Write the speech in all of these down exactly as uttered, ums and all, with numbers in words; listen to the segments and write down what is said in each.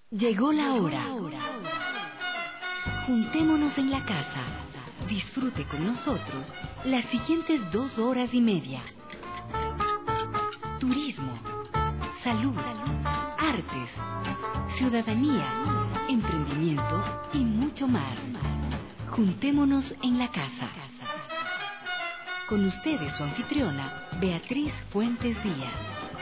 Llegó la hora. Juntémonos en la casa. Disfrute con nosotros las siguientes dos horas y media. Turismo, salud, artes, ciudadanía, emprendimiento y mucho más. Juntémonos en la casa. Con ustedes su anfitriona, Beatriz Fuentes Díaz.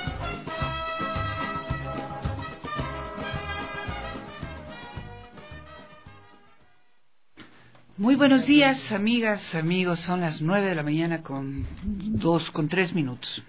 Muy buenos días, amigas, amigos. Son las nueve de la mañana con dos, con tres minutos.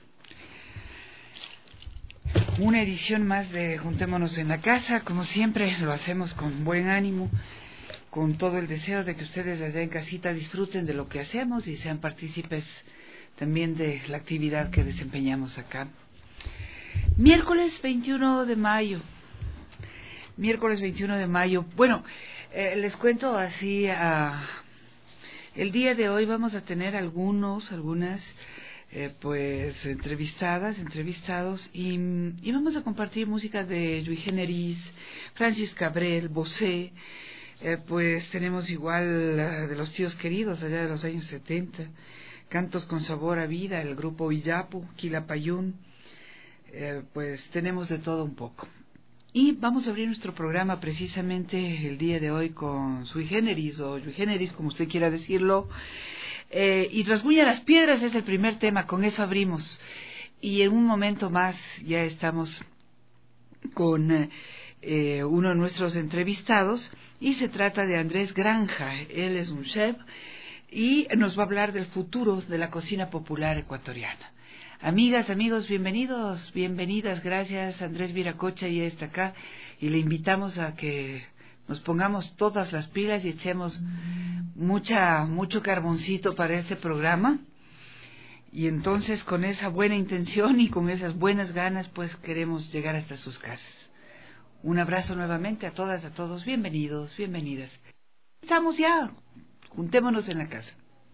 Una edición más de Juntémonos en la Casa. Como siempre, lo hacemos con buen ánimo, con todo el deseo de que ustedes allá en casita disfruten de lo que hacemos y sean partícipes también de la actividad que desempeñamos acá. Miércoles veintiuno de mayo. Miércoles veintiuno de mayo. Bueno, eh, les cuento así, uh, el día de hoy vamos a tener algunos, algunas, eh, pues, entrevistadas, entrevistados, y, y vamos a compartir música de Louis Generis, Francis Cabrel, Bosé, eh, pues tenemos igual uh, de los tíos queridos allá de los años setenta, Cantos con Sabor a Vida, el grupo Iyapu, Quilapayún, eh, pues tenemos de todo un poco. Y vamos a abrir nuestro programa precisamente el día de hoy con Sui Generis, o Sui Generis, como usted quiera decirlo. Eh, y Rasguña las Piedras es el primer tema, con eso abrimos. Y en un momento más ya estamos con eh, uno de nuestros entrevistados, y se trata de Andrés Granja. Él es un chef y nos va a hablar del futuro de la cocina popular ecuatoriana. Amigas, amigos, bienvenidos, bienvenidas, gracias. Andrés Viracocha ya está acá y le invitamos a que nos pongamos todas las pilas y echemos mucha, mucho carboncito para este programa. Y entonces, con esa buena intención y con esas buenas ganas, pues queremos llegar hasta sus casas. Un abrazo nuevamente a todas, a todos, bienvenidos, bienvenidas. Estamos ya, juntémonos en la casa.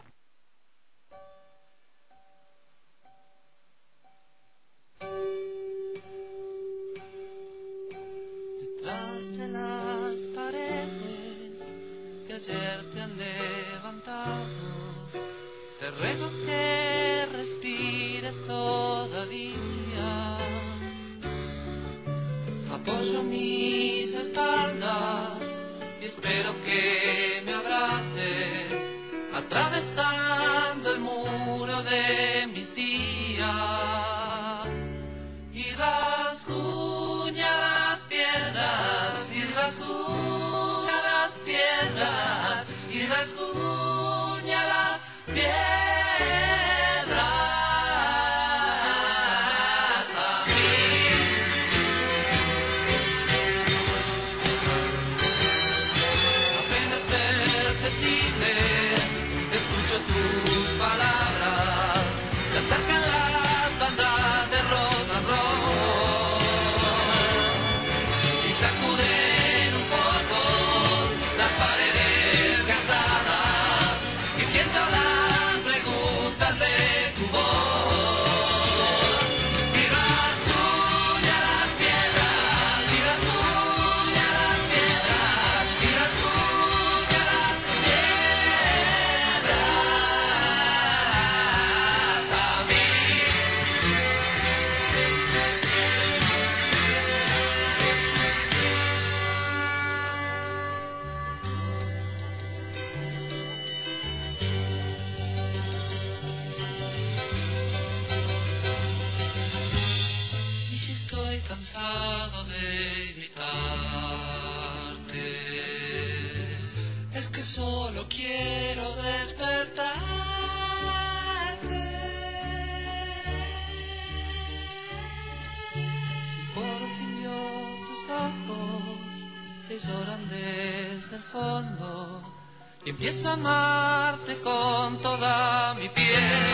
De las paredes que ayer te han levantado, te ruego que respires todavía. Apoyo mis espaldas y espero que me abraces, atravesando el muro de mis días. Y rasguña las piedras, y rasguña las piedras, y rasguña las piedras. Apenas perceptibles, escucho tus palabras, se acercan las bandas de rock and roll y sacuden un poco las paredes gastadas, y siento las preguntas de tu voz. Y rasguña las piedras, y rasguña las piedras, y rasguña las piedras a mí. Y si estoy cansado de gritarte, es que solo quiero despertarte. Por fin yo tus ojos te lloran desde el fondo, y empiezo a amarte con toda mi piel.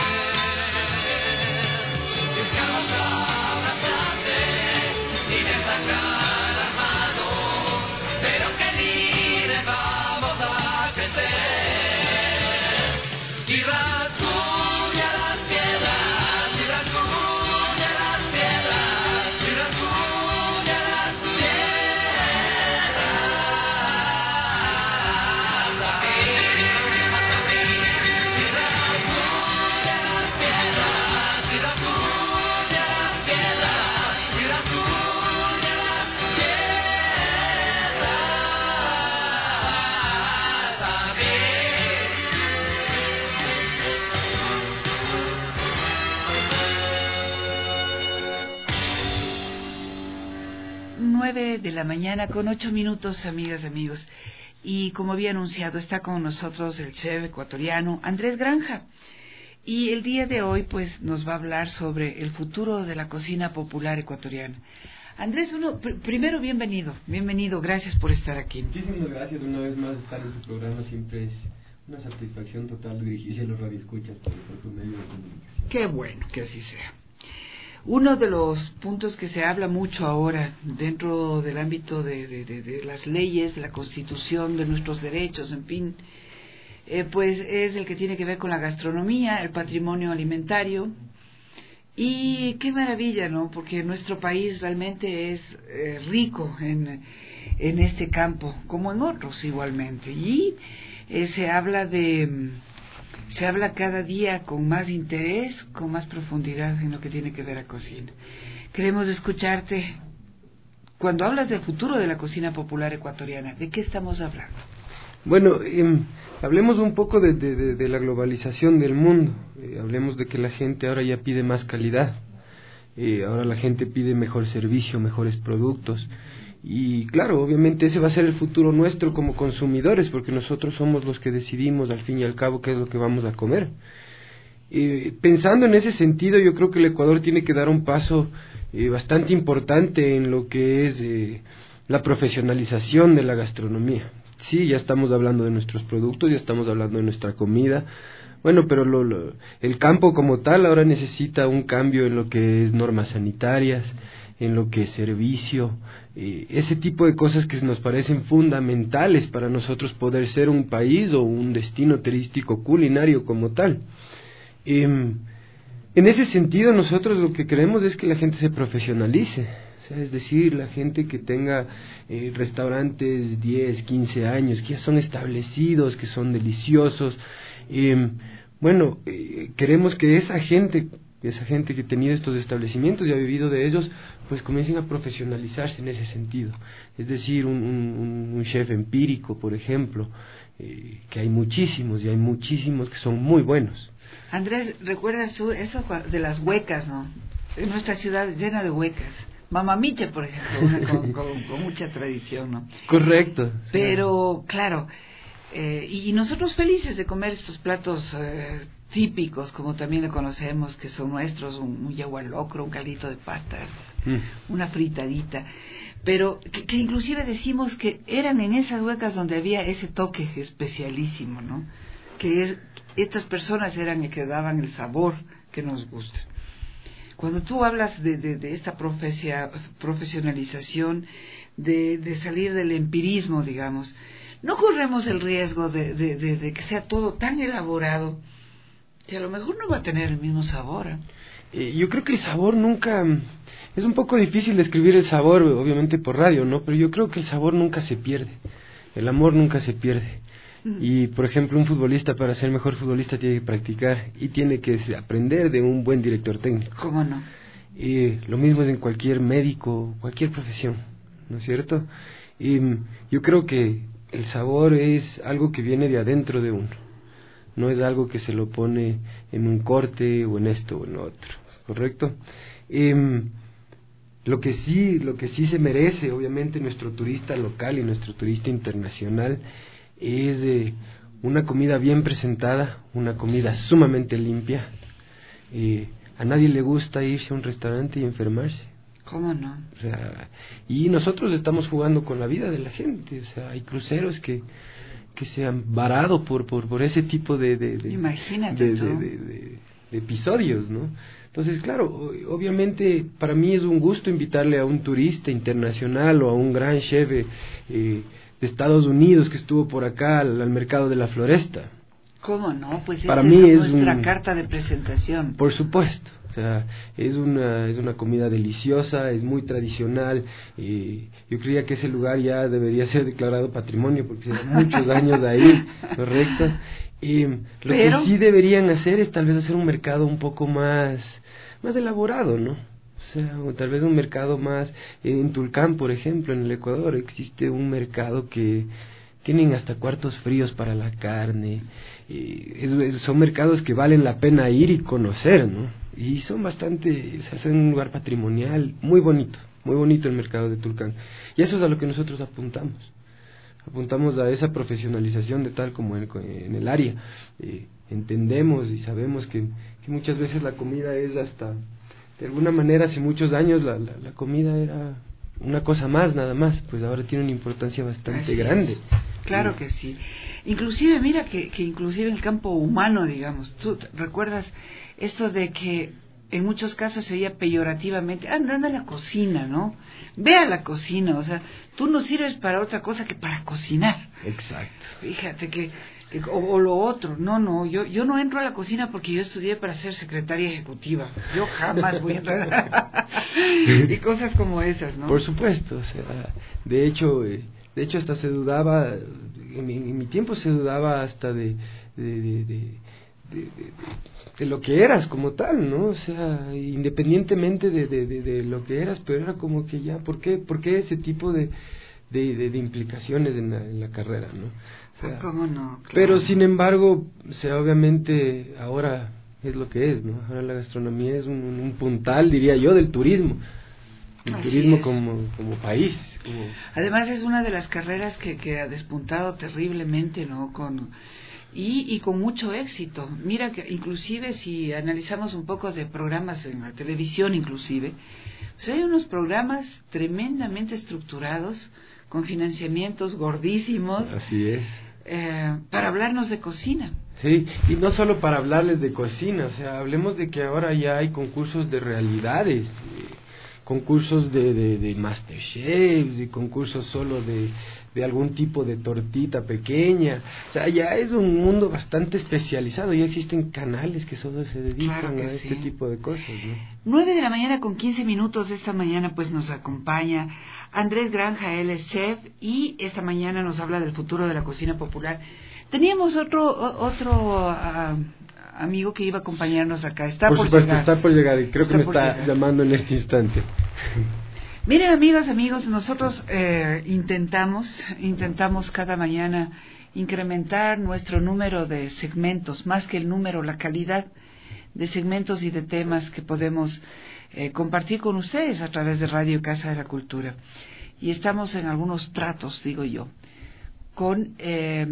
Descargo hasta abrazarte y me saca las manos, pero que libre vamos a crecer. Y rasguña las piedras, y rasguña las piedras, y rasguña las piedras. Nueve de la mañana con ocho minutos, amigas, amigos. Y como había anunciado, está con nosotros el chef ecuatoriano Andrés Granja. Y el día de hoy, pues, nos va a hablar sobre el futuro de la cocina popular ecuatoriana. Andrés, uno, pr primero, bienvenido, bienvenido, gracias por estar aquí. Muchísimas gracias una vez más estar en su programa, siempre es una satisfacción total dirigirse a los radioescuchas por, por tu medio de comunicación. Qué bueno que así sea. Uno de los puntos que se habla mucho ahora dentro del ámbito de, de, de, de las leyes, de la Constitución, de nuestros derechos, en fin, eh, pues es el que tiene que ver con la gastronomía, el patrimonio alimentario. Y qué maravilla, ¿no? Porque nuestro país realmente es eh, rico en, en este campo, como en otros igualmente. Y eh, se habla de... Se habla cada día con más interés, con más profundidad en lo que tiene que ver a cocina. Queremos escucharte. Cuando hablas del futuro de la cocina popular ecuatoriana, ¿de qué estamos hablando? Bueno, eh, hablemos un poco de, de, de, de la globalización del mundo. Eh, hablemos de que la gente ahora ya pide más calidad. Eh, ahora la gente pide mejor servicio, mejores productos. Y claro, obviamente ese va a ser el futuro nuestro como consumidores, porque nosotros somos los que decidimos al fin y al cabo qué es lo que vamos a comer. Eh, pensando en ese sentido, yo creo que el Ecuador tiene que dar un paso eh, bastante importante en lo que es eh, la profesionalización de la gastronomía. Sí, ya estamos hablando de nuestros productos, ya estamos hablando de nuestra comida. Bueno, pero lo, lo, el campo como tal ahora necesita un cambio en lo que es normas sanitarias, en lo que es servicio, eh, ese tipo de cosas que nos parecen fundamentales para nosotros poder ser un país o un destino turístico culinario como tal. Eh, en ese sentido, nosotros lo que queremos es que la gente se profesionalice, o sea, es decir, la gente que tenga eh, restaurantes diez, quince años, que ya son establecidos, que son deliciosos. Eh, bueno, eh, queremos que esa gente... esa gente que ha tenido estos establecimientos y ha vivido de ellos, pues comiencen a profesionalizarse en ese sentido. Es decir, un, un, un chef empírico, por ejemplo, eh, que hay muchísimos y hay muchísimos que son muy buenos. Andrés, ¿recuerdas tú eso de las huecas, no? En nuestra ciudad llena de huecas. Mamamiche, por ejemplo, una con, con, con mucha tradición, ¿no? Correcto. Pero, sí. Claro, eh, y nosotros felices de comer estos platos eh, típicos, como también lo conocemos, que son nuestros, un, un yagua al locro, un caldito de patas, mm. una fritadita, pero que, que inclusive decimos que eran en esas huecas donde había ese toque especialísimo, ¿no? Que es, estas personas eran las que daban el sabor que nos gusta. Cuando tú hablas de, de, de esta profesia, profesionalización, de, de salir del empirismo, digamos, no corremos el riesgo de, de, de, de que sea todo tan elaborado que a lo mejor no va a tener el mismo sabor. ¿eh? Eh, yo creo que el sabor nunca... Es un poco difícil describir el sabor, obviamente por radio, ¿no? Pero yo creo que el sabor nunca se pierde. El amor nunca se pierde. Mm. Y, por ejemplo, un futbolista, para ser mejor futbolista, tiene que practicar y tiene que aprender de un buen director técnico. ¿Cómo no? Eh, lo mismo es en cualquier médico, cualquier profesión, ¿no es cierto? Y yo creo que el sabor es algo que viene de adentro de uno. No es algo que se lo pone en un corte o en esto o en lo otro, ¿correcto? Eh, lo que sí, lo que sí se merece, obviamente, nuestro turista local y nuestro turista internacional es eh, una comida bien presentada, una comida sumamente limpia. Eh, a nadie le gusta irse a un restaurante y enfermarse. ¿Cómo no? O sea, y nosotros estamos jugando con la vida de la gente. O sea, hay cruceros que que se han varado por por por ese tipo de de, de, Imagínate de, de, de, de, de episodios, ¿no? Entonces, claro, obviamente para mí es un gusto invitarle a un turista internacional o a un gran chef eh, de Estados Unidos que estuvo por acá al, al mercado de la Floresta. ¿Cómo no? Pues para es mí es nuestra un, carta de presentación. Por supuesto. O sea, es una es una comida deliciosa, es muy tradicional. Eh, yo creía que ese lugar ya debería ser declarado patrimonio porque llevan muchos años ahí, ¿correcto? Eh, lo Pero... que sí deberían hacer es tal vez hacer un mercado un poco más más elaborado, ¿no? O sea, o tal vez un mercado más en Tulcán, por ejemplo, en el Ecuador existe un mercado que tienen hasta cuartos fríos para la carne. Eh, es, es, son mercados que valen la pena ir y conocer, ¿no? Y son bastante, se hacen un lugar patrimonial muy bonito, muy bonito el mercado de Tulcán. Y eso es a lo que nosotros apuntamos. Apuntamos a esa profesionalización de tal como en, en el área. Eh, entendemos y sabemos que, que muchas veces la comida es hasta, de alguna manera hace muchos años la, la, la comida era una cosa más nada más, pues ahora tiene una importancia bastante Así grande. Es. Claro que sí. Inclusive, mira que, que inclusive en el campo humano, digamos, tú recuerdas esto de que en muchos casos se oía peyorativamente, anda, anda a la cocina, ¿no? Ve a la cocina, o sea, tú no sirves para otra cosa que para cocinar. Exacto. Fíjate que, que o, o lo otro, no, no, yo yo no entro a la cocina porque yo estudié para ser secretaria ejecutiva, yo jamás voy a entrar. Y cosas como esas, ¿no? Por supuesto, o sea, de hecho, eh, de hecho hasta se dudaba, en mi, en mi tiempo se dudaba hasta de... de, de, de De, de, de lo que eras como tal, ¿no? O sea, independientemente de, de, de, de lo que eras, pero era como que ya, ¿por qué, por qué ese tipo de, de, de, de implicaciones en la, en la carrera, ¿no? O sea, ¿cómo no? Claro. Pero sin embargo, o sea, obviamente ahora es lo que es, ¿no? Ahora la gastronomía es un, un puntal, diría yo, del turismo. El Así turismo es. como, como país. Como... Además es una de las carreras que, que ha despuntado terriblemente, ¿no? Con... Y, y con mucho éxito. Mira que inclusive si analizamos un poco de programas en la televisión inclusive, pues hay unos programas tremendamente estructurados, con financiamientos gordísimos. Así es. Eh, para hablarnos de cocina. Sí, y no solo para hablarles de cocina, o sea, hablemos de que ahora ya hay concursos de realidades, eh, concursos de, de, de Masterchefs y concursos solo de, de algún tipo de tortita pequeña. O sea, ya es un mundo bastante especializado, ya existen canales que solo se dedican Claro que a sí. este tipo de cosas, ¿no? Nueve de la mañana con quince minutos. Esta mañana pues nos acompaña Andrés Granja, él es chef y esta mañana nos habla del futuro de la cocina popular. Teníamos otro otro uh, amigo que iba a acompañarnos acá, está por, por supuesto, llegar. está por llegar y creo Está que me por está llegar. llamando en este instante. Miren, amigas, amigos, nosotros eh, intentamos, intentamos cada mañana incrementar nuestro número de segmentos, más que el número, la calidad de segmentos y de temas que podemos eh, compartir con ustedes a través de Radio Casa de la Cultura. Y estamos en algunos tratos, digo yo, con eh,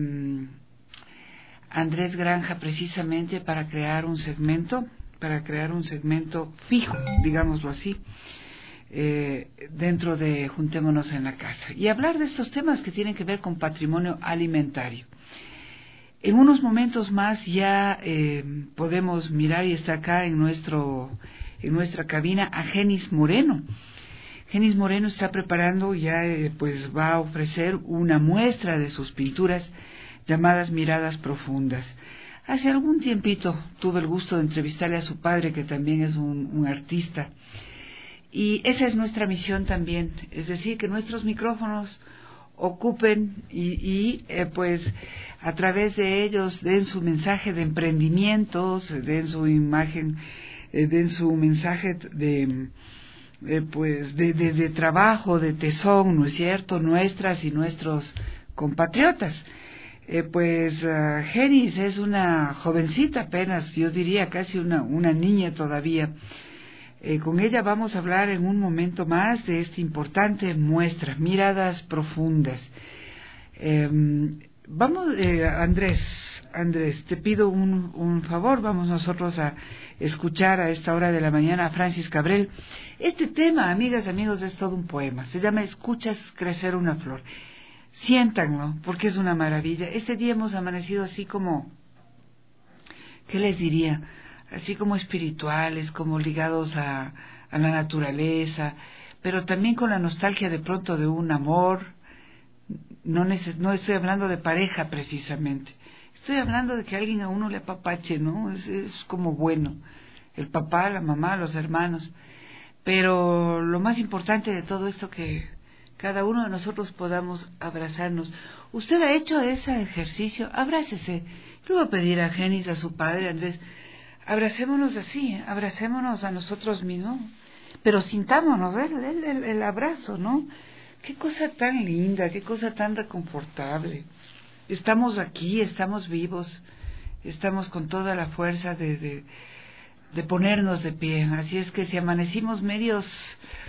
Andrés Granja precisamente para crear un segmento, para crear un segmento fijo, digámoslo así, Eh, dentro de Juntémonos en la Casa y hablar de estos temas que tienen que ver con patrimonio alimentario. En unos momentos más ya eh, podemos mirar y está acá en nuestro en nuestra cabina a Genis Moreno. Genis Moreno está preparando ya eh, pues va a ofrecer una muestra de sus pinturas llamadas Miradas Profundas. Hace algún tiempito tuve el gusto de entrevistarle a su padre, que también es un, un artista. Y esa es nuestra misión también, es decir, que nuestros micrófonos ocupen y, y eh, pues a través de ellos den su mensaje de emprendimientos, den su imagen, eh, den su mensaje de eh, pues de, de, de trabajo, de tesón, ¿no es cierto?, nuestras y nuestros compatriotas. Eh, pues uh, Genis es una jovencita apenas, yo diría casi una, una niña todavía. Eh, con ella vamos a hablar en un momento más de esta importante muestra, Miradas Profundas. Eh, vamos, eh, Andrés, Andrés, te pido un, un favor, vamos nosotros a escuchar a esta hora de la mañana a Francis Cabrel. Este tema, amigas, amigos, es todo un poema, se llama Escuchas crecer una flor. Siéntanlo, porque es una maravilla. Este día hemos amanecido así como, ¿qué les diría?, así como espirituales, como ligados a, a la naturaleza, pero también con la nostalgia de pronto de un amor. No, neces- no estoy hablando de pareja precisamente, estoy hablando de que alguien a uno le apapache, ¿no? Es, es como bueno, el papá, la mamá, los hermanos. Pero lo más importante de todo esto, que cada uno de nosotros podamos abrazarnos. ¿Usted ha hecho ese ejercicio? Abrácese. Le voy a pedir a Genis, a su padre, Andrés, abracémonos así, abracémonos a nosotros mismos, pero sintámonos el, el, el, el abrazo, ¿no? Qué cosa tan linda, qué cosa tan reconfortable. Estamos aquí, estamos vivos, estamos con toda la fuerza de, de, de ponernos de pie. Así es que si amanecimos medios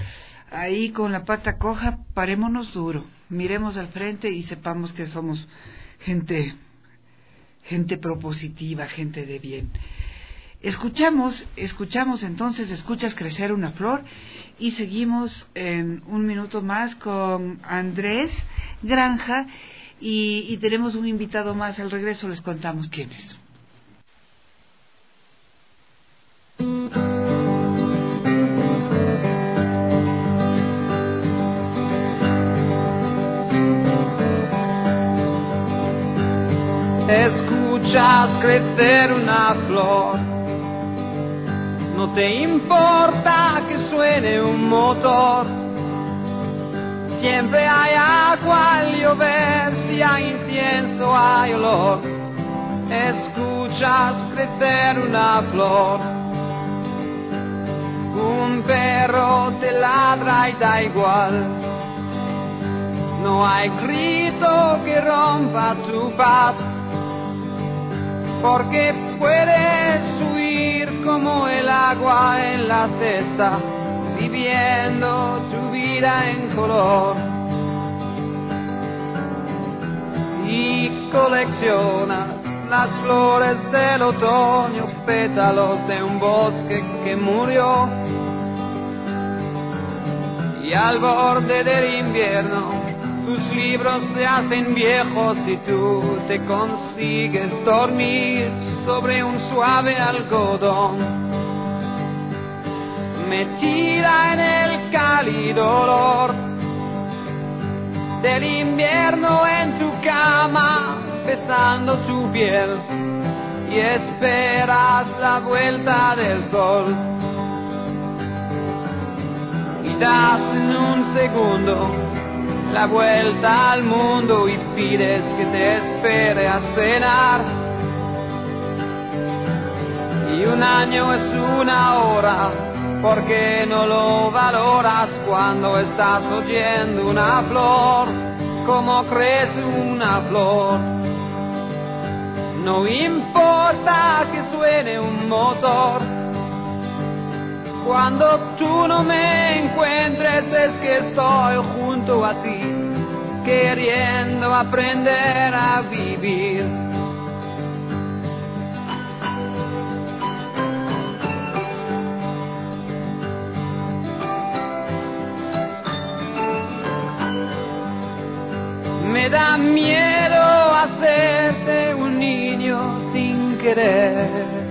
ahí con la pata coja, parémonos duro, miremos al frente y sepamos que somos gente, gente propositiva, gente de bien. Escuchamos, escuchamos entonces, escuchas crecer una flor y seguimos en un minuto más con Andrés Granja y, y tenemos un invitado más. Al regreso les contamos quién es. Escuchas crecer una flor, no te importa que suene un motor, siempre hay agua al llover, si hay incienso hay olor. Escuchas crecer una flor, un perro te ladra y da igual, no hay grito que rompa tu paz, porque puedes huir como el agua en la cesta, viviendo tu vida en color. Y coleccionas las flores del otoño, pétalos de un bosque que murió. Y al borde del invierno tus libros se hacen viejos y tú te consigues dormir sobre un suave algodón. Metida en el cálido olor del invierno en tu cama, besando tu piel, y esperas la vuelta del sol. Y das en un segundo la vuelta al mundo y pides que te espere a cenar. Y un año es una hora, porque no lo valoras cuando estás oyendo una flor, como crece una flor. No importa que suene un motor, cuando tú no me encuentres es que estoy junto a ti, queriendo aprender a vivir. Me da miedo hacerte un niño sin querer.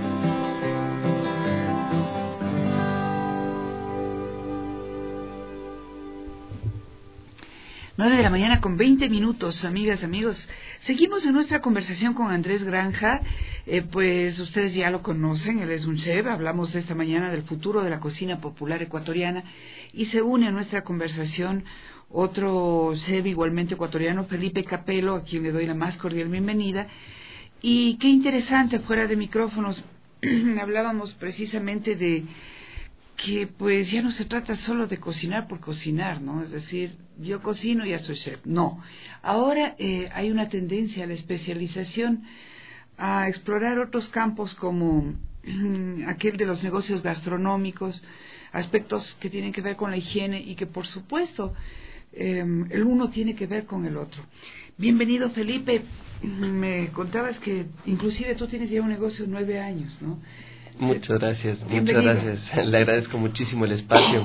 nueve de la mañana con veinte minutos, amigas, amigos. Seguimos en nuestra conversación con Andrés Granja. Eh, pues ustedes ya lo conocen, él es un chef. Hablamos esta mañana del futuro de la cocina popular ecuatoriana y se une a nuestra conversación otro chef igualmente ecuatoriano, Felipe Capello, a quien le doy la más cordial bienvenida. Y qué interesante, fuera de micrófonos, hablábamos precisamente de que pues ya no se trata solo de cocinar por cocinar, ¿no? Es decir, yo cocino y ya soy chef. No. Ahora eh, hay una tendencia a la especialización, a explorar otros campos como aquel de los negocios gastronómicos, aspectos que tienen que ver con la higiene y que por supuesto eh, el uno tiene que ver con el otro. Bienvenido, Felipe. Me contabas que inclusive tú tienes ya un negocio de nueve años, ¿no? Muchas gracias, Bienvenido. muchas gracias. Le agradezco muchísimo el espacio.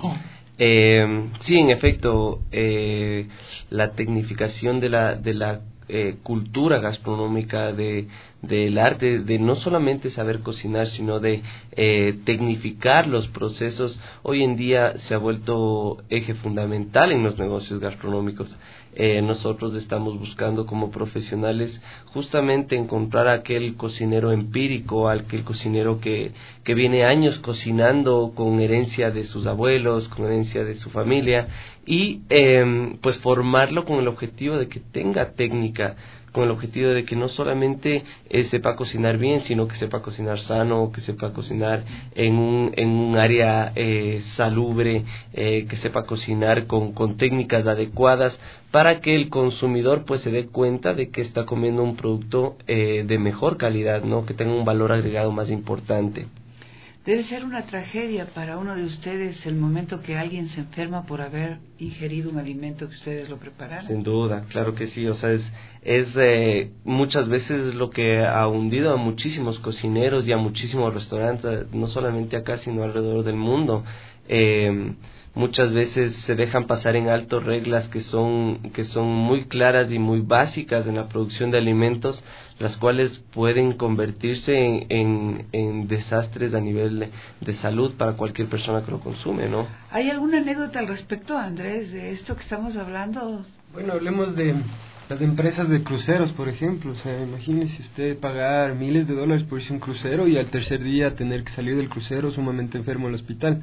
Eh, sí, en efecto, eh, la tecnificación de la de la eh, cultura gastronómica, de del arte, de no solamente saber cocinar, sino de eh, tecnificar los procesos, hoy en día se ha vuelto eje fundamental en los negocios gastronómicos. Eh, nosotros estamos buscando como profesionales justamente encontrar aquel cocinero empírico, aquel cocinero que, que viene años cocinando con herencia de sus abuelos, con herencia de su familia, y eh, pues formarlo con el objetivo de que tenga técnica, con el objetivo de que no solamente eh, sepa cocinar bien, sino que sepa cocinar sano, que sepa cocinar en un, en un área eh, salubre, eh, que sepa cocinar con, con técnicas adecuadas para que el consumidor pues se dé cuenta de que está comiendo un producto eh, de mejor calidad, ¿no? Que tenga un valor agregado más importante. Debe ser una tragedia para uno de ustedes el momento que alguien se enferma por haber ingerido un alimento que ustedes lo prepararon. Sin duda, claro que sí. O sea, es, es eh, muchas veces lo que ha hundido a muchísimos cocineros y a muchísimos restaurantes, no solamente acá, sino alrededor del mundo. Eh, muchas veces se dejan pasar en alto reglas que son, que son muy claras y muy básicas en la producción de alimentos, las cuales pueden convertirse en, en, en desastres a nivel de salud para cualquier persona que lo consume, ¿no? ¿Hay alguna anécdota al respecto, Andrés, de esto que estamos hablando? Bueno, hablemos de las empresas de cruceros, por ejemplo. O sea, imagínese usted pagar miles de dólares por irse a un crucero y al tercer día tener que salir del crucero sumamente enfermo al hospital.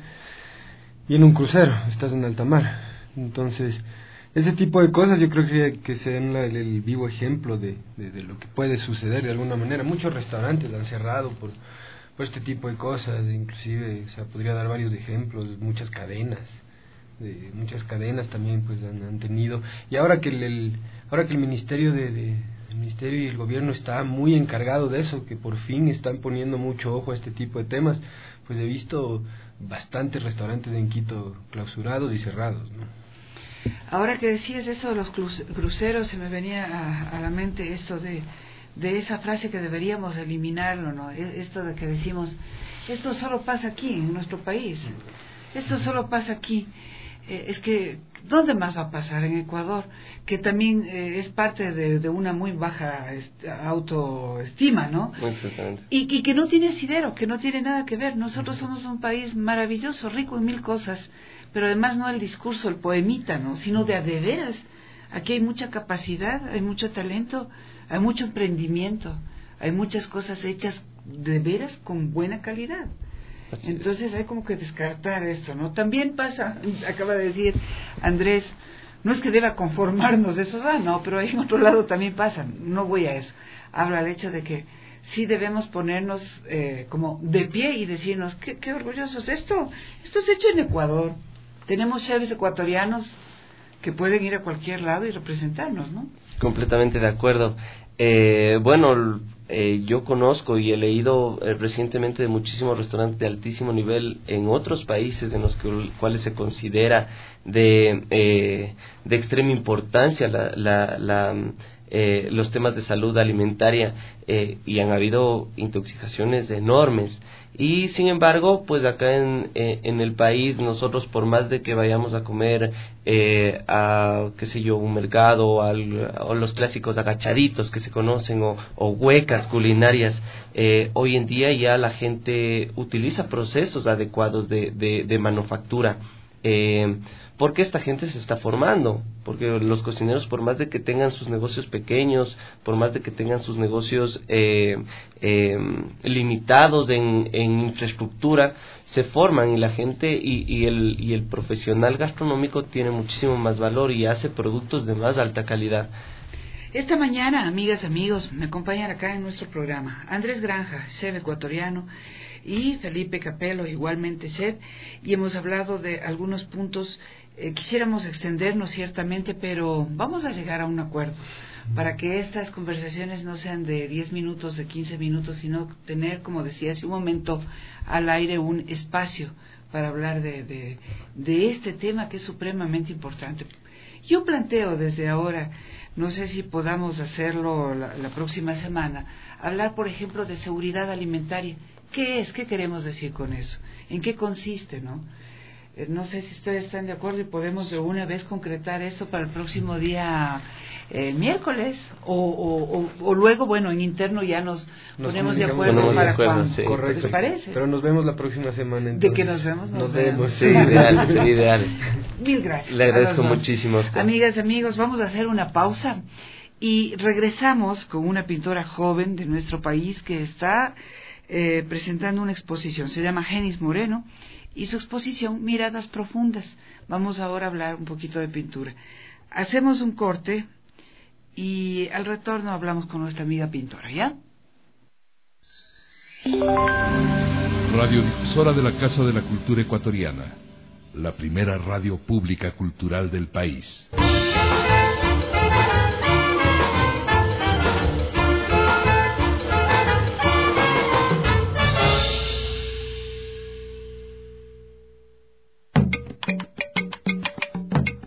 Y en un crucero, estás en alta mar. Entonces, ese tipo de cosas yo creo que, que sean la, el, el vivo ejemplo de, de, de lo que puede suceder de alguna manera. Muchos restaurantes han cerrado por, por este tipo de cosas, inclusive, o sea, podría dar varios ejemplos, muchas cadenas, de, muchas cadenas también pues han, han tenido. Y ahora que el, el ahora que el ministerio de, de el ministerio y el gobierno está muy encargado de eso, que por fin están poniendo mucho ojo a este tipo de temas, pues he visto bastantes restaurantes en Quito clausurados y cerrados, ¿no? Ahora que decías esto de los cruceros, se me venía a, a la mente esto de, de esa frase que deberíamos eliminarlo, ¿no? Esto de que decimos, esto solo pasa aquí, en nuestro país, esto solo pasa aquí. Eh, es que, ¿dónde más va a pasar? En Ecuador, que también eh, es parte de, de una muy baja est- autoestima, ¿no? Exactamente. Y, y que no tiene asidero, que no tiene nada que ver. Nosotros somos un país maravilloso, rico en mil cosas, pero además no el discurso, el poemita, ¿no? Sino de a de veras. Aquí hay mucha capacidad, hay mucho talento, hay mucho emprendimiento, hay muchas cosas hechas de veras con buena calidad. Así Entonces es. hay como que descartar esto, ¿no? También pasa, acaba de decir Andrés, no es que deba conformarnos de eso, ah, no, pero ahí en otro lado también pasa, no voy a eso. Habla del hecho de que sí debemos ponernos eh, como de pie y decirnos, qué, qué orgullosos, esto, esto es hecho en Ecuador. Tenemos chefs ecuatorianos que pueden ir a cualquier lado y representarnos, ¿no? Completamente de acuerdo. Eh, bueno, eh, yo conozco y he leído eh, recientemente de muchísimos restaurantes de altísimo nivel en otros países en los que, cuales se considera de, eh, de extrema importancia la, la, la, eh, los temas de salud alimentaria eh, y han habido intoxicaciones enormes. Y sin embargo, pues acá en, eh, en el país, nosotros por más de que vayamos a comer eh, a, qué sé yo, un mercado o, al, o los clásicos agachaditos que se conocen o, o huecas culinarias, eh, hoy en día ya la gente utiliza procesos adecuados de, de, de manufactura. Eh, porque esta gente se está formando, porque los cocineros, por más de que tengan sus negocios pequeños, por más de que tengan sus negocios eh, eh, limitados en, en infraestructura, se forman y la gente y, y, el, y el profesional gastronómico tiene muchísimo más valor y hace productos de más alta calidad. Esta mañana, amigas, amigos, me acompañan acá en nuestro programa Andrés Granja, chef ecuatoriano, y Felipe Capello, igualmente chef, y hemos hablado de algunos puntos. Eh, quisiéramos extendernos ciertamente, pero vamos a llegar a un acuerdo para que estas conversaciones no sean de diez minutos, de quince minutos, sino tener, como decía hace un momento, al aire un espacio para hablar de, de, de este tema que es supremamente importante. Yo planteo desde ahora, no sé si podamos hacerlo la, la próxima semana, hablar, por ejemplo, de seguridad alimentaria. ¿Qué es? ¿Qué queremos decir con eso? ¿En qué consiste, no? Eh, no sé si ustedes están de acuerdo y podemos de una vez concretar esto para el próximo día eh, miércoles o, o, o, o luego, bueno, en interno ya nos, nos ponemos de acuerdo ponemos para de acuerdo, cuándo. sí. Correcto. ¿Les parece? Pero nos vemos la próxima semana. Entonces. De que nos vemos, nos, nos vemos. vemos. Sí, ideal, sí, ideal. Mil gracias. Le agradezco a los dos. muchísimo. Amigas, amigos, vamos a hacer una pausa y regresamos con una pintora joven de nuestro país que está eh, presentando una exposición. Se llama Genis Moreno y su exposición Miradas Profundas. Vamos ahora a hablar un poquito de pintura. Hacemos un corte y al retorno hablamos con nuestra amiga pintora, ¿ya? Radiodifusora de la Casa de la Cultura Ecuatoriana, la primera radio pública cultural del país.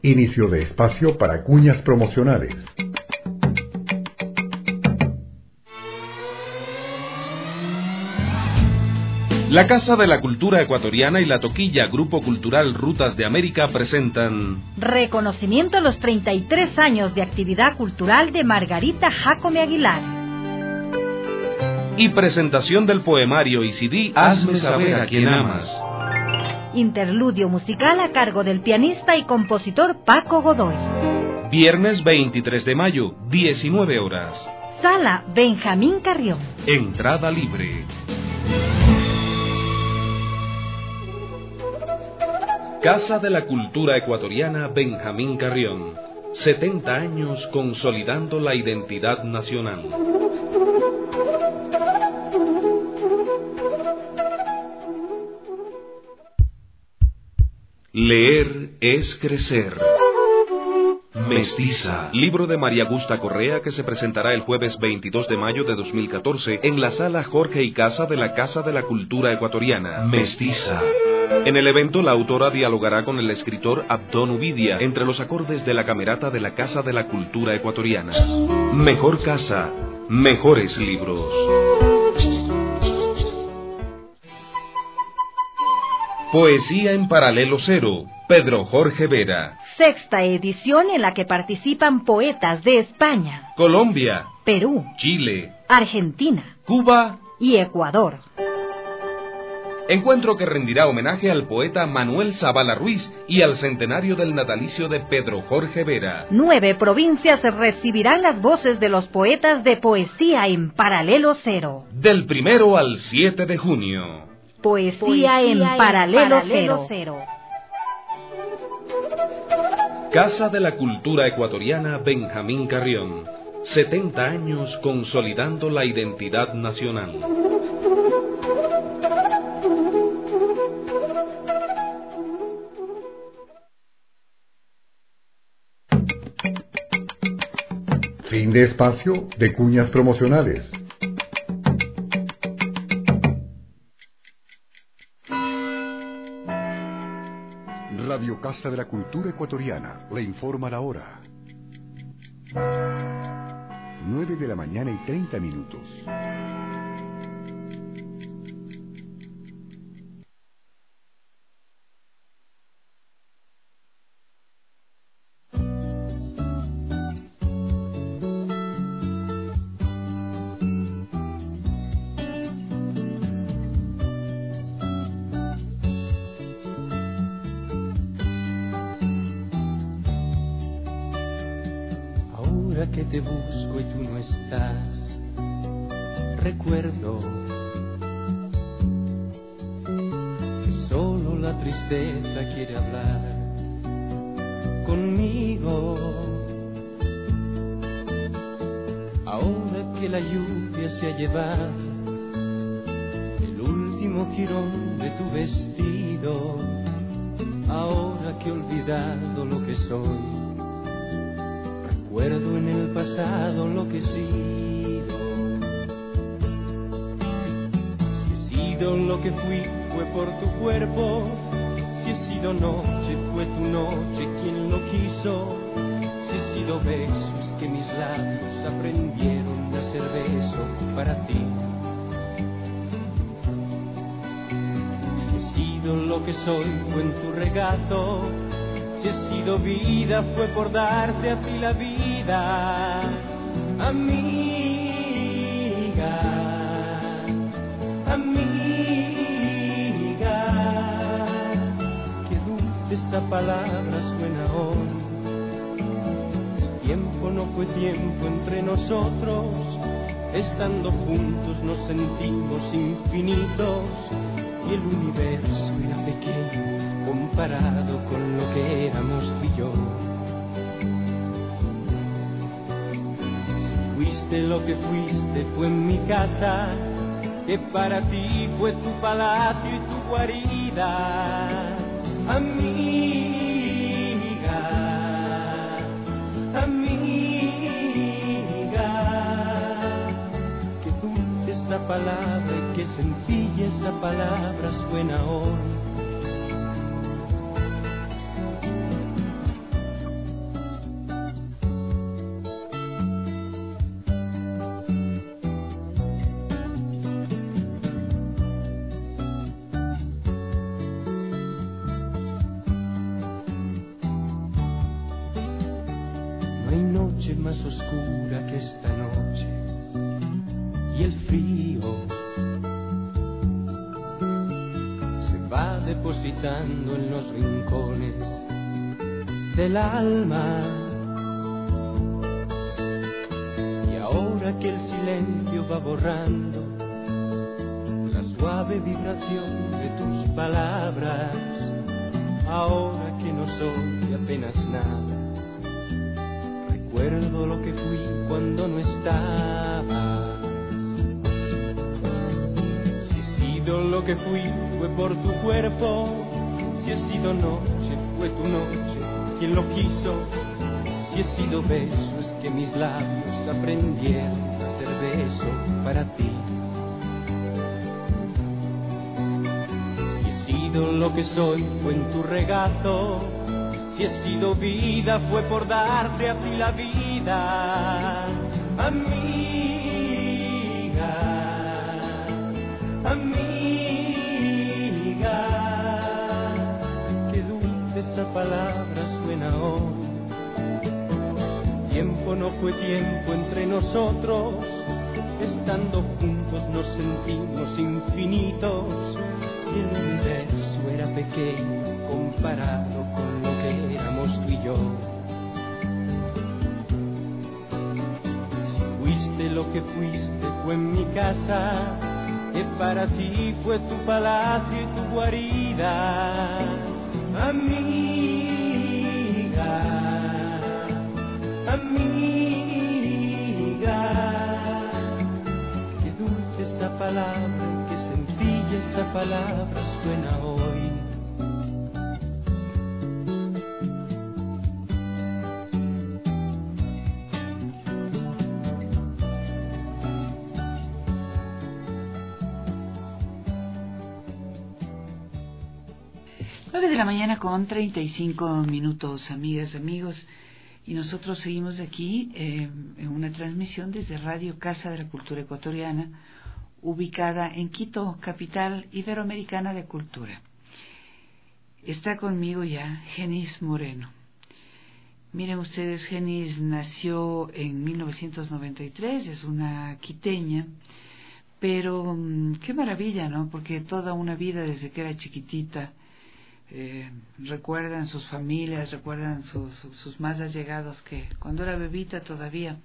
Inicio de espacio para cuñas promocionales. La Casa de la Cultura Ecuatoriana y la Toquilla Grupo Cultural Rutas de América presentan reconocimiento a los treinta y tres años de actividad cultural de Margarita Jácome Aguilar y presentación del poemario y C D Hazme saber a quien amas. Interludio musical a cargo del pianista y compositor Paco Godoy. Viernes veintitrés de mayo, diecinueve horas. Sala Benjamín Carrión. Entrada libre. Casa de la Cultura Ecuatoriana Benjamín Carrión. setenta años consolidando la identidad nacional. Leer es crecer. Mestiza, libro de María Augusta Correa que se presentará el jueves veintidós de mayo de dos mil catorce en la sala Jorge y Casa de la Casa de la Cultura Ecuatoriana. Mestiza. En el evento, la autora dialogará con el escritor Abdón Uvidia entre los acordes de la camerata de la Casa de la Cultura Ecuatoriana. Mejor casa, mejores libros. Poesía en Paralelo Cero, Pedro Jorge Vera. Sexta edición en la que participan poetas de España, Colombia, Perú, Chile, Argentina, Cuba y Ecuador. Encuentro que rendirá homenaje al poeta Manuel Zavala Ruiz y al centenario del natalicio de Pedro Jorge Vera. Nueve provincias recibirán las voces de los poetas de Poesía en Paralelo Cero. Del primero al siete de junio. Poesía, Poesía en, en Paralelo, Paralelo Cero. Cero. Casa de la Cultura Ecuatoriana Benjamín Carrión. setenta años consolidando la identidad nacional. Fin de espacio de cuñas promocionales. Radio Casa de la Cultura Ecuatoriana le informa la hora. nueve de la mañana y treinta minutos. Que te busco y tú no estás, recuerdo que solo la tristeza quiere hablar conmigo. Ahora que la lluvia se ha llevado el último jirón de tu vestido, ahora que he olvidado lo que soy, recuerdo en el pasado lo que he sido. Si he sido lo que fui, fue por tu cuerpo. Si he sido noche, fue tu noche quien lo quiso. Si he sido besos que mis labios aprendieron a ser beso para ti. Si he sido lo que soy, fue en tu regato. Si he sido vida, fue por darte a ti la vida, amiga, amiga. Qué dulce esa palabra suena hoy. El tiempo no fue tiempo entre nosotros, estando juntos nos sentimos infinitos y el universo era pequeño comparado con lo que éramos tú y yo. Si fuiste lo que fuiste, fue en mi casa, que para ti fue tu palacio y tu guarida, amiga, amiga. Qué dulce esa palabra y qué sencilla esa palabra suena hoy. No hay noche más oscura que esta noche, y el frío se va depositando en los rincones del alma. Y ahora que el silencio va borrando la suave vibración de tus palabras, ahora que no soy apenas nada, recuerdo lo que fui cuando no estabas. Si he sido lo que fui fue por tu cuerpo, si he sido noche fue tu noche quien lo quiso, si he sido beso es que mis labios aprendieron a ser beso para ti. Si he sido lo que soy fue en tu regazo, si he sido vida fue por darte a ti la vida. Amiga, amiga, qué dulce esa palabra suena hoy. Tiempo no fue tiempo entre nosotros, estando juntos nos sentimos infinitos, y el universo era pequeño comparado con lo que éramos tú y yo. Si fuiste lo que fuiste fue en mi casa, que para ti fue tu palacio y tu guarida. Amiga, amiga, qué dulce esa palabra, qué sencilla esa palabra suena hoy. nueve de la mañana con treinta y cinco minutos, amigas, amigos, y nosotros seguimos aquí eh, en una transmisión desde Radio Casa de la Cultura Ecuatoriana, ubicada en Quito, capital iberoamericana de cultura. Está conmigo ya Genis Moreno. Miren ustedes, Genis nació en mil novecientos noventa y tres, es una quiteña, pero mmm, qué maravilla, ¿no? Porque toda una vida desde que era chiquitita, Eh, recuerdan sus familias, recuerdan sus, sus más allegados que cuando era bebita todavía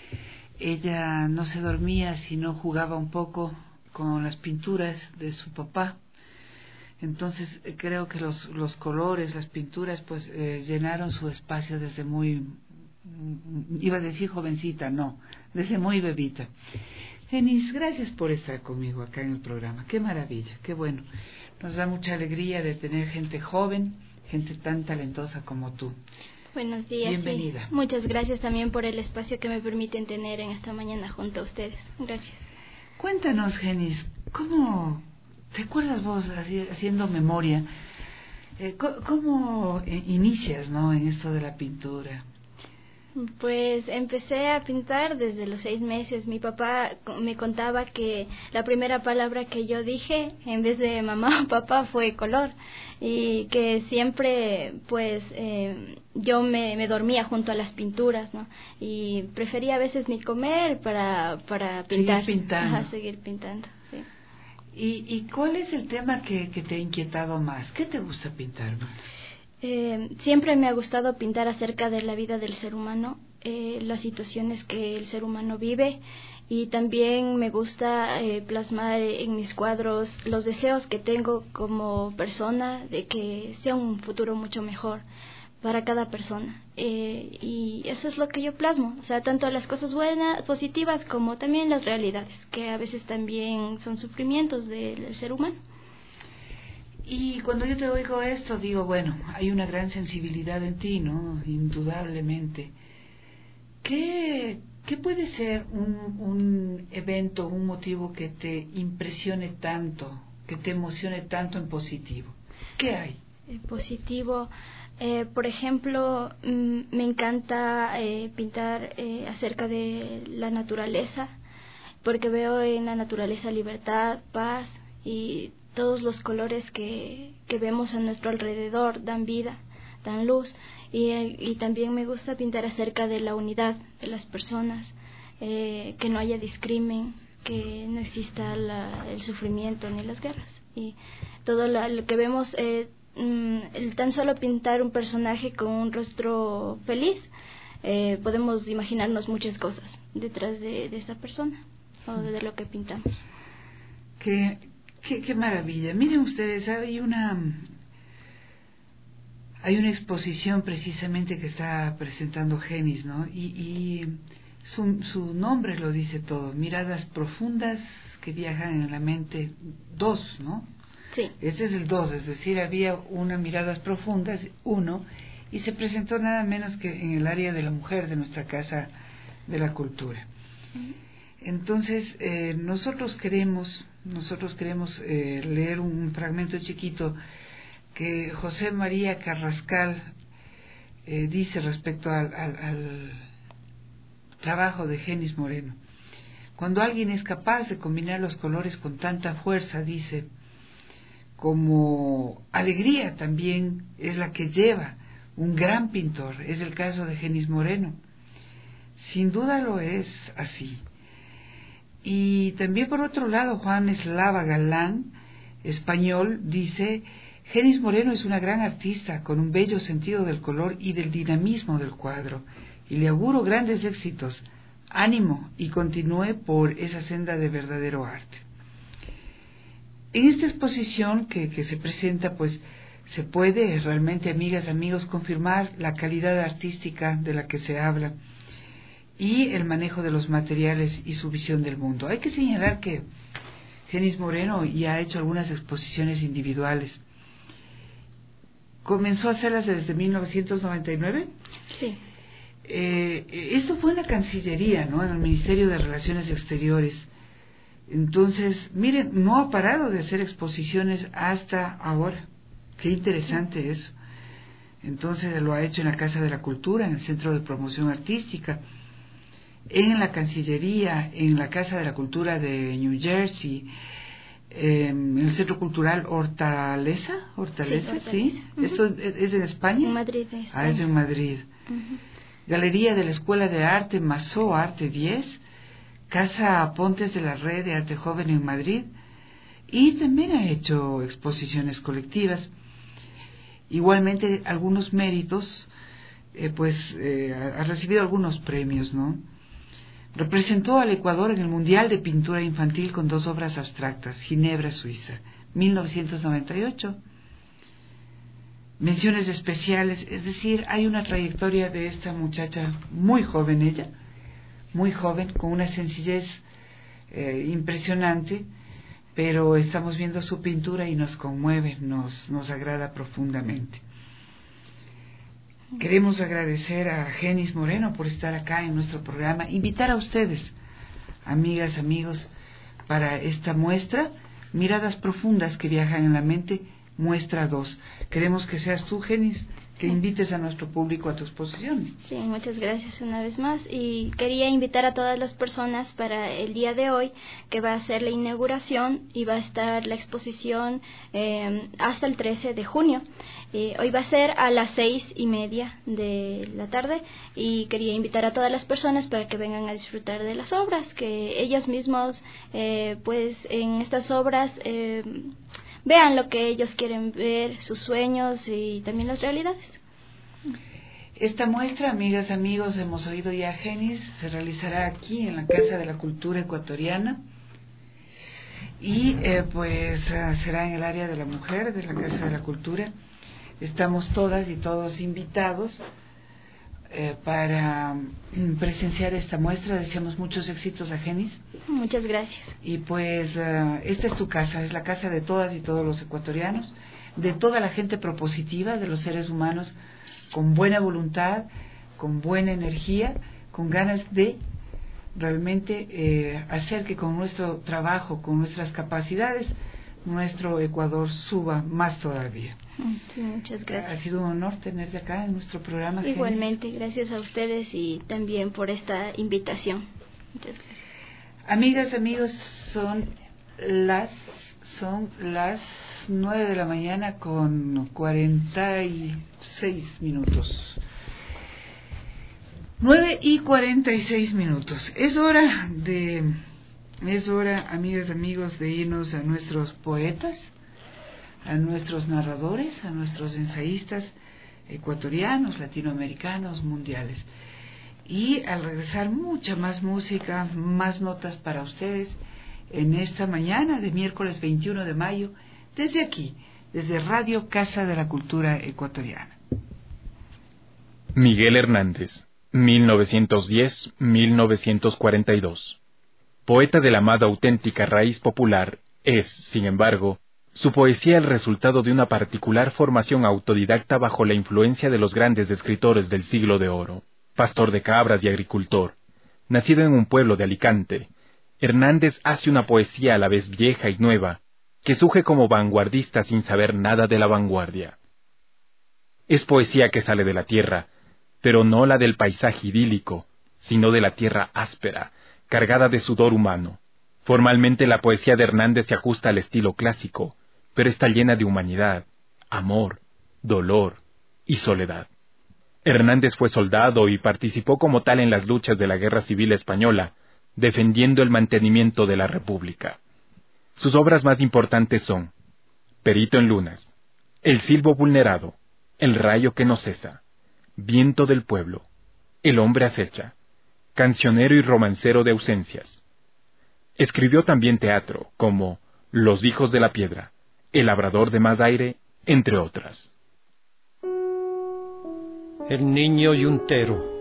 ella no se dormía si no jugaba un poco con las pinturas de su papá. Entonces eh, creo que los, los colores, las pinturas pues eh, llenaron su espacio desde muy, iba a decir jovencita, no, desde muy bebita. Genis, gracias por estar conmigo acá en el programa, qué maravilla, qué bueno. Nos da mucha alegría de tener gente joven, gente tan talentosa como tú. Buenos días. Bienvenida. Sí. Muchas gracias también por el espacio que me permiten tener en esta mañana junto a ustedes. Gracias. Cuéntanos, Genis, ¿cómo te acuerdas vos haciendo memoria? Eh, ¿Cómo inicias, no, en esto de la pintura? Pues empecé a pintar desde los seis meses. Mi papá me contaba que la primera palabra que yo dije en vez de mamá o papá fue color, y que siempre pues eh, yo me, me dormía junto a las pinturas, ¿no? Y prefería a veces ni comer para, para pintar. Seguir pintando. Ajá, seguir pintando, sí. ¿Y, y cuál es el tema que, que te ha inquietado más? ¿Qué te gusta pintar más? Eh, siempre me ha gustado pintar acerca de la vida del ser humano, eh, las situaciones que el ser humano vive, y también me gusta eh, plasmar en mis cuadros los deseos que tengo como persona de que sea un futuro mucho mejor para cada persona, eh, y eso es lo que yo plasmo, o sea, tanto las cosas buenas, positivas, como también las realidades, que a veces también son sufrimientos del, del ser humano. Y cuando yo te oigo esto, digo, bueno, hay una gran sensibilidad en ti, ¿no? Indudablemente. ¿Qué, qué puede ser un, un evento, un motivo que te impresione tanto, que te emocione tanto en positivo? ¿Qué hay? Eh, positivo, eh, por ejemplo, mm, me encanta eh, pintar eh, acerca de la naturaleza, porque veo en la naturaleza libertad, paz, y todos los colores que, que vemos a nuestro alrededor dan vida, dan luz. Y, y también me gusta pintar acerca de la unidad de las personas, eh, que no haya discrimen, que no exista la, el sufrimiento ni las guerras. Y todo lo, lo que vemos, eh, el tan solo pintar un personaje con un rostro feliz, eh, podemos imaginarnos muchas cosas detrás de, de esa persona o de lo que pintamos. Qué, qué, qué maravilla. Miren ustedes, hay una hay una exposición precisamente que está presentando Genis, ¿no? Y, y su, su nombre lo dice todo, miradas profundas que viajan en la mente, dos, ¿no? Sí. Este es el dos, es decir, había una miradas profundas, uno, y se presentó nada menos que en el área de la mujer de nuestra Casa de la Cultura. Entonces, eh, nosotros queremos, nosotros queremos eh, leer un fragmento chiquito que José María Carrascal eh, dice respecto al, al, al trabajo de Genis Moreno. Cuando alguien es capaz de combinar los colores con tanta fuerza, dice, como alegría también es la que lleva un gran pintor, es el caso de Genis Moreno. Sin duda lo es así. Y también por otro lado, Juan Eslava Galán, español, dice, Genis Moreno es una gran artista con un bello sentido del color y del dinamismo del cuadro, y le auguro grandes éxitos. Ánimo y continúe por esa senda de verdadero arte. En esta exposición que, que se presenta, pues se puede realmente, amigas, amigos, confirmar la calidad artística de la que se habla y el manejo de los materiales y su visión del mundo. Hay que señalar que Genis Moreno ya ha hecho algunas exposiciones individuales. ¿Comenzó a hacerlas desde mil novecientos noventa y nueve? Sí. Eh, esto fue en la Cancillería, ¿no? En el Ministerio de Relaciones Exteriores. Entonces, miren, no ha parado de hacer exposiciones hasta ahora. Qué interesante eso. Entonces lo ha hecho en la Casa de la Cultura, en el Centro de Promoción Artística, en la Cancillería, en la Casa de la Cultura de New Jersey, eh, en el Centro Cultural Hortaleza, Hortaleza, ¿sí? ¿Sí? Uh-huh. ¿Esto es en España? En Madrid, en España. Ah, es en Madrid. Uh-huh. Galería de la Escuela de Arte Masó Arte diez, Casa Pontes de la Red de Arte Joven en Madrid, y también ha hecho exposiciones colectivas. Igualmente algunos méritos, eh, pues eh, ha recibido algunos premios, ¿no? Representó al Ecuador en el Mundial de Pintura Infantil con dos obras abstractas, Ginebra, Suiza, mil novecientos noventa y ocho. Menciones especiales, es decir, hay una trayectoria de esta muchacha muy joven, ella, muy joven, con una sencillez eh, impresionante, pero estamos viendo su pintura y nos conmueve, nos, nos agrada profundamente. Queremos agradecer a Genis Moreno por estar acá en nuestro programa, invitar a ustedes, amigas, amigos, para esta muestra, Miradas Profundas que Viajan en la Mente, muestra dos. Queremos que seas tú, Genis, que invites a nuestro público a tu exposición. Sí, muchas gracias una vez más, y quería invitar a todas las personas para el día de hoy, que va a ser la inauguración y va a estar la exposición eh, hasta el trece de junio. Eh, hoy va a ser a las seis y media de la tarde, y quería invitar a todas las personas para que vengan a disfrutar de las obras, que ellos mismos eh, pues en estas obras eh, vean lo que ellos quieren ver, sus sueños y también las realidades. Esta muestra, amigas, amigos, hemos oído ya a Genis, se realizará aquí en la Casa de la Cultura Ecuatoriana, y eh, pues será en el área de la mujer de la Casa de la Cultura. Estamos todas y todos invitados eh, para presenciar esta muestra. Deseamos muchos éxitos a Genis. Muchas gracias. Y pues uh, esta es tu casa, es la casa de todas y todos los ecuatorianos, de toda la gente propositiva, de los seres humanos con buena voluntad, con buena energía, con ganas de realmente eh, hacer que con nuestro trabajo, con nuestras capacidades, nuestro Ecuador suba más todavía. Sí, muchas gracias. Ha sido un honor tenerte acá en nuestro programa. Igualmente, Genis. Gracias a ustedes y también por esta invitación. Muchas gracias. Amigas, amigos, son las son las nueve de la mañana con cuarenta y seis minutos. Nueve y cuarenta y seis minutos. Es hora de, es hora, amigas, amigos, de irnos a nuestros poetas, a nuestros narradores, a nuestros ensayistas ecuatorianos, latinoamericanos, mundiales. Y al regresar, mucha más música, más notas para ustedes en esta mañana de miércoles veintiuno de mayo, desde aquí, desde Radio Casa de la Cultura Ecuatoriana. Miguel Hernández, mil novecientos diez a mil novecientos cuarenta y dos. Poeta de la más auténtica raíz popular, es, sin embargo, su poesía el resultado de una particular formación autodidacta bajo la influencia de los grandes escritores del siglo de oro. Pastor de cabras y agricultor, nacido en un pueblo de Alicante, Hernández hace una poesía a la vez vieja y nueva, que surge como vanguardista sin saber nada de la vanguardia. Es poesía que sale de la tierra, pero no la del paisaje idílico, sino de la tierra áspera, cargada de sudor humano. Formalmente la poesía de Hernández se ajusta al estilo clásico, pero está llena de humanidad, amor, dolor y soledad. Hernández fue soldado y participó como tal en las luchas de la Guerra Civil Española, defendiendo el mantenimiento de la República. Sus obras más importantes son Perito en Lunas, El silbo vulnerado, El rayo que no cesa, Viento del pueblo, El hombre acecha, Cancionero y romancero de ausencias. Escribió también teatro, como Los hijos de la piedra, El labrador de más aire, entre otras. El niño yuntero.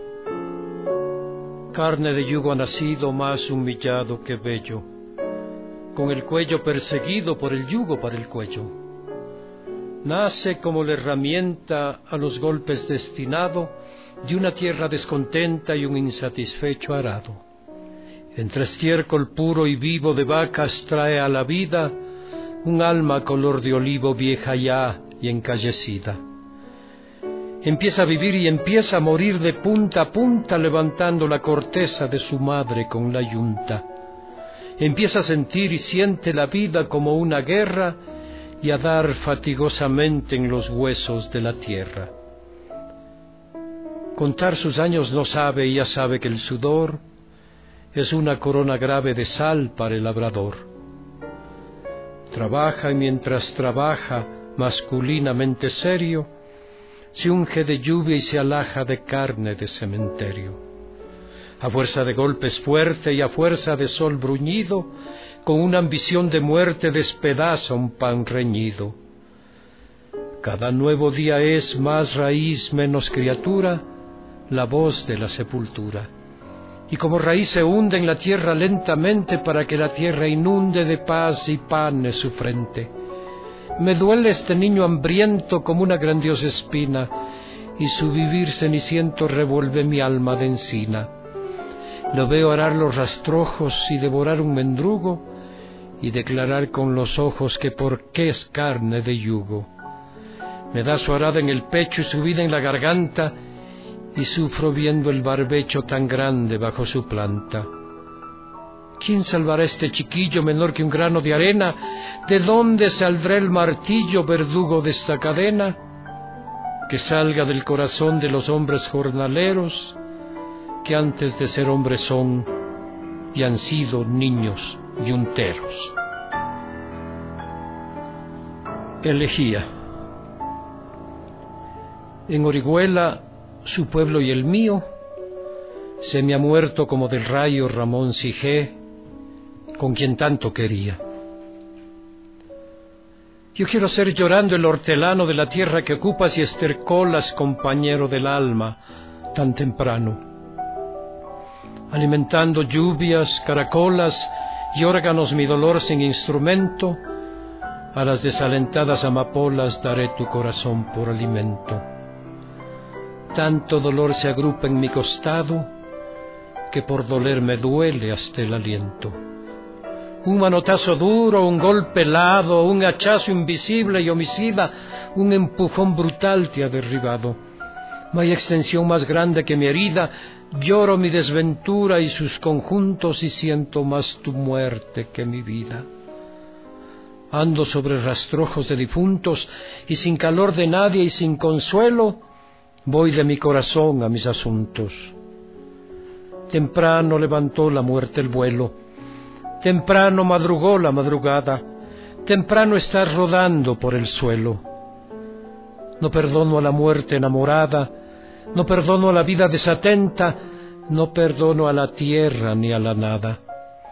Carne de yugo ha nacido, más humillado que bello, con el cuello perseguido por el yugo para el cuello. Nace como la herramienta a los golpes destinado de una tierra descontenta y un insatisfecho arado. Entre estiércol puro y vivo de vacas trae a la vida un alma color de olivo vieja ya y encallecida. Empieza a vivir y empieza a morir de punta a punta, levantando la corteza de su madre con la yunta. Empieza a sentir y siente la vida como una guerra y a dar fatigosamente en los huesos de la tierra. Contar sus años no sabe y ya sabe que el sudor es una corona grave de sal para el labrador. Trabaja y mientras trabaja, masculinamente serio, se unge de lluvia y se alaja de carne de cementerio. A fuerza de golpes fuerte y a fuerza de sol bruñido, con una ambición de muerte despedaza un pan reñido. Cada nuevo día es más raíz, menos criatura, la voz de la sepultura. Y como raíz se hunde en la tierra lentamente para que la tierra inunde de paz y panes su frente. Me duele este niño hambriento como una grandiosa espina, y su vivir ceniciento revuelve mi alma de encina. Lo veo arar los rastrojos y devorar un mendrugo, y declarar con los ojos que por qué es carne de yugo. Me da su arada en el pecho y su vida en la garganta, y sufro viendo el barbecho tan grande bajo su planta. ¿Quién salvará a este chiquillo menor que un grano de arena? ¿De dónde saldrá el martillo verdugo de esta cadena? Que salga del corazón de los hombres jornaleros, que antes de ser hombres son y han sido niños yunteros. Elegía. En Orihuela, su pueblo y el mío, se me ha muerto como del rayo Ramón Sigé, con quien tanto quería. Yo quiero ser llorando el hortelano de la tierra que ocupas y estercolas, compañero del alma, tan temprano. Alimentando lluvias, caracolas y órganos mi dolor sin instrumento, a las desalentadas amapolas daré tu corazón por alimento. Tanto dolor se agrupa en mi costado, que por doler me duele hasta el aliento. Un manotazo duro, un golpe helado, un hachazo invisible y homicida, un empujón brutal te ha derribado. No hay extensión más grande que mi herida, lloro mi desventura y sus conjuntos y siento más tu muerte que mi vida. Ando sobre rastrojos de difuntos y sin calor de nadie y sin consuelo, voy de mi corazón a mis asuntos. Temprano levantó la muerte el vuelo, temprano madrugó la madrugada, temprano estás rodando por el suelo. No perdono a la muerte enamorada, no perdono a la vida desatenta, no perdono a la tierra ni a la nada.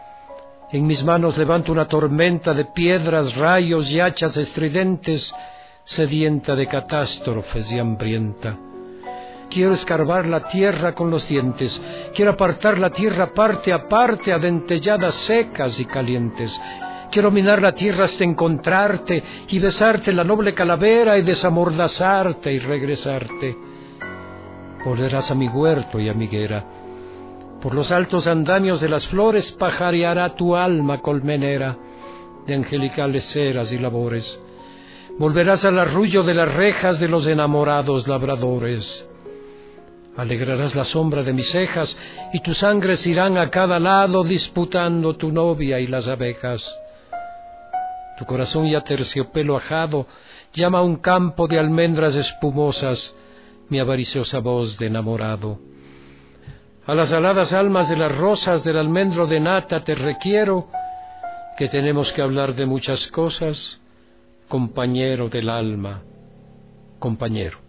En mis manos levanto una tormenta de piedras, rayos y hachas estridentes, sedienta de catástrofes y hambrienta. Quiero escarbar la tierra con los dientes, quiero apartar la tierra parte a parte, a dentelladas secas y calientes. Quiero minar la tierra hasta encontrarte y besarte la noble calavera y desamordazarte y regresarte. Volverás a mi huerto y a mi higuera. Por los altos andamios de las flores pajareará tu alma colmenera de angelicales ceras y labores. Volverás al arrullo de las rejas de los enamorados labradores. Alegrarás la sombra de mis cejas y tus sangres irán a cada lado disputando tu novia y las abejas. Tu corazón ya terciopelo ajado llama a un campo de almendras espumosas mi avariciosa voz de enamorado. A las aladas almas de las rosas del almendro de nata te requiero, que tenemos que hablar de muchas cosas, compañero del alma, compañero.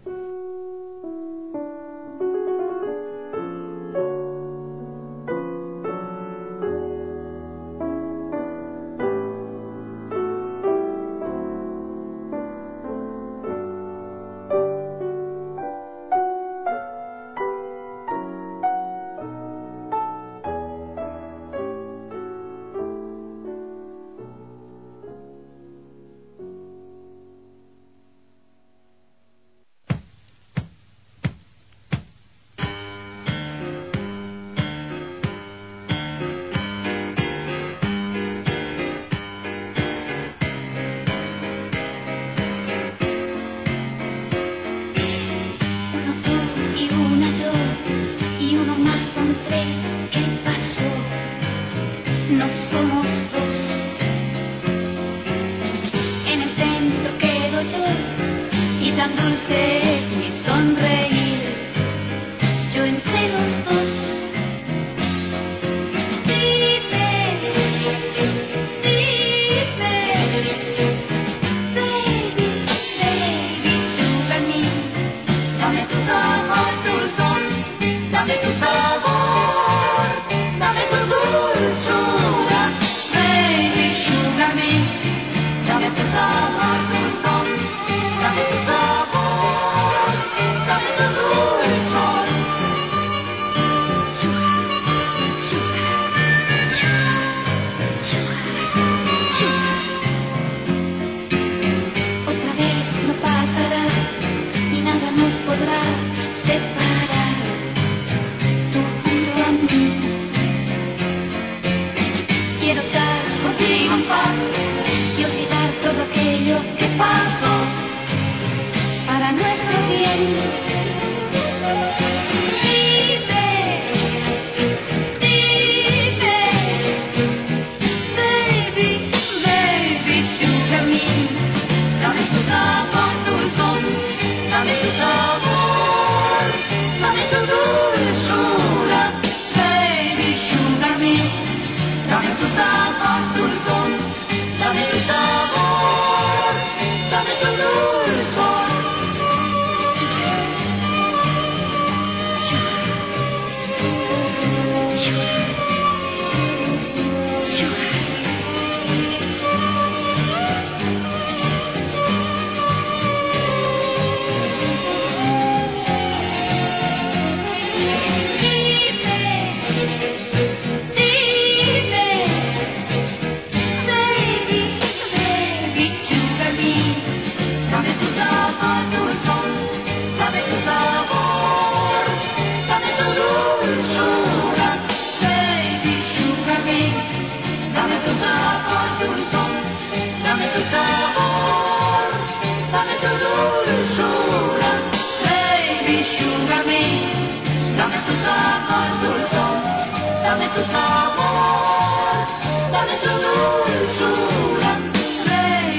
tu sabor, dame tu dulzura,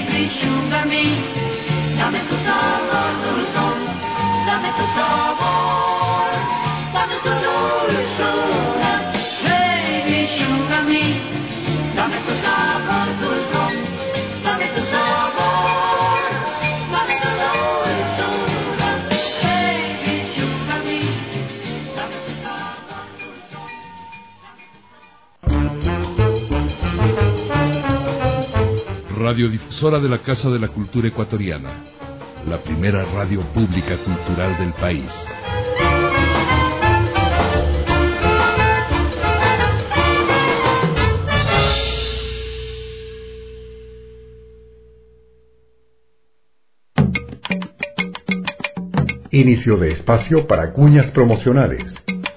mí, dame tu sabor dulzón, dame tu sabor, dame tu dulzura. Baby sugar me, dame tu sabor dulzón, dame tu sabor, dame tu dulzura. Baby sugar me, dame tu sabor dulzón. Radiodifusora de la Casa de la Cultura Ecuatoriana, la primera radio pública cultural del país. Inicio de espacio para cuñas promocionales.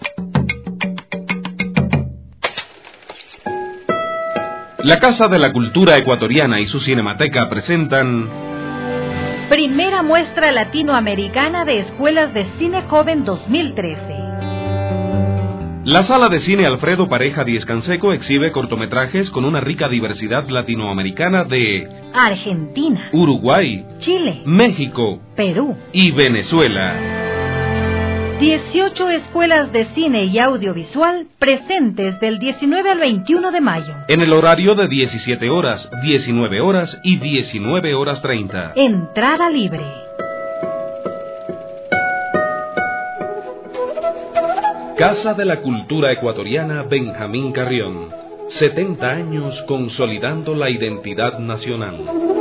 La Casa de la Cultura Ecuatoriana y su Cinemateca presentan Primera Muestra Latinoamericana de Escuelas de Cine Joven dos mil trece. La Sala de Cine Alfredo Pareja Díez Canseco exhibe cortometrajes con una rica diversidad latinoamericana de Argentina, Uruguay, Chile, México, Perú y Venezuela. dieciocho escuelas de cine y audiovisual presentes del diecinueve al veintiuno de mayo. En el horario de diecisiete horas, diecinueve horas y diecinueve horas treinta. Entrada libre. Casa de la Cultura Ecuatoriana Benjamín Carrión. setenta años consolidando la identidad nacional.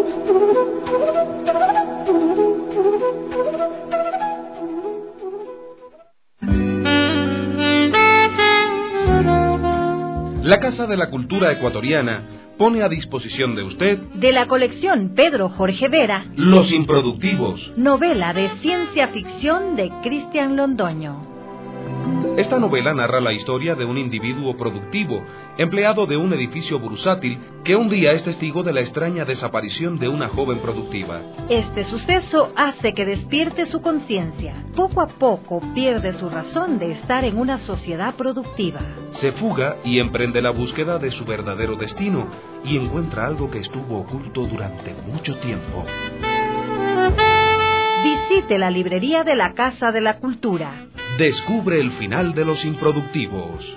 La Casa de la Cultura Ecuatoriana pone a disposición de usted de la colección Pedro Jorge Vera Los Improductivos, novela de ciencia ficción de Cristian Londoño. Esta novela narra la historia de un individuo productivo, empleado de un edificio bursátil, que un día es testigo de la extraña desaparición de una joven productiva. Este suceso hace que despierte su conciencia. Poco a poco pierde su razón de estar en una sociedad productiva. Se fuga y emprende la búsqueda de su verdadero destino, y encuentra algo que estuvo oculto durante mucho tiempo. Visite la librería de la Casa de la Cultura. Descubre el final de Los Improductivos.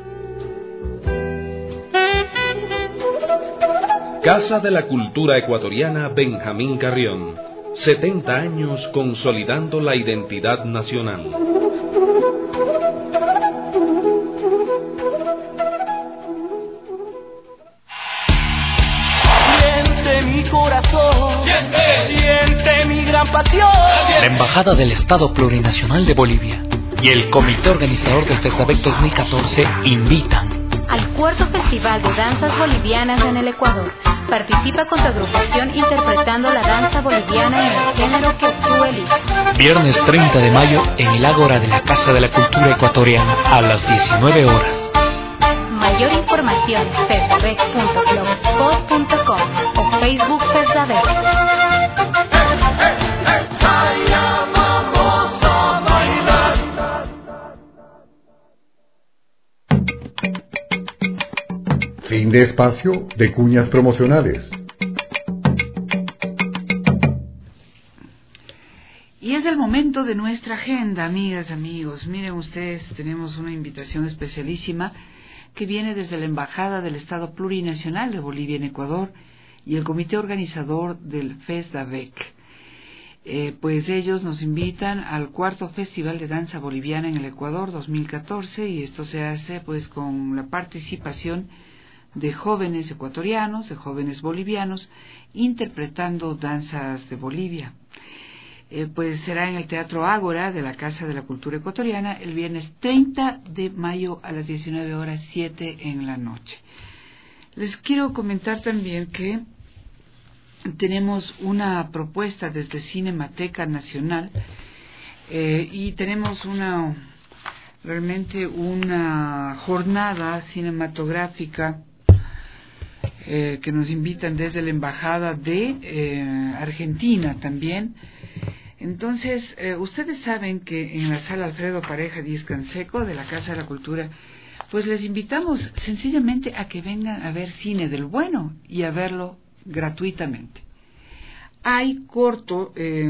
Casa de la Cultura Ecuatoriana Benjamín Carrión. setenta años consolidando la identidad nacional. Siente mi corazón, siente, siente mi gran pasión. La Embajada del Estado Plurinacional de Bolivia y el comité organizador del Festabec dos mil catorce invitan al cuarto Festival de Danzas Bolivianas en el Ecuador. Participa con tu agrupación interpretando la danza boliviana en el género que tú eliges. Viernes treinta de mayo en el Ágora de la Casa de la Cultura Ecuatoriana a las diecinueve horas. Mayor información festabec punto blogspot punto com o Facebook Festabec. Fin de espacio de cuñas promocionales. Y es el momento de nuestra agenda, amigas, amigos. Miren ustedes, tenemos una invitación especialísima que viene desde la Embajada del Estado Plurinacional de Bolivia en Ecuador y el comité organizador del FESDAVEC. Eh, pues ellos nos invitan al cuarto Festival de Danza Boliviana en el Ecuador dos mil catorce, y esto se hace pues con la participación de jóvenes ecuatorianos, de jóvenes bolivianos, interpretando danzas de Bolivia. Eh, pues será en el Teatro Ágora de la Casa de la Cultura Ecuatoriana el viernes treinta de mayo a las diecinueve horas siete en la noche. Les quiero comentar también que tenemos una propuesta desde Cinemateca Nacional eh, y tenemos una realmente una jornada cinematográfica Eh, que nos invitan desde la Embajada de eh, Argentina también. Entonces, eh, ustedes saben que en la Sala Alfredo Pareja Díez Canseco de la Casa de la Cultura, pues les invitamos sencillamente a que vengan a ver cine del bueno y a verlo gratuitamente. hay corto, eh,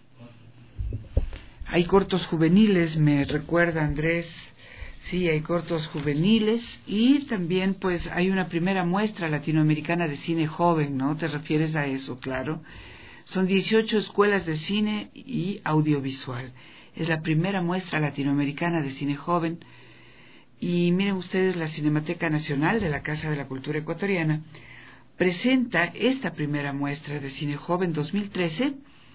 hay cortos juveniles, me recuerda Andrés. Sí, hay cortos juveniles y también pues hay una primera muestra latinoamericana de cine joven, ¿no? ¿Te refieres a eso? Claro. Son dieciocho escuelas de cine y audiovisual. Es la primera muestra latinoamericana de cine joven. Y miren ustedes, la Cinemateca Nacional de la Casa de la Cultura Ecuatoriana presenta esta primera muestra de cine joven dos mil trece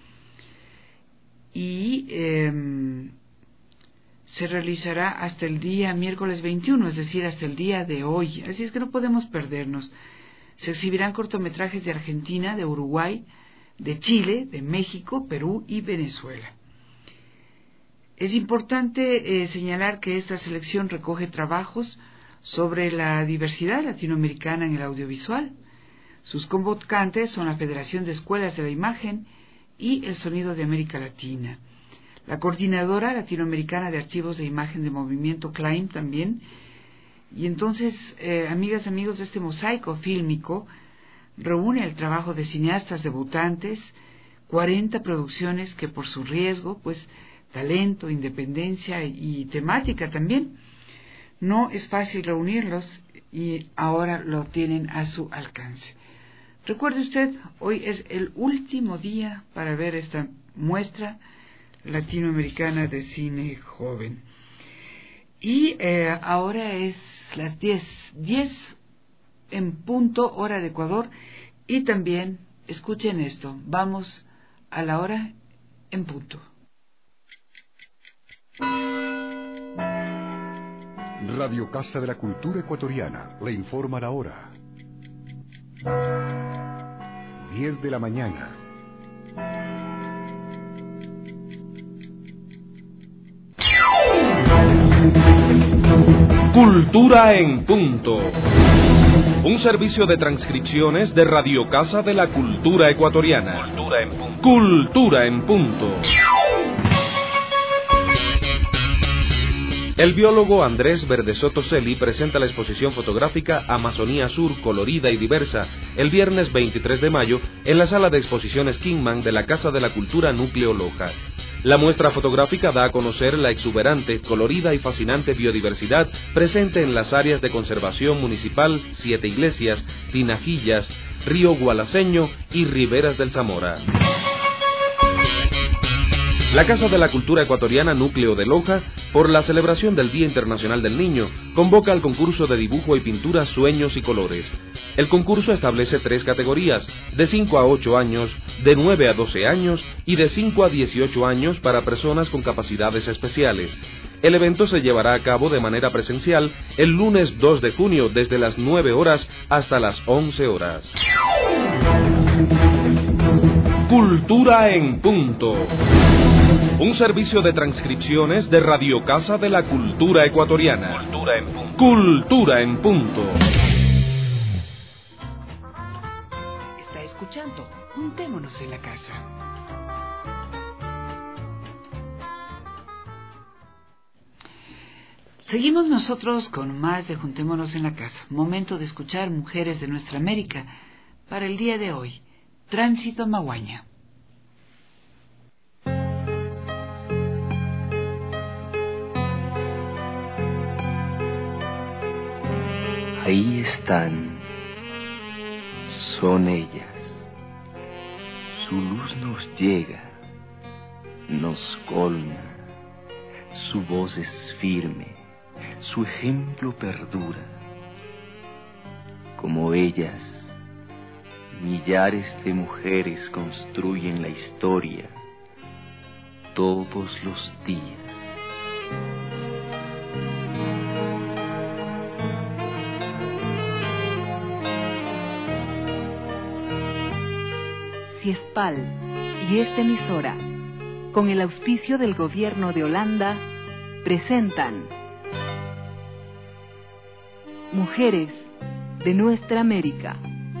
y... Eh, se realizará hasta el día miércoles veintiuno, es decir, hasta el día de hoy. Así es que no podemos perdernos. Se exhibirán cortometrajes de Argentina, de Uruguay, de Chile, de México, Perú y Venezuela. Es importante eh, señalar que esta selección recoge trabajos sobre la diversidad latinoamericana en el audiovisual. Sus convocantes son la Federación de Escuelas de la Imagen y el Sonido de América Latina. La Coordinadora Latinoamericana de Archivos de Imagen de Movimiento, C L A I M, también. Y entonces, eh, amigas y amigos, este mosaico fílmico reúne el trabajo de cineastas debutantes, cuarenta producciones que por su riesgo, pues, talento, independencia y, y temática también, no es fácil reunirlos y ahora lo tienen a su alcance. Recuerde usted, hoy es el último día para ver esta muestra latinoamericana de cine joven. Y eh, ahora es las diez, diez en punto, hora de Ecuador. Y también, escuchen esto, vamos a la hora en punto. Radio Casa de la Cultura Ecuatoriana le informa la hora. diez de la mañana. Cultura en punto. Un servicio de transcripciones de Radio Casa de la Cultura Ecuatoriana. Cultura en punto. Cultura en punto. El biólogo Andrés Verdesoto Celi presenta la exposición fotográfica Amazonía Sur, colorida y diversa, el viernes veintitrés de mayo, en la sala de exposiciones Kingman de la Casa de la Cultura Núcleo Loja. La muestra fotográfica da a conocer la exuberante, colorida y fascinante biodiversidad presente en las áreas de conservación municipal Siete Iglesias, Tinajillas, Río Gualaceño y Riberas del Zamora. La Casa de la Cultura Ecuatoriana Núcleo de Loja, por la celebración del Día Internacional del Niño, convoca al concurso de dibujo y pintura Sueños y Colores. El concurso establece tres categorías, de cinco a ocho años, de nueve a doce años y de cinco a dieciocho años para personas con capacidades especiales. El evento se llevará a cabo de manera presencial el lunes dos de junio desde las nueve horas hasta las once horas. Cultura en punto. Un servicio de transcripciones de Radio Casa de la Cultura Ecuatoriana. Cultura en punto. Cultura en punto. Está escuchando. Juntémonos en la casa. Seguimos nosotros con más de Juntémonos en la casa. Momento de escuchar Mujeres de Nuestra América para el día de hoy. Tránsito Maguaña. Ahí están, son ellas. Su luz nos llega, nos colma. Su voz es firme, su ejemplo perdura. Como ellas, millares de mujeres construyen la historia todos los días. Ciespal y esta emisora, con el auspicio del Gobierno de Holanda, presentan Mujeres de Nuestra América.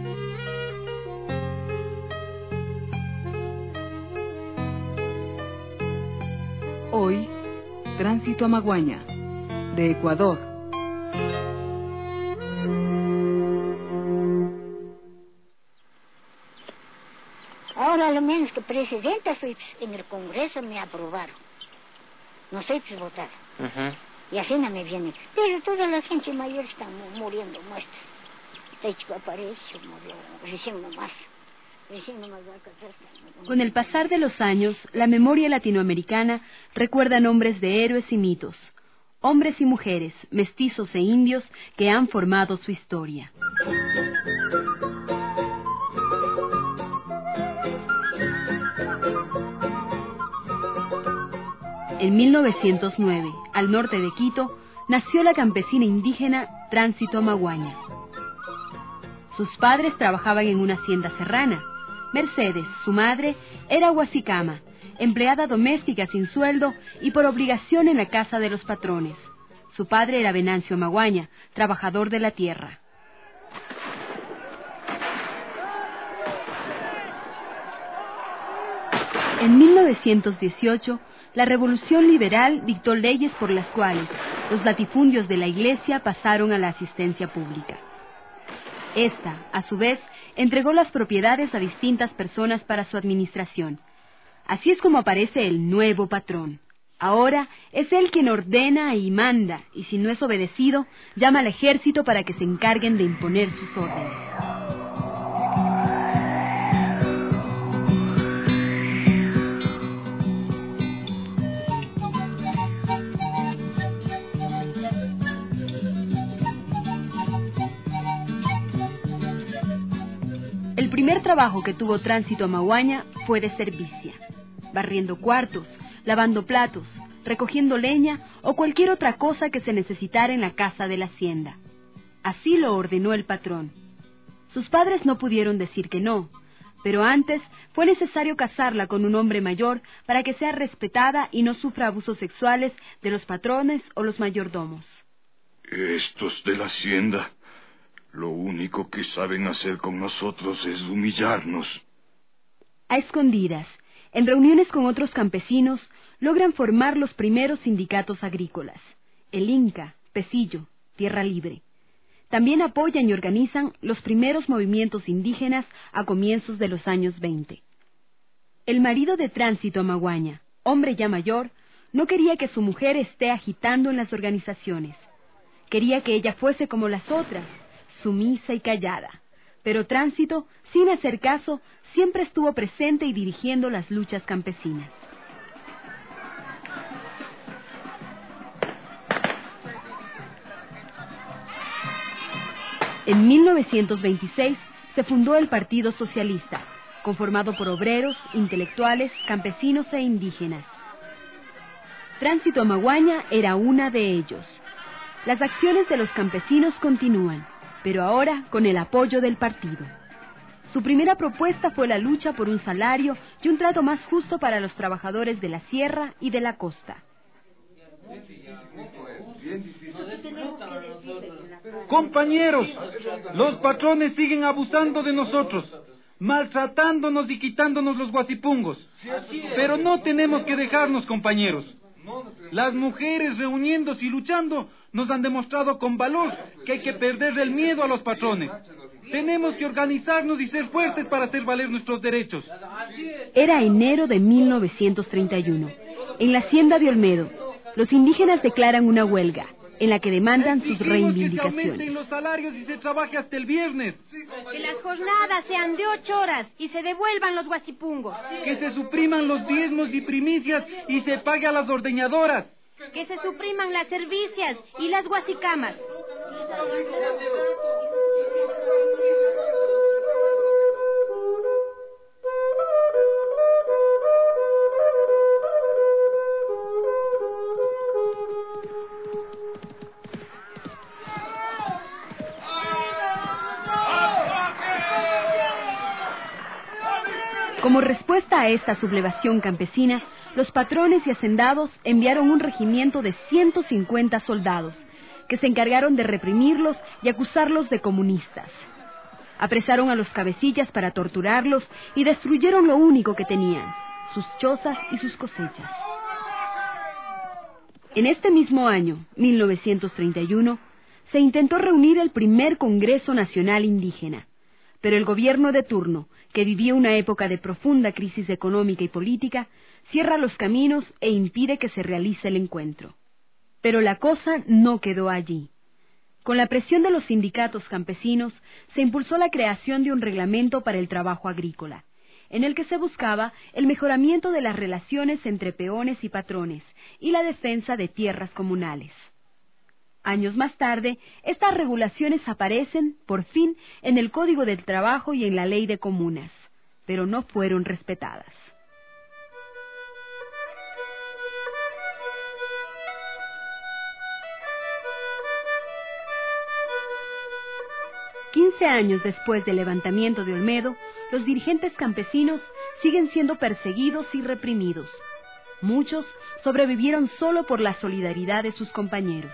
Hoy, Tránsito a Maguaña, de Ecuador. Ahora lo menos que presidenta soy, en el Congreso me aprobaron. No soy pues votada. Uh-huh. Y así no me viene. Pero toda la gente mayor está muriendo, muertos. De hecho, aparece, murió recién nomás. Recién nomás va a casar. Con el pasar de los años, la memoria latinoamericana recuerda nombres de héroes y mitos, hombres y mujeres, mestizos e indios que han formado su historia. En mil novecientos nueve, al norte de Quito, nació la campesina indígena Tránsito Maguaña. Sus padres trabajaban en una hacienda serrana. Mercedes, su madre, era huasicama, empleada doméstica sin sueldo y por obligación en la casa de los patrones. Su padre era Venancio Maguaña, trabajador de la tierra. En mil novecientos dieciocho, la Revolución Liberal dictó leyes por las cuales los latifundios de la Iglesia pasaron a la asistencia pública. Esta, a su vez, entregó las propiedades a distintas personas para su administración. Así es como aparece el nuevo patrón. Ahora es él quien ordena y manda, y si no es obedecido, llama al ejército para que se encarguen de imponer sus órdenes. El primer trabajo que tuvo Tránsito Maguaña fue de servicia, barriendo cuartos, lavando platos, recogiendo leña o cualquier otra cosa que se necesitara en la casa de la hacienda. Así lo ordenó el patrón. Sus padres no pudieron decir que no, pero antes fue necesario casarla con un hombre mayor para que sea respetada y no sufra abusos sexuales de los patrones o los mayordomos. Estos de la hacienda, lo único que saben hacer con nosotros es humillarnos. A escondidas, en reuniones con otros campesinos, logran formar los primeros sindicatos agrícolas, el Inca, Pesillo, Tierra Libre. También apoyan y organizan los primeros movimientos indígenas a comienzos de los años veinte. El marido de Tránsito Maguaña, hombre ya mayor, no quería que su mujer esté agitando en las organizaciones. Quería que ella fuese como las otras, sumisa y callada. Pero Tránsito, sin hacer caso, siempre estuvo presente y dirigiendo las luchas campesinas. En mil novecientos veintiséis se fundó el Partido Socialista, conformado por obreros, intelectuales, campesinos e indígenas. Tránsito Maguaña era una de ellos. Las acciones de los campesinos continúan, pero ahora con el apoyo del partido. Su primera propuesta fue la lucha por un salario y un trato más justo para los trabajadores de la sierra y de la costa. Compañeros, los patrones siguen abusando de nosotros, maltratándonos y quitándonos los guasipungos. Pero no tenemos que dejarnos, compañeros. Las mujeres reuniéndose y luchando nos han demostrado con valor que hay que perder el miedo a los patrones. Tenemos que organizarnos y ser fuertes para hacer valer nuestros derechos. Era enero de mil novecientos treinta y uno. En la hacienda de Olmedo, los indígenas declaran una huelga en la que demandan sus reivindicaciones. Que se aumenten los salarios y se trabaje hasta el viernes. Que las jornadas sean de ocho horas y se devuelvan los guasipungos. Que se supriman los diezmos y primicias y se pague a las ordeñadoras. Que se supriman las servicias y las guasicamas. Como respuesta a esta sublevación campesina, los patrones y hacendados enviaron un regimiento de ciento cincuenta soldados, que se encargaron de reprimirlos y acusarlos de comunistas. Apresaron a los cabecillas para torturarlos y destruyeron lo único que tenían, sus chozas y sus cosechas. En este mismo año, mil novecientos treinta y uno, se intentó reunir el primer Congreso Nacional Indígena, pero el gobierno de turno, que vivía una época de profunda crisis económica y política, cierra los caminos e impide que se realice el encuentro. Pero la cosa no quedó allí. Con la presión de los sindicatos campesinos, se impulsó la creación de un reglamento para el trabajo agrícola, en el que se buscaba el mejoramiento de las relaciones entre peones y patrones y la defensa de tierras comunales. Años más tarde, estas regulaciones aparecen, por fin, en el Código del Trabajo y en la Ley de Comunas, pero no fueron respetadas. Quince años después del levantamiento de Olmedo, los dirigentes campesinos siguen siendo perseguidos y reprimidos. Muchos sobrevivieron solo por la solidaridad de sus compañeros.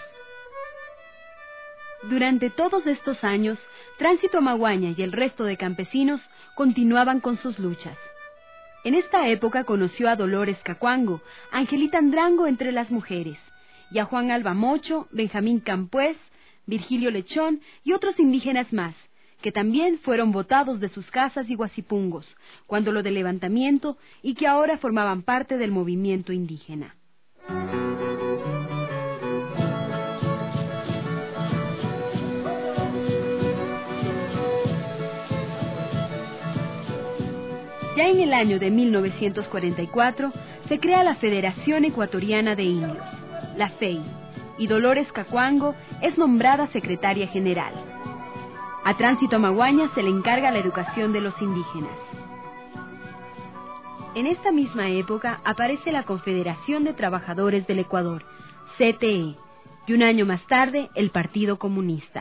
Durante todos estos años, Tránsito Maguaña y el resto de campesinos continuaban con sus luchas. En esta época conoció a Dolores Cacuango, Angelita Andrango entre las mujeres, y a Juan Alba Mocho, Benjamín Campués, Virgilio Lechón y otros indígenas más, que también fueron botados de sus casas y guacipungos, cuando lo del levantamiento, y que ahora formaban parte del movimiento indígena. Ya en el año de mil novecientos cuarenta y cuatro se crea la Federación Ecuatoriana de Indios, la F E I, y Dolores Cacuango es nombrada secretaria general. A Tránsito Maguaña se le encarga la educación de los indígenas. En esta misma época aparece la Confederación de Trabajadores del Ecuador, C T E, y un año más tarde el Partido Comunista.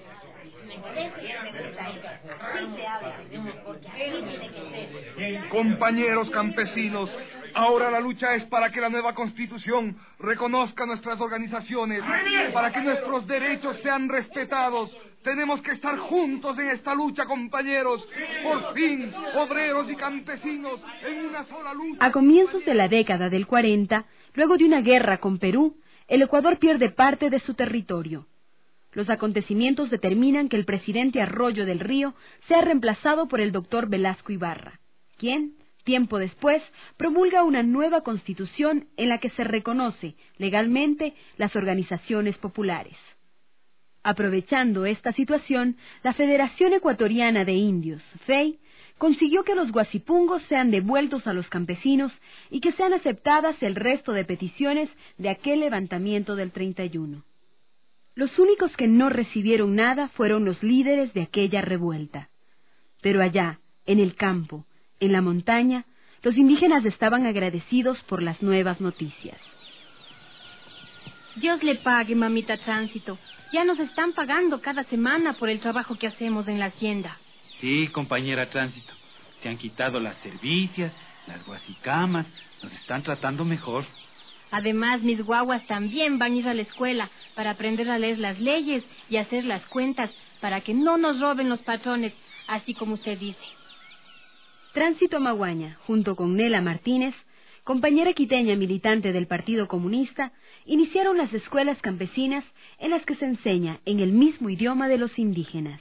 Compañeros campesinos, ahora la lucha es para que la nueva Constitución reconozca nuestras organizaciones, para que nuestros derechos sean respetados. Tenemos que estar juntos en esta lucha, compañeros. Por fin, obreros y campesinos en una sola lucha. A comienzos de la década del cuarenta, luego de una guerra con Perú, el Ecuador pierde parte de su territorio. Los acontecimientos determinan que el presidente Arroyo del Río sea reemplazado por el doctor Velasco Ibarra, quien, tiempo después, promulga una nueva constitución en la que se reconoce legalmente las organizaciones populares. Aprovechando esta situación, la Federación Ecuatoriana de Indios, F E I, consiguió que los guacipungos sean devueltos a los campesinos y que sean aceptadas el resto de peticiones de aquel levantamiento del treinta y uno. Los únicos que no recibieron nada fueron los líderes de aquella revuelta. Pero allá, en el campo, en la montaña, los indígenas estaban agradecidos por las nuevas noticias. Dios le pague, mamita Tránsito. Ya nos están pagando cada semana por el trabajo que hacemos en la hacienda. Sí, compañera Tránsito. Se han quitado las servicias, las guasicamas, nos están tratando mejor. Además, mis guaguas también van a ir a la escuela para aprender a leer las leyes y hacer las cuentas para que no nos roben los patrones, así como usted dice. Tránsito Maguaña, junto con Nela Martínez, compañera quiteña militante del Partido Comunista, iniciaron las escuelas campesinas en las que se enseña en el mismo idioma de los indígenas.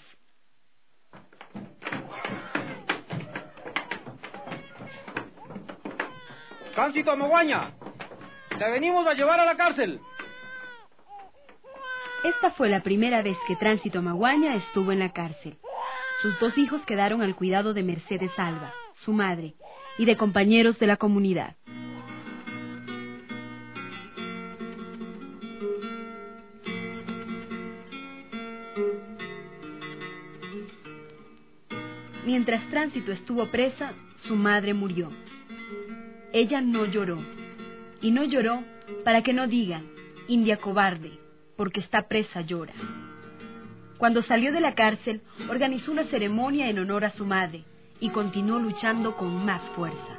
Tránsito Maguaña, te venimos a llevar a la cárcel. Esta fue la primera vez que Tránsito Maguaña estuvo en la cárcel. Sus dos hijos quedaron al cuidado de Mercedes Alba, su madre, y de compañeros de la comunidad. Mientras Tránsito estuvo presa, su madre murió. Ella no lloró. Y no lloró para que no digan, India cobarde, porque está presa llora. Cuando salió de la cárcel, organizó una ceremonia en honor a su madre y continuó luchando con más fuerza.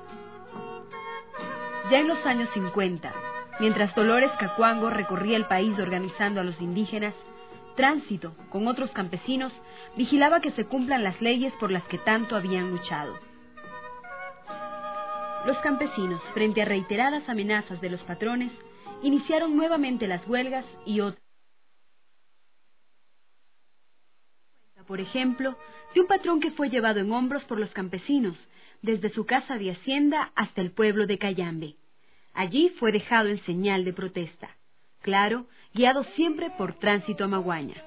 Ya en los años cincuenta, mientras Dolores Cacuango recorría el país organizando a los indígenas, Tránsito, con otros campesinos, vigilaba que se cumplan las leyes por las que tanto habían luchado. Los campesinos, frente a reiteradas amenazas de los patrones, iniciaron nuevamente las huelgas y otras por ejemplo, de un patrón que fue llevado en hombros por los campesinos, desde su casa de hacienda hasta el pueblo de Cayambe. Allí fue dejado en señal de protesta, claro, guiado siempre por Tránsito Amaguaña.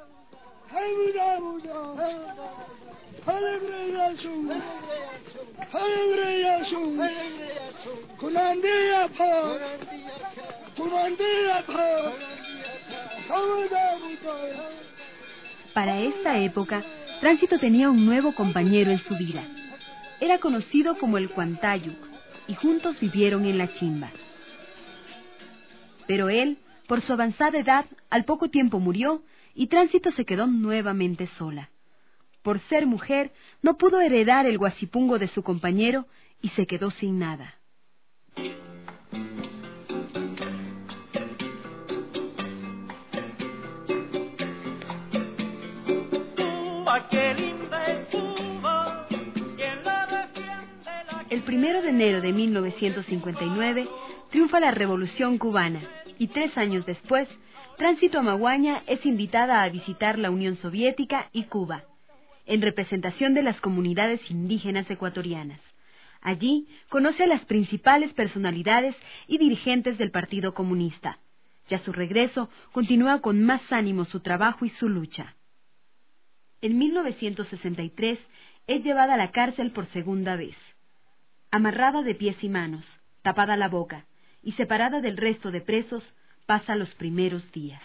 Para esta época, Tránsito tenía un nuevo compañero en su vida. Era conocido como el Cuantayuc, y juntos vivieron en la chimba. Pero él, por su avanzada edad, al poco tiempo murió, y Tránsito se quedó nuevamente sola. Por ser mujer, no pudo heredar el guasipungo de su compañero, y se quedó sin nada. El primero de enero de mil novecientos cincuenta y nueve triunfa la Revolución Cubana y tres años después, Tránsito Amaguaña es invitada a visitar la Unión Soviética y Cuba, en representación de las comunidades indígenas ecuatorianas. Allí conoce a las principales personalidades y dirigentes del Partido Comunista. Y a su regreso continúa con más ánimo su trabajo y su lucha. En mil novecientos sesenta y tres es llevada a la cárcel por segunda vez. Amarrada de pies y manos, tapada la boca y separada del resto de presos, pasa los primeros días.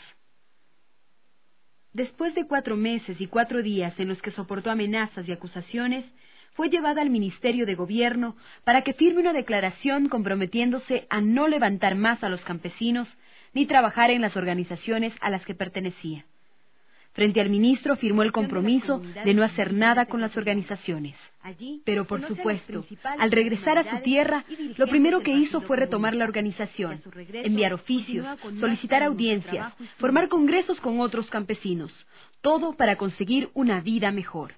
Después de cuatro meses y cuatro días en los que soportó amenazas y acusaciones, fue llevada al Ministerio de Gobierno para que firme una declaración comprometiéndose a no levantar más a los campesinos ni trabajar en las organizaciones a las que pertenecía. Frente al ministro firmó el compromiso de no hacer nada con las organizaciones. Pero, por supuesto, al regresar a su tierra, lo primero que hizo fue retomar la organización, enviar oficios, solicitar audiencias, formar congresos con otros campesinos, todo para conseguir una vida mejor.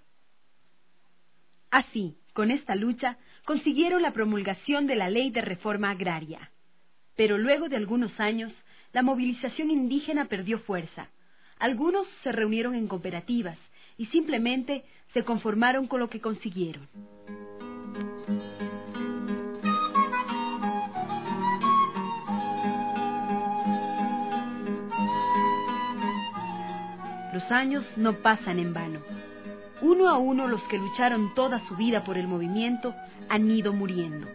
Así, con esta lucha, consiguieron la promulgación de la Ley de Reforma Agraria. Pero luego de algunos años, la movilización indígena perdió fuerza. Algunos se reunieron en cooperativas y simplemente se conformaron con lo que consiguieron. Los años no pasan en vano. Uno a uno los que lucharon toda su vida por el movimiento han ido muriendo.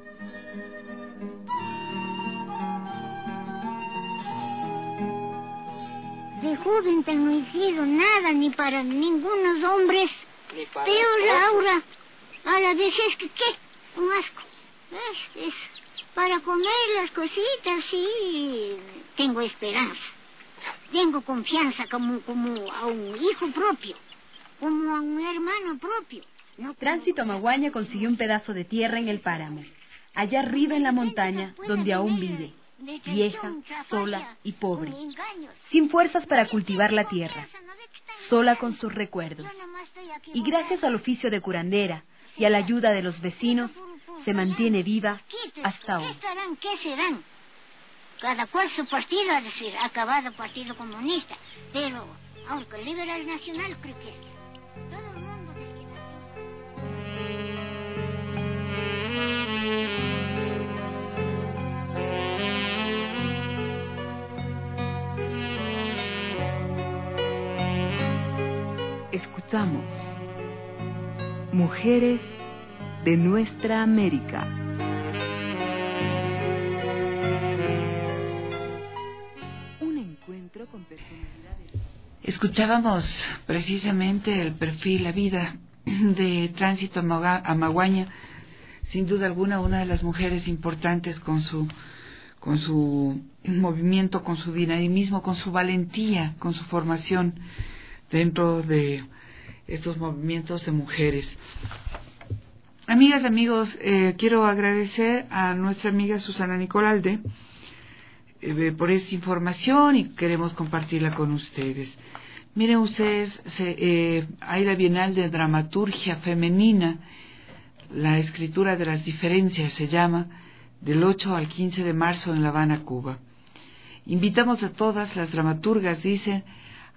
De joven no he sido nada ni para ningunos hombres. Pero Laura, a la vez es que qué, un asco. Es, es para comer las cositas, sí, tengo esperanza. Tengo confianza como, como a un hijo propio, como a un hermano propio. No Tránsito Amaguaña consiguió un pedazo de tierra en el páramo, allá arriba en la montaña donde aún vive, vieja, sola y pobre, sin fuerzas para cultivar la tierra, sola con sus recuerdos. Y gracias al oficio de curandera y a la ayuda de los vecinos, se mantiene viva hasta hoy. ¿Qué serán? ¿Qué serán? Cada cual su partido, es decir, acabado el Partido Comunista, pero aunque el Liberal Nacional creo que es todo el mundo desde que escuchamos Mujeres de Nuestra América. Escuchábamos precisamente el perfil, la vida de Tránsito Amaguaña, sin duda alguna una de las mujeres importantes con su con su movimiento, con su dinamismo, con su valentía, con su formación dentro de estos movimientos de mujeres. Amigas, amigos, eh, quiero agradecer a nuestra amiga Susana Nicolalde eh, por esta información y queremos compartirla con ustedes. Miren ustedes, se, eh, hay la Bienal de Dramaturgia Femenina, la escritura de las diferencias se llama, del ocho al quince de marzo en La Habana, Cuba. Invitamos a todas las dramaturgas, dicen,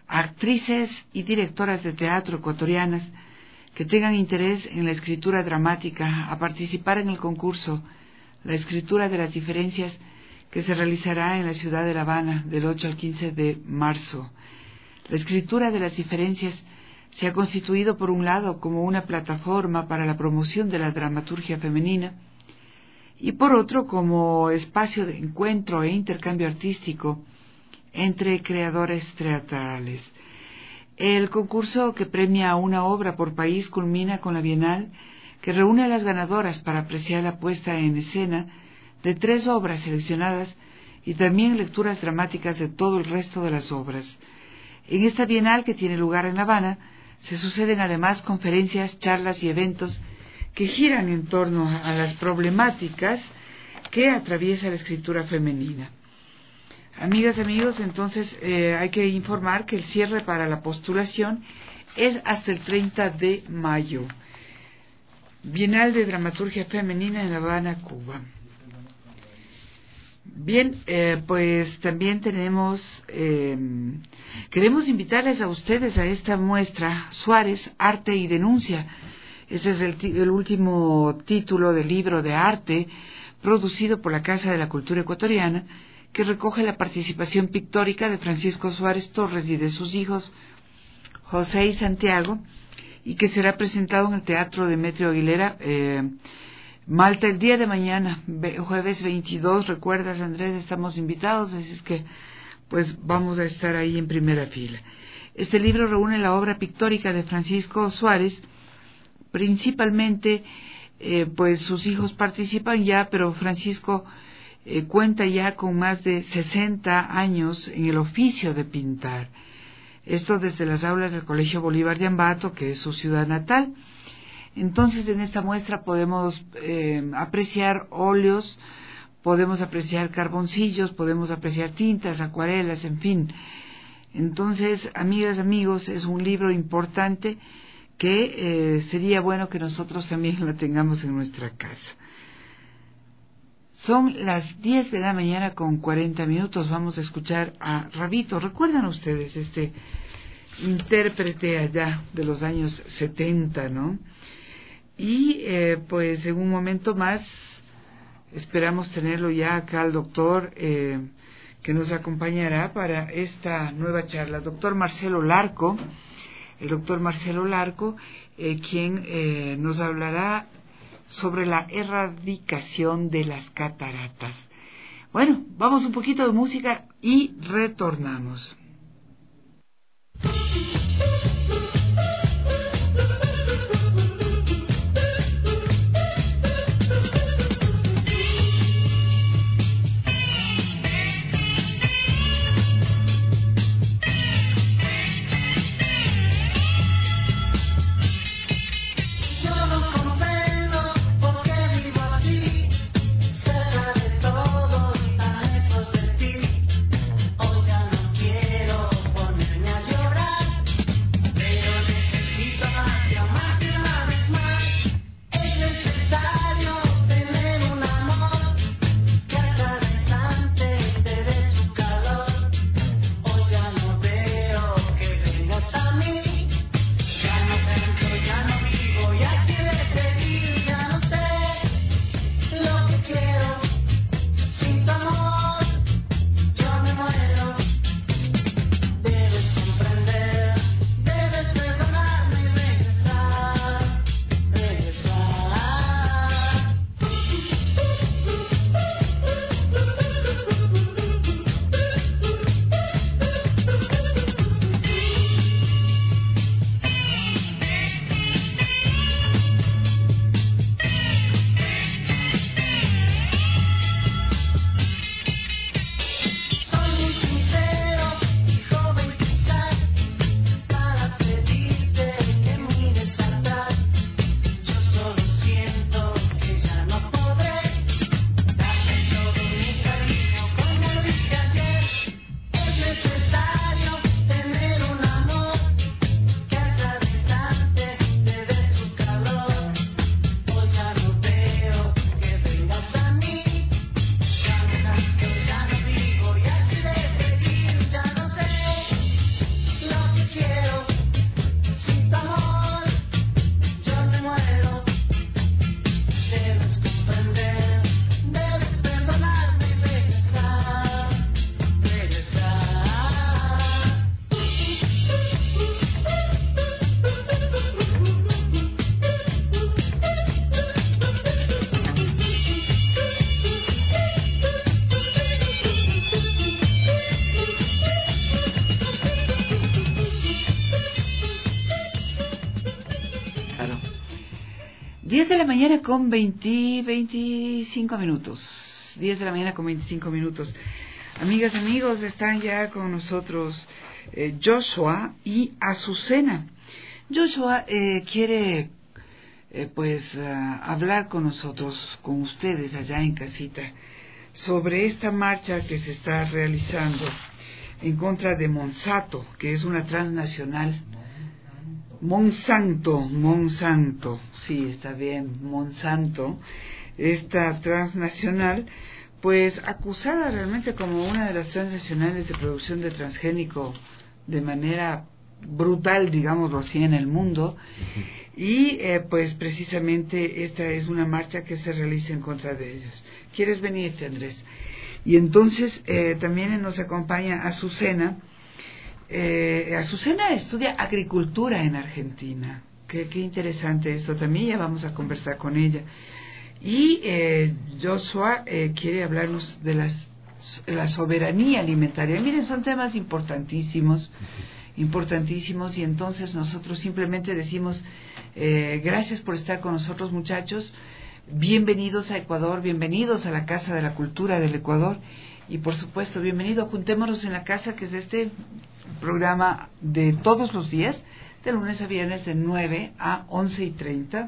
actrices y directoras de teatro ecuatorianas que tengan interés en la escritura dramática a participar en el concurso La escritura de las diferencias, que se realizará en la ciudad de La Habana del ocho al quince de marzo. La escritura de las diferencias se ha constituido por un lado como una plataforma para la promoción de la dramaturgia femenina y por otro como espacio de encuentro e intercambio artístico entre creadores teatrales. El concurso, que premia una obra por país, culmina con la Bienal, que reúne a las ganadoras para apreciar la puesta en escena de tres obras seleccionadas y también lecturas dramáticas de todo el resto de las obras. En esta Bienal, que tiene lugar en La Habana, se suceden además conferencias, charlas y eventos que giran en torno a las problemáticas que atraviesa la escritura femenina. Amigas, amigos, entonces eh, hay que informar que el cierre para la postulación es hasta el treinta de mayo. Bienal de Dramaturgia Femenina en La Habana, Cuba. Bien, eh, pues también tenemos, eh, queremos invitarles a ustedes a esta muestra, Suárez, Arte y Denuncia. Este es el, el último título del libro de arte producido por la Casa de la Cultura Ecuatoriana, que recoge la participación pictórica de Francisco Suárez Torres y de sus hijos José y Santiago, y que será presentado en el Teatro Demetrio Aguilera, eh, Malta, el día de mañana, jueves veintidós. Recuerdas, Andrés, estamos invitados, así es que pues vamos a estar ahí en primera fila. Este libro reúne la obra pictórica de Francisco Suárez, principalmente eh, pues sus hijos participan ya, pero Francisco eh, cuenta ya con más de sesenta años en el oficio de pintar. Esto desde las aulas del Colegio Bolívar de Ambato, que es su ciudad natal. Entonces, en esta muestra podemos eh, apreciar óleos, podemos apreciar carboncillos, podemos apreciar tintas, acuarelas, en fin. Entonces, amigas, amigos, es un libro importante que eh, sería bueno que nosotros también lo tengamos en nuestra casa. Son las diez de la mañana con cuarenta minutos. Vamos a escuchar a Rabito. ¿Recuerdan ustedes este intérprete allá de los años setenta, no? Y eh, pues en un momento más esperamos tenerlo ya acá al doctor eh, que nos acompañará para esta nueva charla. Doctor Marcelo Larco, el doctor Marcelo Larco, eh, quien eh, nos hablará sobre la erradicación de las cataratas. Bueno, vamos un poquito de música y retornamos. Cerca de todo, tan lejos de ti. Hoy ya no quiero diez de la mañana con veinte, veinticinco minutos. diez de la mañana con veinticinco minutos. Amigas, amigos, están ya con nosotros eh, Joshua y Azucena. Joshua eh, quiere eh, pues uh, hablar con nosotros, con ustedes allá en casita, sobre esta marcha que se está realizando en contra de Monsanto, que es una transnacional. Monsanto, Monsanto, sí, está bien, Monsanto, esta transnacional, pues acusada realmente como una de las transnacionales de producción de transgénico de manera brutal, digámoslo así, en el mundo. Y eh, pues precisamente esta es una marcha que se realiza en contra de ellos. ¿Quieres venirte, Andrés? Y entonces eh, también nos acompaña Azucena. Eh, Azucena estudia agricultura en Argentina. Qué, qué interesante esto también, ya vamos a conversar con ella. Y eh, Joshua eh, quiere hablarnos de las, la soberanía alimentaria. Miren, son temas importantísimos, importantísimos, y entonces nosotros simplemente decimos eh, gracias por estar con nosotros, muchachos. Bienvenidos a Ecuador, bienvenidos a la Casa de la Cultura del Ecuador, y por supuesto, bienvenido a Juntémonos en la Casa, que es este programa de todos los días, de lunes a viernes, de nueve a once y treinta.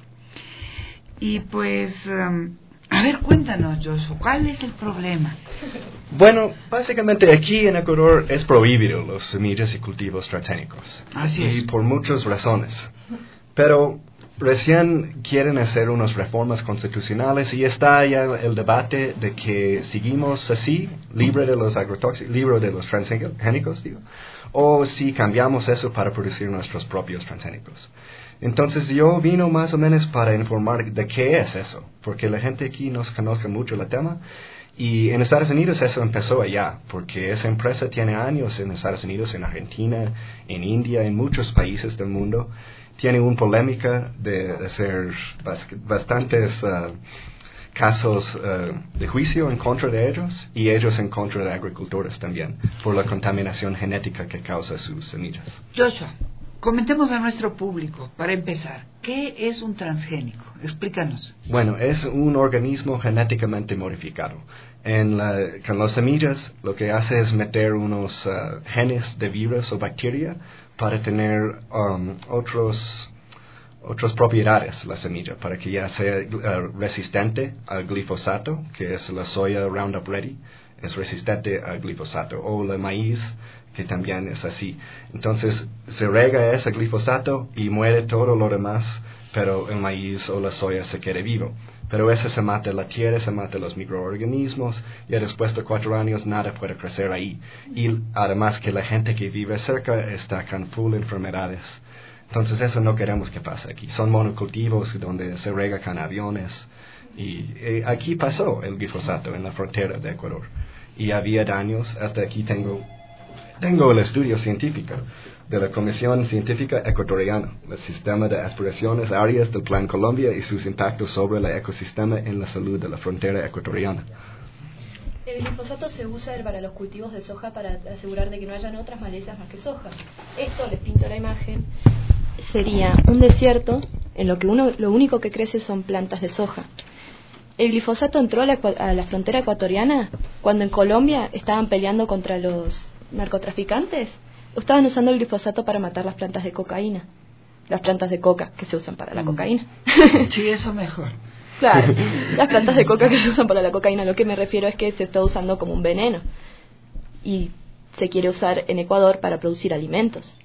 Y pues, um, a ver, cuéntanos, Joshua, ¿cuál es el problema? Bueno, básicamente aquí en Ecuador es prohibido los semillas y cultivos transgénicos. Así y es. por muchas razones. Pero recién quieren hacer unas reformas constitucionales y está ya el debate de que seguimos así, libre de los agrotóxicos, libre de los transgénicos, digo, o si cambiamos eso para producir nuestros propios transgénicos. Entonces yo vino más o menos para informar de qué es eso, porque la gente aquí no conoce mucho el tema. Y en Estados Unidos eso empezó allá, porque esa empresa tiene años en Estados Unidos, en Argentina, en India, en muchos países del mundo. Tiene una polémica de, de hacer bas, bastantes uh, casos uh, de juicio en contra de ellos, y ellos en contra de agricultores también, por la contaminación genética que causa sus semillas. Joshua, comentemos a nuestro público, para empezar, ¿qué es un transgénico? Explícanos. Bueno, es un organismo genéticamente modificado. En la, con las semillas lo que hace es meter unos uh, genes de virus o bacteria para tener um, otros, otras propiedades la semilla, para que ya sea uh, resistente al glifosato, que es la soya Roundup Ready, es resistente al glifosato, o el maíz, que también es así. Entonces se rega ese glifosato y muere todo lo demás, pero el maíz o la soya se queda vivo. Pero ese se mata la tierra, se mata los microorganismos, y después de cuatro años nada puede crecer ahí. Y además que la gente que vive cerca está con full enfermedades. Entonces eso no queremos que pase aquí. Son monocultivos donde se rega con aviones. Y eh, aquí pasó el glifosato en la frontera de Ecuador. Y había daños. Hasta aquí tengo... Tengo el estudio científico de la Comisión Científica Ecuatoriana, el sistema de aspiraciones áreas del Plan Colombia y sus impactos sobre el ecosistema en la salud de la frontera ecuatoriana. El glifosato se usa para los cultivos de soja para asegurar de que no hayan otras malezas más que soja. Esto, les pinto la imagen, sería un desierto en lo que uno, lo único que crece son plantas de soja. El glifosato entró a la, a la frontera ecuatoriana cuando en Colombia estaban peleando contra los narcotraficantes. Estaban usando el glifosato para matar las plantas de cocaína, las plantas de coca que se usan para la cocaína. Sí, eso mejor. Claro, las plantas de coca que se usan para la cocaína. Lo que me refiero es que se está usando como un veneno y se quiere usar en Ecuador para producir alimentos.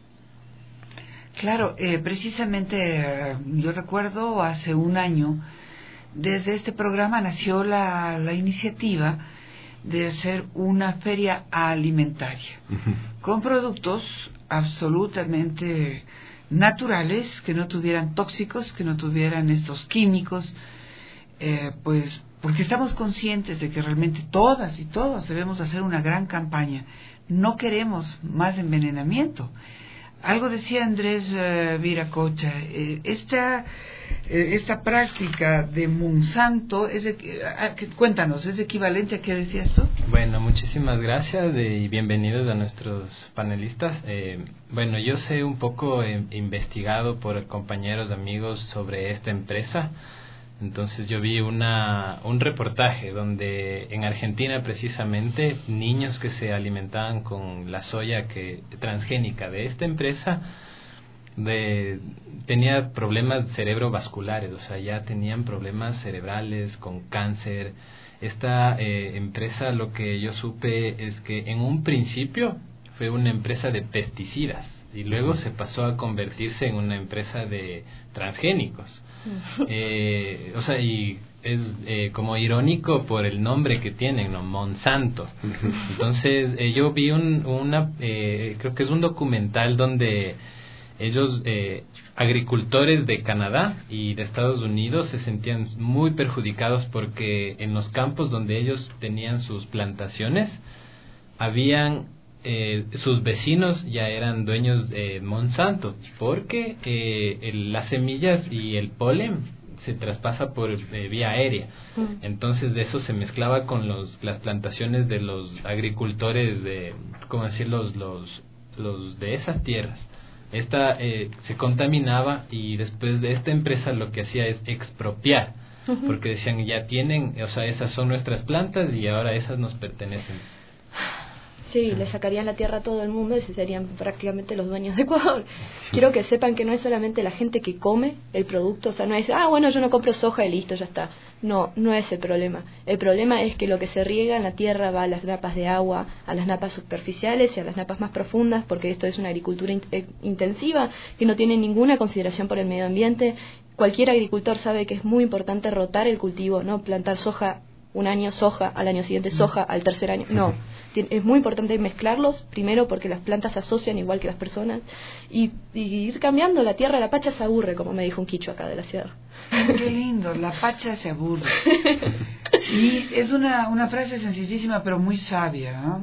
Claro, eh, precisamente eh, yo recuerdo hace un año, desde este programa nació la, la iniciativa de hacer una feria alimentaria, uh-huh, con productos absolutamente naturales, que no tuvieran tóxicos, que no tuvieran estos químicos, eh, pues porque estamos conscientes de que realmente todas y todos debemos hacer una gran campaña. No queremos más envenenamiento. Algo decía Andrés uh, Viracocha, eh, esta eh, esta práctica de Monsanto, es de, uh, cuéntanos, ¿es equivalente a qué decías tú? Bueno, muchísimas gracias eh, y bienvenidos a nuestros panelistas. Eh, bueno, yo sé un poco eh, investigado por compañeros, amigos sobre esta empresa. Entonces yo vi una un reportaje donde en Argentina precisamente niños que se alimentaban con la soya que transgénica de esta empresa de tenía problemas cerebrovasculares, o sea, ya tenían problemas cerebrales con cáncer. Esta eh, empresa, lo que yo supe es que en un principio fue una empresa de pesticidas y luego se pasó a convertirse en una empresa de transgénicos. Eh, o sea, y es eh, como irónico por el nombre que tienen, ¿no? Monsanto. Entonces, eh, yo vi un, una, eh, creo que es un documental donde ellos, eh, agricultores de Canadá y de Estados Unidos, se sentían muy perjudicados porque en los campos donde ellos tenían sus plantaciones, habían, eh, sus vecinos ya eran dueños de Monsanto, porque eh, el, las semillas y el polen se traspasa por eh, vía aérea. Mm. Entonces de eso se mezclaba con los, las plantaciones de los agricultores de, ¿cómo decir? Los, los, los de esas tierras. Esta eh, se contaminaba y después de esta empresa lo que hacía es expropiar, uh-huh. porque decían ya tienen, o sea, esas son nuestras plantas y ahora esas nos pertenecen. Sí, le sacarían la tierra a todo el mundo y serían prácticamente los dueños de Ecuador. Sí. Quiero que sepan que no es solamente la gente que come el producto, o sea, no es, ah, bueno, yo no compro soja y listo, ya está. No, no es el problema. El problema es que lo que se riega en la tierra va a las napas de agua, a las napas superficiales y a las napas más profundas, porque esto es una agricultura in- intensiva que no tiene ninguna consideración por el medio ambiente. Cualquier agricultor sabe que es muy importante rotar el cultivo, no plantar soja un año, soja, al año siguiente soja, al tercer año, no. Es muy importante mezclarlos, primero porque las plantas se asocian igual que las personas, y, y ir cambiando. La tierra, la pacha se aburre, como me dijo un quicho acá de la sierra. Qué lindo, la pacha se aburre. Sí, es una, una frase sencillísima pero muy sabia, ¿no?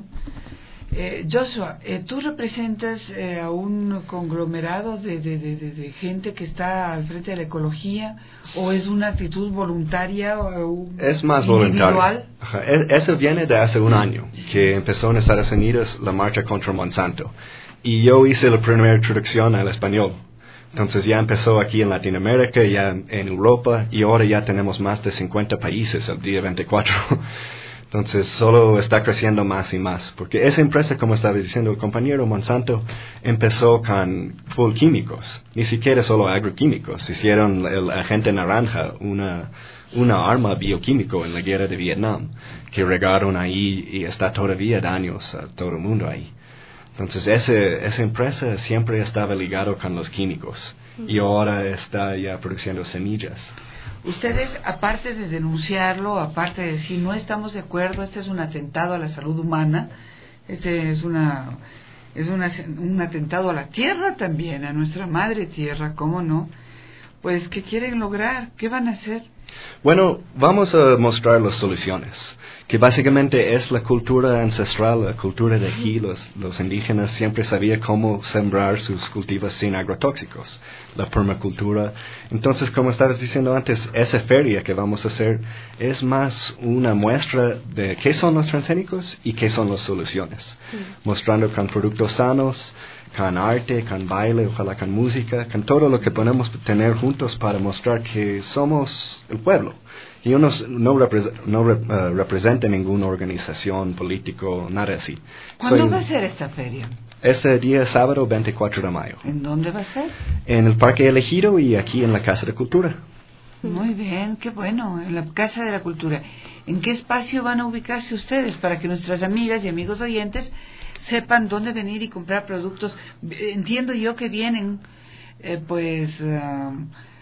Eh, Joshua, eh, ¿tú representas eh, a un conglomerado de, de, de, de, de gente que está al frente de la ecología, o es una actitud voluntaria o es más voluntaria? Es, eso viene de hace un año que empezó en Estados Unidos la marcha contra Monsanto y yo hice la primera traducción al español. Entonces ya empezó aquí en Latinoamérica, ya en Europa, y ahora ya tenemos más de cincuenta países el día veinticuatro. Entonces solo está creciendo más y más, porque esa empresa, como estaba diciendo el compañero, Monsanto, empezó con full químicos, ni siquiera solo agroquímicos. Hicieron el agente naranja, una, una arma bioquímico en la guerra de Vietnam, que regaron ahí y está todavía daños a todo el mundo ahí. Entonces ese, esa empresa siempre estaba ligado con los químicos y ahora está ya produciendo semillas. Ustedes, aparte de denunciarlo, aparte de decir no estamos de acuerdo, este es un atentado a la salud humana, este es una es una, un atentado a la tierra también, a nuestra madre tierra, ¿cómo no? Pues, ¿qué quieren lograr? ¿Qué van a hacer? Bueno, vamos a mostrar las soluciones, que básicamente es la cultura ancestral, la cultura de aquí. Los, los indígenas siempre sabían cómo sembrar sus cultivos sin agrotóxicos, la permacultura. Entonces, como estabas diciendo antes, esa feria que vamos a hacer es más una muestra de qué son los transgénicos y qué son las soluciones, sí. Mostrando con productos sanos, con arte, con baile, ojalá con música, con todo lo que podemos tener juntos para mostrar que somos el pueblo. Y yo no, no, repre, no rep, uh, represento ninguna organización, político, nada así. ¿Cuándo Soy, va a ser esta feria? Este día sábado veinticuatro de mayo. ¿En dónde va a ser? En el Parque Elegido y aquí en la Casa de Cultura. Muy bien, qué bueno, en la Casa de la Cultura. ¿En qué espacio van a ubicarse ustedes para que nuestras amigas y amigos oyentes sepan dónde venir y comprar productos? Entiendo yo que vienen eh, pues uh,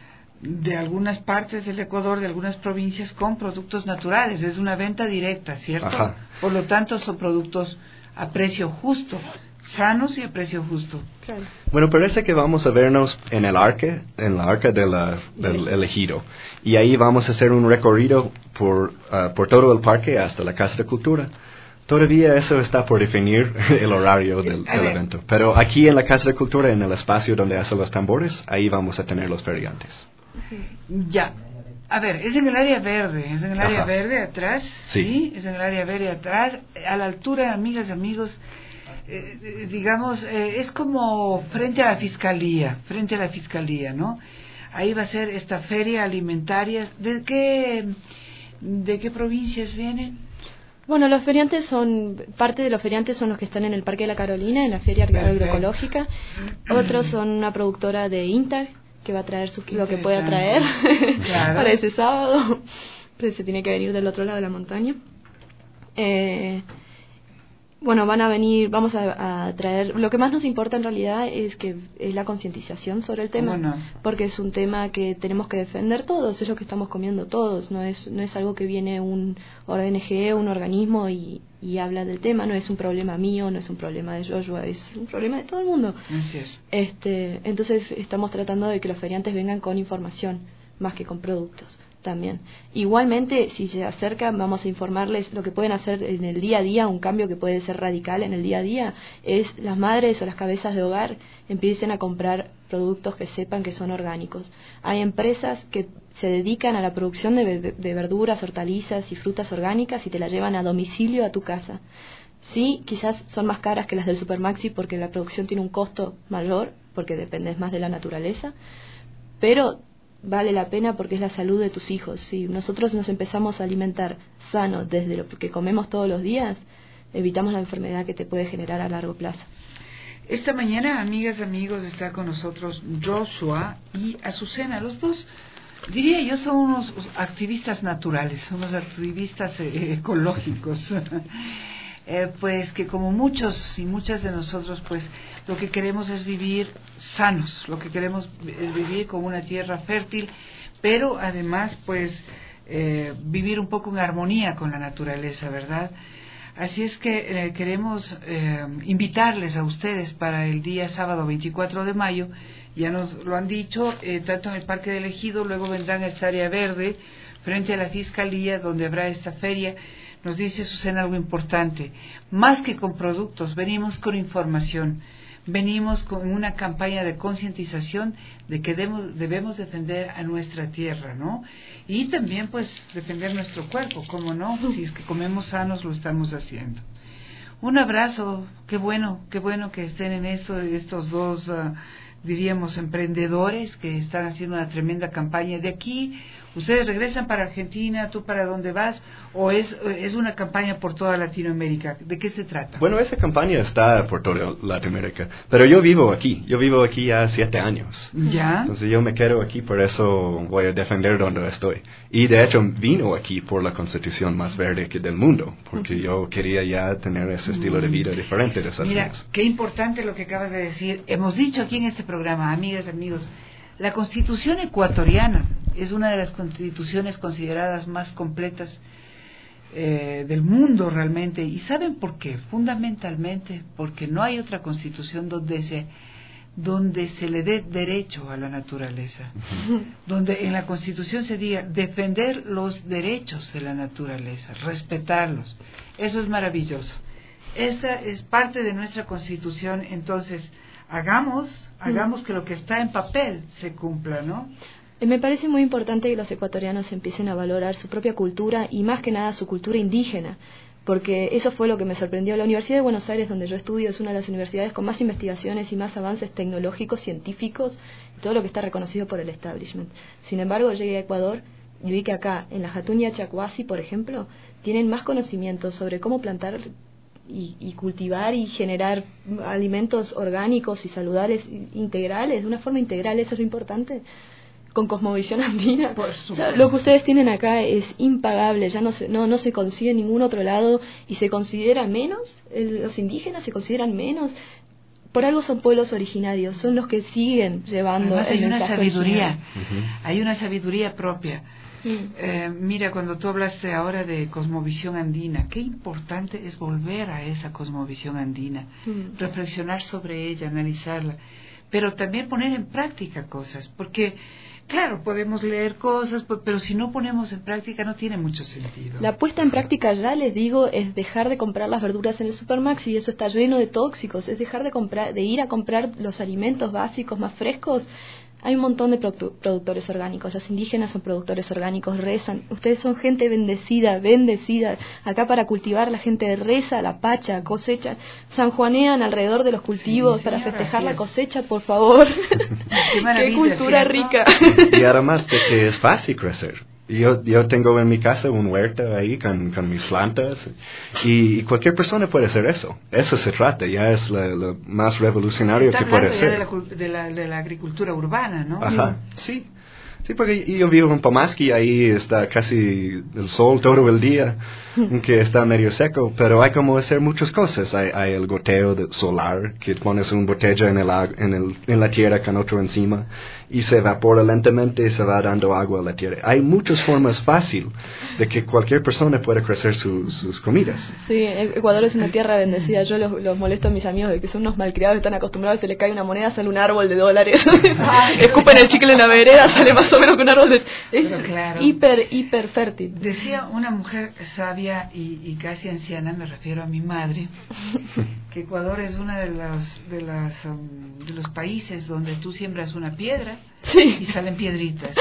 de algunas partes del Ecuador, de algunas provincias con productos naturales, es una venta directa, ¿cierto? Ajá. Por lo tanto son productos a precio justo, sanos y a precio justo. Claro. Bueno, parece que vamos a vernos en el arca, en la arca de la, del Elegido, y ahí vamos a hacer un recorrido por, uh, por todo el parque hasta la Casa de Cultura. Todavía eso está por definir el horario del, del evento. Pero aquí en la Casa de Cultura, en el espacio donde hacen los tambores, ahí vamos a tener los feriantes. Ya. A ver, es en el área verde, es en el área Ajá. verde atrás, sí. ¿sí? Es en el área verde atrás, a la altura, amigas, amigos, eh, eh, digamos, eh, es como frente a la fiscalía, frente a la fiscalía, ¿no? Ahí va a ser esta feria alimentaria. ¿De qué, de qué provincias vienen? Bueno, los feriantes son, parte de los feriantes son los que están en el Parque de la Carolina, en la Feria Agroecológica. Otros son una productora de INTAG, que va a traer su, lo que pueda traer claro. para ese sábado, pero se tiene que venir del otro lado de la montaña. Eh, bueno, van a venir, vamos a, a traer, lo que más nos importa en realidad es que es la concientización sobre el tema, bueno. porque es un tema que tenemos que defender todos, es lo que estamos comiendo todos, no es no es algo que viene un O N G, un organismo y, y habla del tema, no es un problema mío, no es un problema de Joshua, es un problema de todo el mundo. Así es. Este, entonces estamos tratando de que los feriantes vengan con información más que con productos también. Igualmente, si se acercan, vamos a informarles lo que pueden hacer en el día a día, un cambio que puede ser radical en el día a día, es las madres o las cabezas de hogar empiecen a comprar productos que sepan que son orgánicos. Hay empresas que se dedican a la producción de, de verduras, hortalizas y frutas orgánicas y te las llevan a domicilio a tu casa. Sí, quizás son más caras que las del Supermaxi porque la producción tiene un costo mayor, porque dependes más de la naturaleza, pero vale la pena porque es la salud de tus hijos. Si nosotros nos empezamos a alimentar sano desde lo que comemos todos los días, evitamos la enfermedad que te puede generar a largo plazo. Esta mañana, amigas, amigos, está con nosotros Joshua y Azucena. Los dos, diría yo, son unos activistas naturales, unos activistas eh, ecológicos. Eh, pues que como muchos y muchas de nosotros, pues lo que queremos es vivir sanos, lo que queremos es vivir con una tierra fértil, pero además pues eh, vivir un poco en armonía con la naturaleza, ¿verdad? Así es que eh, queremos eh, invitarles a ustedes para el día sábado veinticuatro de mayo, ya nos lo han dicho, eh, tanto en el Parque del Ejido, luego vendrán a esta área verde, frente a la Fiscalía, donde habrá esta feria. Nos dice Susana algo importante, más que con productos, venimos con información, venimos con una campaña de concientización de que debemos, debemos defender a nuestra tierra, ¿no? Y también, pues, defender nuestro cuerpo, ¿cómo no? Si es que comemos sanos, lo estamos haciendo. Un abrazo, qué bueno, qué bueno que estén en esto, estos dos, uh, diríamos, emprendedores que están haciendo una tremenda campaña. De aquí, ¿ustedes regresan para Argentina, tú para dónde vas? ¿O es, es una campaña por toda Latinoamérica? ¿De qué se trata? Bueno, esa campaña está por toda Latinoamérica, pero yo vivo aquí, yo vivo aquí ya siete años. ¿Ya? Entonces yo me quedo aquí, por eso voy a defender donde estoy. Y de hecho vino aquí por la constitución más verde que del mundo, porque yo quería ya tener ese estilo de vida diferente de esas Mira, cosas. qué importante lo que acabas de decir. Hemos dicho aquí en este programa, amigas, amigos, la Constitución ecuatoriana es una de las constituciones consideradas más completas eh, del mundo realmente. ¿Y saben por qué? Fundamentalmente porque no hay otra constitución donde se donde se le dé derecho a la naturaleza, uh-huh. donde en la Constitución se diga defender los derechos de la naturaleza, respetarlos. Eso es maravilloso. Esta es parte de nuestra Constitución, entonces hagamos, hagamos uh-huh. que lo que está en papel se cumpla, ¿no? Me parece muy importante que los ecuatorianos empiecen a valorar su propia cultura y más que nada su cultura indígena, porque eso fue lo que me sorprendió. La Universidad de Buenos Aires, donde yo estudio, es una de las universidades con más investigaciones y más avances tecnológicos, científicos, todo lo que está reconocido por el establishment. Sin embargo, llegué a Ecuador y vi que acá, en la Jatuña Chacuasi, por ejemplo, tienen más conocimientos sobre cómo plantar y, y cultivar y generar alimentos orgánicos y saludables integrales, de una forma integral. Eso es lo importante, con cosmovisión andina. O sea, lo que ustedes tienen acá es impagable, ya no se, no, no se consigue en ningún otro lado y se considera menos, el, los indígenas se consideran menos. Por algo son pueblos originarios, son los que siguen llevando. Además, el hay una sabiduría, uh-huh. hay una sabiduría propia. Mm. Eh, mira, cuando tú hablaste ahora de cosmovisión andina, qué importante es volver a esa cosmovisión andina, mm. reflexionar sobre ella, analizarla, pero también poner en práctica cosas, porque Claro, podemos leer cosas, pero si no ponemos en práctica no tiene mucho sentido. La puesta en práctica, ya les digo, es dejar de comprar las verduras en el Supermaxi, y eso está lleno de tóxicos. Es dejar de comprar, de ir a comprar los alimentos básicos más frescos. Hay un montón de produ- productores orgánicos. Los indígenas son productores orgánicos, rezan. Ustedes son gente bendecida, bendecida. Acá para cultivar la gente reza, la pacha, cosecha. Sanjuanean alrededor de los cultivos sí, para señora, festejar la cosecha, por favor. Qué, Qué cultura ¿cierto? rica. Y además de que es fácil crecer. Yo, yo tengo en mi casa un huerto ahí con, con mis plantas y, y cualquier persona puede hacer eso. Eso se trata, ya es lo, lo más revolucionario Está que puede ser. De la, de, la, de la agricultura urbana, ¿no? Ajá, sí. Sí, porque yo vivo en Pomaski, ahí está casi el sol todo el día, que está medio seco, pero hay como hacer muchas cosas. Hay, hay el goteo de solar, que pones una botella en, el, en, el, en la tierra con otro encima, y se evapora lentamente y se va dando agua a la tierra. Hay muchas formas fáciles de que cualquier persona pueda crecer su, sus comidas. Sí, Ecuador es una tierra bendecida. Yo los, los molesto a mis amigos de que son unos malcriados, están acostumbrados, se les cae una moneda, sale un árbol de dólares. Escupen el chicle en la vereda, sale más o menos que un árbol de... Es claro, hiper, hiper fértil. Decía una mujer sabia y, y casi anciana, me refiero a mi madre, que Ecuador es uno de los, de, las, um, de los países donde tú siembras una piedra sí. y salen piedritas.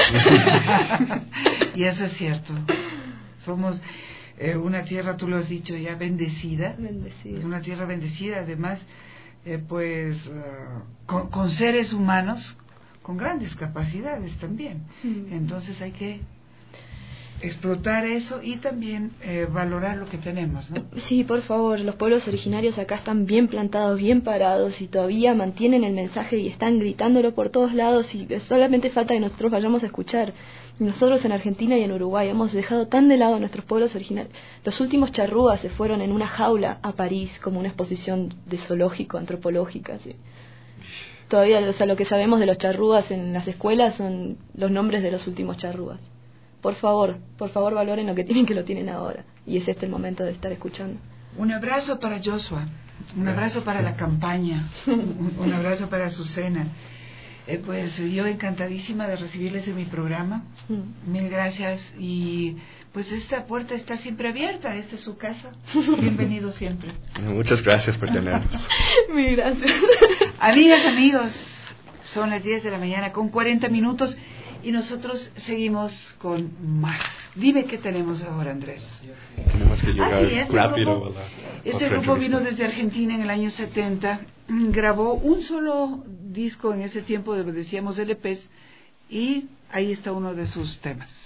Y eso es cierto. Somos eh, una tierra, tú lo has dicho ya, bendecida. Bendecida. Una tierra bendecida, además, eh, pues, uh, con, con seres humanos con grandes capacidades también. Mm. Entonces hay que explotar eso y también eh, valorar lo que tenemos, ¿no? Sí, por favor, los pueblos originarios acá están bien plantados, bien parados y todavía mantienen el mensaje y están gritándolo por todos lados y solamente falta que nosotros vayamos a escuchar. Nosotros en Argentina y en Uruguay hemos dejado tan de lado a nuestros pueblos originarios. Los últimos charrúas se fueron en una jaula a París como una exposición de zoológico, antropológica, ¿sí? Todavía, o sea, lo que sabemos de los charrúas en las escuelas son los nombres de los últimos charrúas. Por favor, por favor valoren lo que tienen, que lo tienen ahora. Y es este el momento de estar escuchando. Un abrazo para Joshua, un abrazo para la campaña, un, un abrazo para Azucena. Eh, pues yo encantadísima de recibirles en mi programa. Mm. Mil gracias. Y pues esta puerta está siempre abierta, esta es su casa. Bienvenido siempre. Muchas gracias por tenernos. Mil gracias. Amigas, amigos, son las diez de la mañana con cuarenta minutos y nosotros seguimos con más. Dime qué tenemos ahora, Andrés. Tenemos que llegar ah, sí, este rápido grupo, a la, Este grupo vino desde Argentina en el año setenta, grabó un solo disco en ese tiempo, decíamos L Pes, y ahí está uno de sus temas.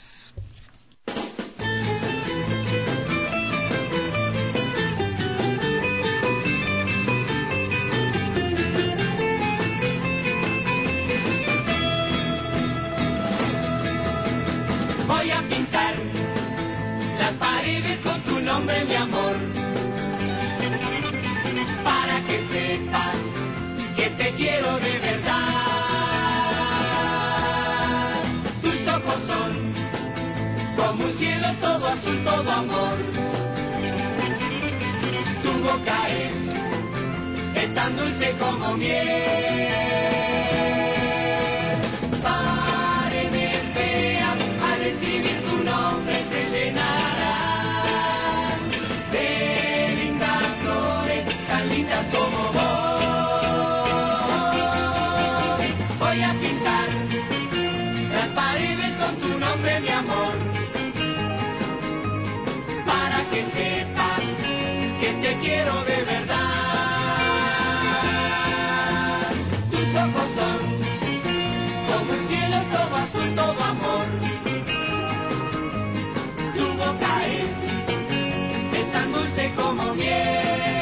Voy a pintar las paredes con tu nombre, mi amor, para que sepas que te quiero de verdad. Tus ojos son como un cielo todo azul, todo amor. Tu boca es, es tan dulce como miel. Paredes feas, al escribir tu nombre se llenarán de lindas flores, tan lindas como vos. Voy a pintar las paredes con tu nombre, mi amor, para que sepas que te quiero de verdad. Tus ojos son como un cielo todo azul, todo amor. Tu boca es, es tan dulce como miel.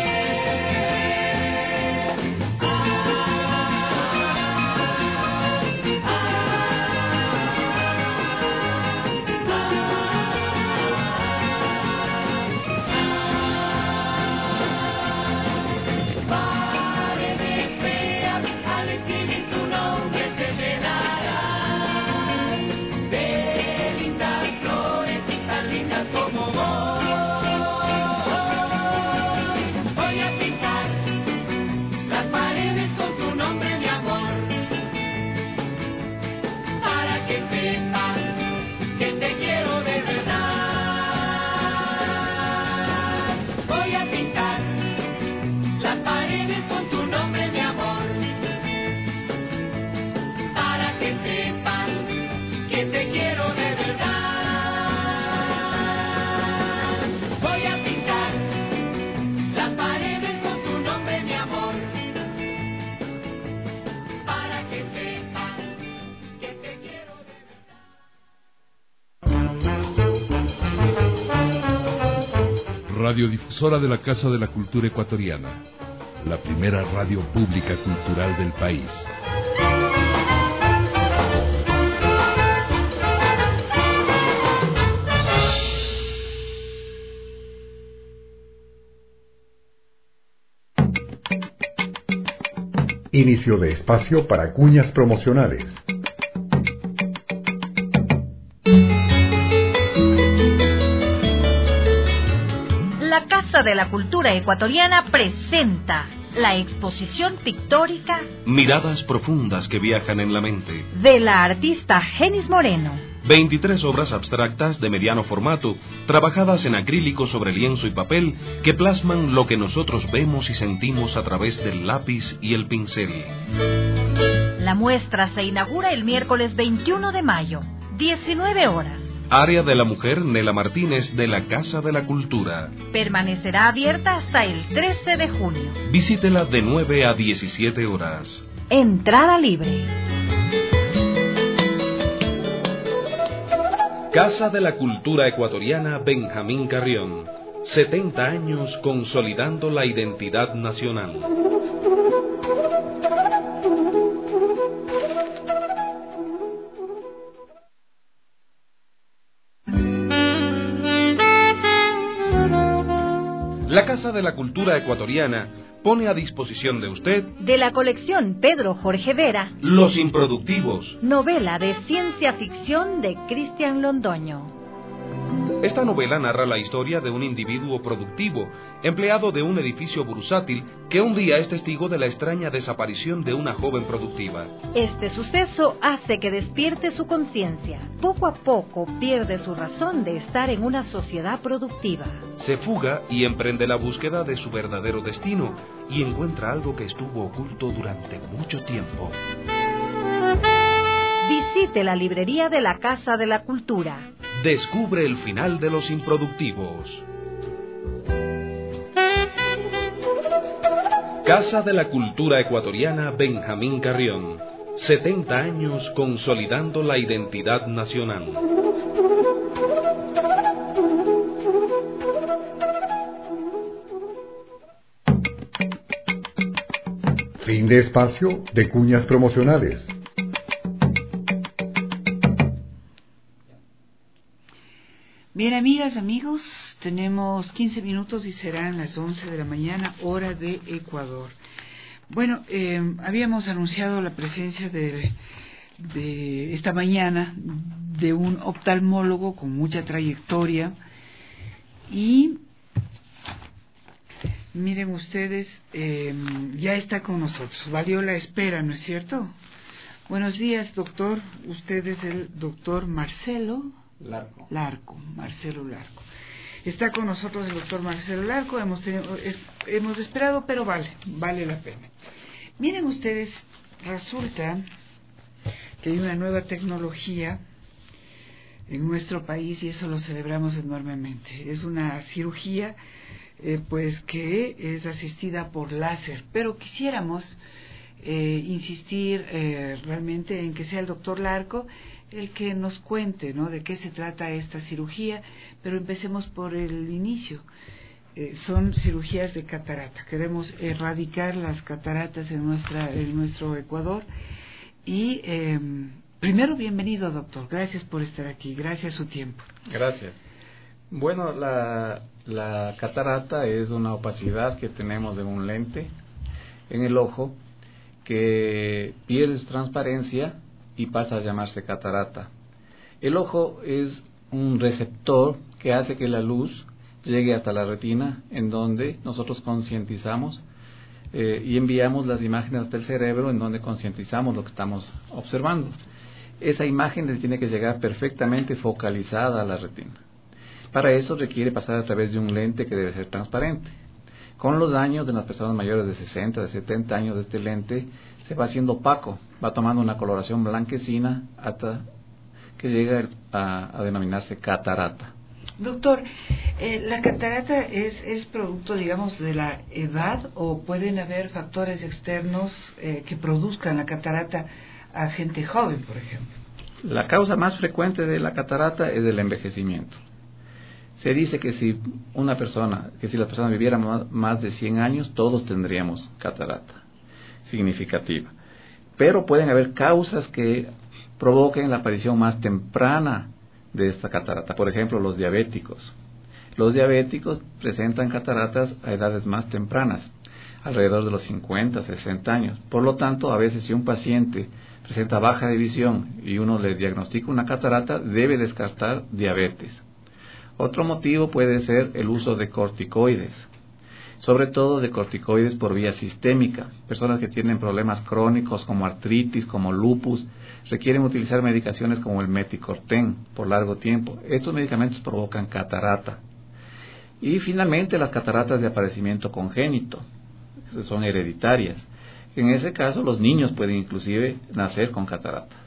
Paredes feas, al escribir tu nombre se llenarán de lindas flores, tan lindas como vos. quiero de verdad. Voy a pintar las paredes con tu nombre, mi amor, para que sepan que te quiero de verdad. Radiodifusora de la Casa de la Cultura Ecuatoriana, la primera radio pública cultural del país. Inicio de espacio para cuñas promocionales. La Casa de la Cultura Ecuatoriana presenta la exposición pictórica Miradas profundas que viajan en la mente, de la artista Genis Moreno. veintitrés obras abstractas de mediano formato, trabajadas en acrílico sobre lienzo y papel, que plasman lo que nosotros vemos y sentimos a través del lápiz y el pincel. La muestra se inaugura el miércoles veintiuno de mayo, diecinueve horas. Área de la Mujer Nela Martínez de la Casa de la Cultura. Permanecerá abierta hasta el trece de junio. Visítela de nueve a diecisiete horas. Entrada libre. Casa de la Cultura Ecuatoriana Benjamín Carrión. setenta años consolidando la identidad nacional. La Casa de la Cultura Ecuatoriana pone a disposición de usted, de la colección Pedro Jorge Vera, Los Improductivos, novela de ciencia ficción de Cristian Londoño. Esta novela narra la historia de un individuo productivo, empleado de un edificio bursátil, que un día es testigo de la extraña desaparición de una joven productiva. Este suceso hace que despierte su conciencia. Poco a poco pierde su razón de estar en una sociedad productiva. Se fuga y emprende la búsqueda de su verdadero destino, y encuentra algo que estuvo oculto durante mucho tiempo. Visite la librería de la Casa de la Cultura. Descubre el final de Los Improductivos. Casa de la Cultura Ecuatoriana Benjamín Carrión. setenta años consolidando la identidad nacional. Fin de espacio de cuñas promocionales. Bien, amigas, amigos, tenemos quince minutos y serán las once de la mañana, hora de Ecuador. Bueno, eh, habíamos anunciado la presencia de, de esta mañana de un oftalmólogo con mucha trayectoria y miren ustedes, eh, ya está con nosotros. Valió la espera, ¿no es cierto? Buenos días, doctor. Usted es el doctor Marcelo Larco. Larco, Marcelo Larco. Está con nosotros el doctor Marcelo Larco. Hemos, tenido, es, hemos esperado, pero vale, vale la pena. Miren ustedes, resulta que hay una nueva tecnología en nuestro país y eso lo celebramos enormemente. Es una cirugía eh, pues que es asistida por láser, pero quisiéramos eh, insistir eh, realmente en que sea el doctor Larco el que nos cuente, ¿no?, de qué se trata esta cirugía, pero empecemos por el inicio. Eh, son cirugías de catarata. Queremos erradicar las cataratas en nuestra en nuestro Ecuador y eh, primero, bienvenido, doctor. Gracias por estar aquí. Gracias a su tiempo. Gracias. Bueno, la, la catarata es una opacidad que tenemos de un lente en el ojo que pierde su transparencia y pasa a llamarse catarata. El ojo es un receptor que hace que la luz llegue hasta la retina, en donde nosotros concientizamos eh, y enviamos las imágenes hasta el cerebro, en donde concientizamos lo que estamos observando. Esa imagen tiene que llegar perfectamente focalizada a la retina. Para eso requiere pasar a través de un lente que debe ser transparente. Con los años de las personas mayores de sesenta, de setenta años, de este lente se va haciendo opaco, va tomando una coloración blanquecina hasta que llega a, a denominarse catarata. Doctor, eh, ¿la catarata es, es producto, digamos, de la edad o pueden haber factores externos eh, que produzcan la catarata a gente joven, por ejemplo? La causa más frecuente de la catarata es el envejecimiento. Se dice que si una persona, que si la persona viviera más de cien años, todos tendríamos catarata significativa. Pero pueden haber causas que provoquen la aparición más temprana de esta catarata. Por ejemplo, los diabéticos. Los diabéticos presentan cataratas a edades más tempranas, alrededor de los cincuenta, sesenta años. Por lo tanto, a veces si un paciente presenta baja de visión y uno le diagnostica una catarata, debe descartar diabetes. Otro motivo puede ser el uso de corticoides, sobre todo de corticoides por vía sistémica. Personas que tienen problemas crónicos como artritis, como lupus, requieren utilizar medicaciones como el meticorten por largo tiempo. Estos medicamentos provocan catarata. Y finalmente las cataratas de aparecimiento congénito, que son hereditarias. En ese caso los niños pueden inclusive nacer con catarata.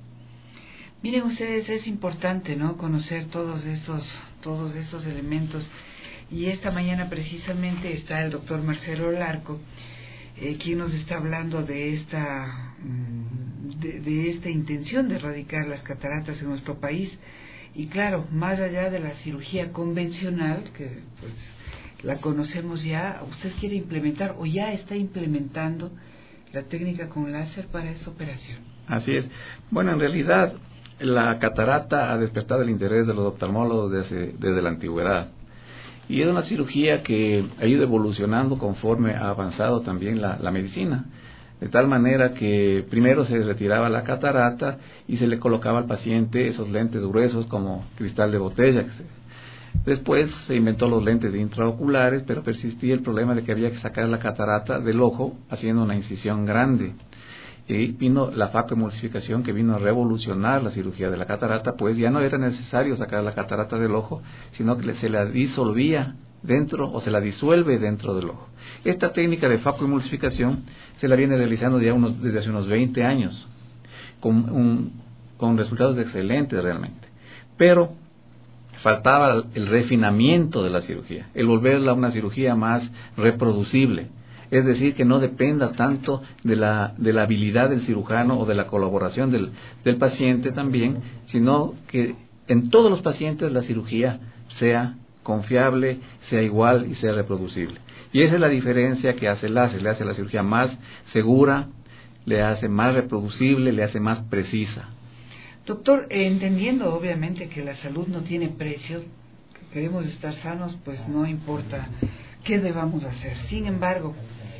Miren ustedes, es importante, ¿no?, conocer todos estos, todos estos elementos. Y esta mañana precisamente está el doctor Marcelo Larco, eh, quien nos está hablando de esta, de, de esta intención de erradicar las cataratas en nuestro país. Y claro, más allá de la cirugía convencional, que pues la conocemos ya, usted quiere implementar o ya está implementando la técnica con láser para esta operación. Así es. Bueno, en realidad la catarata ha despertado el interés de los oftalmólogos desde, desde la antigüedad. Y es una cirugía que ha ido evolucionando conforme ha avanzado también la, la medicina. De tal manera que primero se retiraba la catarata y se le colocaba al paciente esos lentes gruesos como cristal de botella. Que se... Después se inventó los lentes intraoculares, pero persistía el problema de que había que sacar la catarata del ojo haciendo una incisión grande. Y vino la facoemulsificación, que vino a revolucionar la cirugía de la catarata, pues ya no era necesario sacar la catarata del ojo, sino que se la disolvía dentro o se la disuelve dentro del ojo. Esta técnica de facoemulsificación se la viene realizando ya unos, desde hace unos veinte años, con, un, con resultados excelentes realmente. Pero faltaba el refinamiento de la cirugía, el volverla una cirugía más reproducible. Es decir, que no dependa tanto de la, de la habilidad del cirujano o de la colaboración del, del paciente también, sino que en todos los pacientes la cirugía sea confiable, sea igual y sea reproducible. Y esa es la diferencia que hace el láser. Le hace la cirugía más segura, le hace más reproducible, le hace más precisa. Doctor, eh, entendiendo obviamente que la salud no tiene precio, que queremos estar sanos, pues no importa qué debamos hacer. Sin embargo,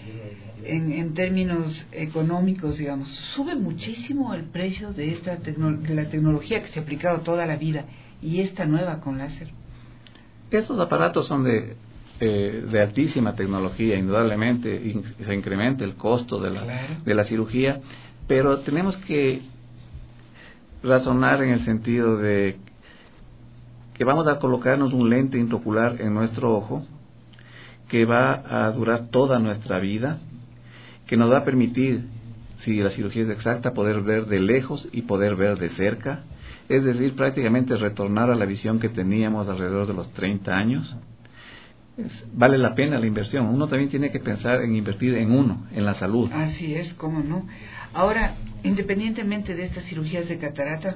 en, en términos económicos, digamos, sube muchísimo el precio de esta tecno, de la tecnología que se ha aplicado toda la vida y esta nueva con láser. Estos aparatos son de, eh, de altísima tecnología, indudablemente, y se incrementa el costo de la, claro. de la cirugía, pero tenemos que razonar en el sentido de que vamos a colocarnos un lente intraocular en nuestro ojo que va a durar toda nuestra vida, que nos va a permitir, si la cirugía es exacta, poder ver de lejos y poder ver de cerca, es decir, prácticamente retornar a la visión que teníamos alrededor de los treinta años. Es, vale la pena la inversión. Uno también tiene que pensar en invertir en uno, en la salud. Así es, cómo no. Ahora, independientemente de estas cirugías de catarata,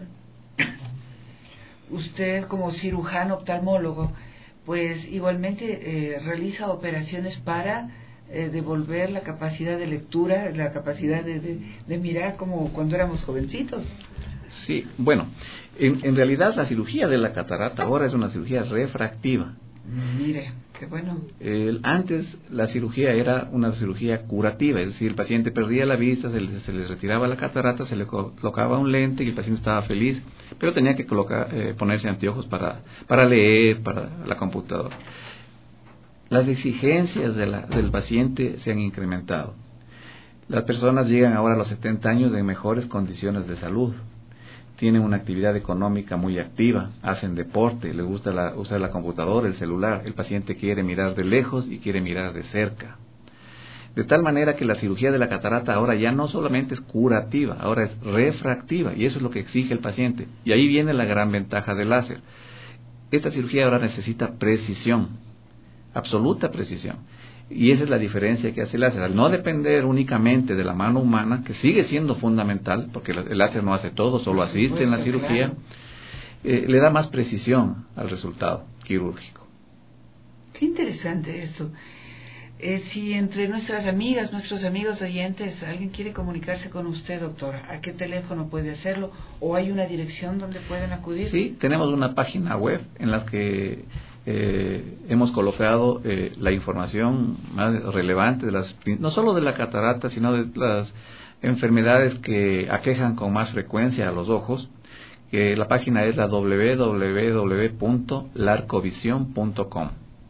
usted como cirujano oftalmólogo, pues igualmente eh, realiza operaciones para eh, devolver la capacidad de lectura, la capacidad de, de, de mirar como cuando éramos jovencitos. Sí, bueno, en, en realidad la cirugía de la catarata ahora es una cirugía refractiva. Mire, qué bueno. El, antes la cirugía era una cirugía curativa, es decir, el paciente perdía la vista, se le, se le retiraba la catarata, se le colocaba un lente y el paciente estaba feliz, pero tenía que colocar, eh, ponerse anteojos para, para leer, para la computadora. Las exigencias de la, del paciente se han incrementado. Las personas llegan ahora a los setenta años en mejores condiciones de salud. Tienen una actividad económica muy activa, hacen deporte, les gusta la, usar la computadora, el celular. El paciente quiere mirar de lejos y quiere mirar de cerca. De tal manera que la cirugía de la catarata ahora ya no solamente es curativa, ahora es refractiva, y eso es lo que exige el paciente. Y ahí viene la gran ventaja del láser. Esta cirugía ahora necesita precisión, absoluta precisión. Y esa es la diferencia que hace el láser. Al no depender únicamente de la mano humana, que sigue siendo fundamental, porque el láser no hace todo, solo asiste en la cirugía, eh, le da más precisión al resultado quirúrgico. Qué interesante esto. Eh, si entre nuestras amigas, nuestros amigos oyentes, alguien quiere comunicarse con usted, doctor, ¿a qué teléfono puede hacerlo? ¿O hay una dirección donde pueden acudir? Sí, tenemos una página web en la que eh, hemos colocado eh, la información más relevante, de las, no solo de la catarata, sino de las enfermedades que aquejan con más frecuencia a los ojos. Que la página es la doble u doble u doble u punto larcovisión punto com.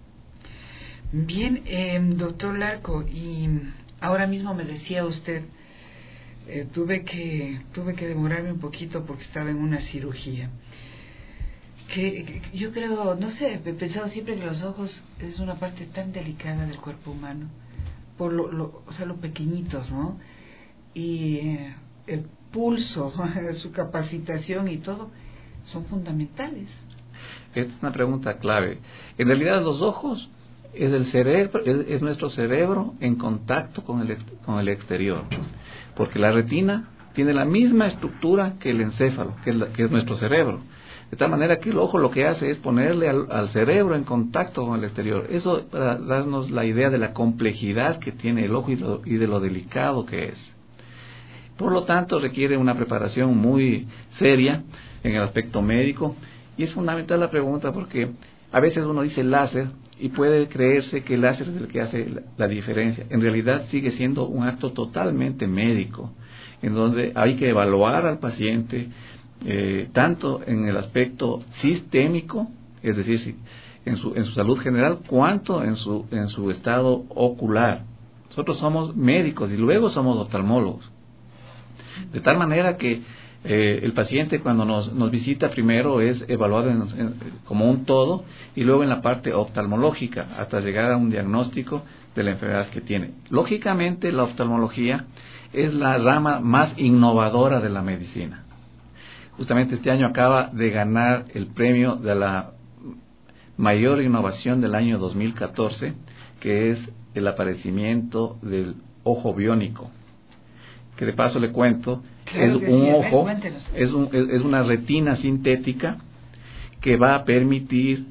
Bien, eh, doctor Larco, y ahora mismo me decía usted, eh, tuve que tuve que demorarme un poquito porque estaba en una cirugía. Que, que yo creo, no sé, he pensado siempre que los ojos es una parte tan delicada del cuerpo humano, por lo, lo o sea, lo pequeñitos, ¿no? Y eh, el pulso, su capacitación y todo son fundamentales. Esta es una pregunta clave. En realidad los ojos es el cerebro, es, es nuestro cerebro en contacto con el, con el exterior, porque la retina tiene la misma estructura que el encéfalo, que es, la, que es nuestro cerebro, de tal manera que el ojo lo que hace es ponerle al, al cerebro en contacto con el exterior. Eso para darnos la idea de la complejidad que tiene el ojo y, lo, y de lo delicado que es. Por lo tanto, requiere una preparación muy seria en el aspecto médico, y es fundamental la pregunta porque a veces uno dice láser y puede creerse que el láser es el que hace la, la diferencia. En realidad sigue siendo un acto totalmente médico, en donde hay que evaluar al paciente eh, tanto en el aspecto sistémico, es decir, si, en, su, en su salud general, cuanto en su, en su estado ocular. Nosotros somos médicos y luego somos oftalmólogos. De tal manera que eh, el paciente cuando nos, nos visita primero es evaluado en, en, como un todo y luego en la parte oftalmológica hasta llegar a un diagnóstico de la enfermedad que tiene. Lógicamente la oftalmología es la rama más innovadora de la medicina. Justamente este año acaba de ganar el premio de la mayor innovación del año dos mil catorce, que es el aparecimiento del ojo biónico. Que de paso le cuento, claro es un sí, ojo, es, un, es, es una retina sintética que va a permitir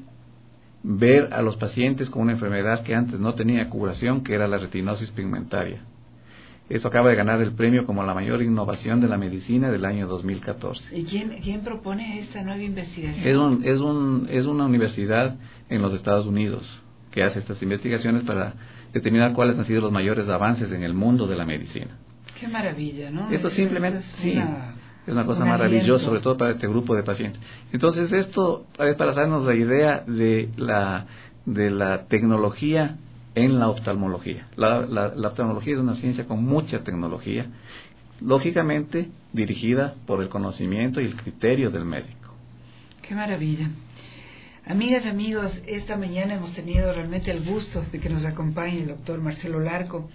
ver a los pacientes con una enfermedad que antes no tenía curación, que era la retinosis pigmentaria. Esto acaba de ganar el premio como la mayor innovación de la medicina del año dos mil catorce. ¿Y quién, quién propone esta nueva investigación? Es, un, es, un, es una universidad en los Estados Unidos que hace estas investigaciones para determinar cuáles han sido los mayores avances en el mundo de la medicina. Qué maravilla, ¿no? Esto simplemente, es sí, una, es una cosa un maravillosa, aliento. sobre todo para este grupo de pacientes. Entonces, esto es para darnos la idea de la, de la tecnología en la oftalmología. La, la, la oftalmología es una ciencia con mucha tecnología, lógicamente dirigida por el conocimiento y el criterio del médico. Qué maravilla. Amigas, amigos, esta mañana hemos tenido realmente el gusto de que nos acompañe el doctor Marcelo Larco,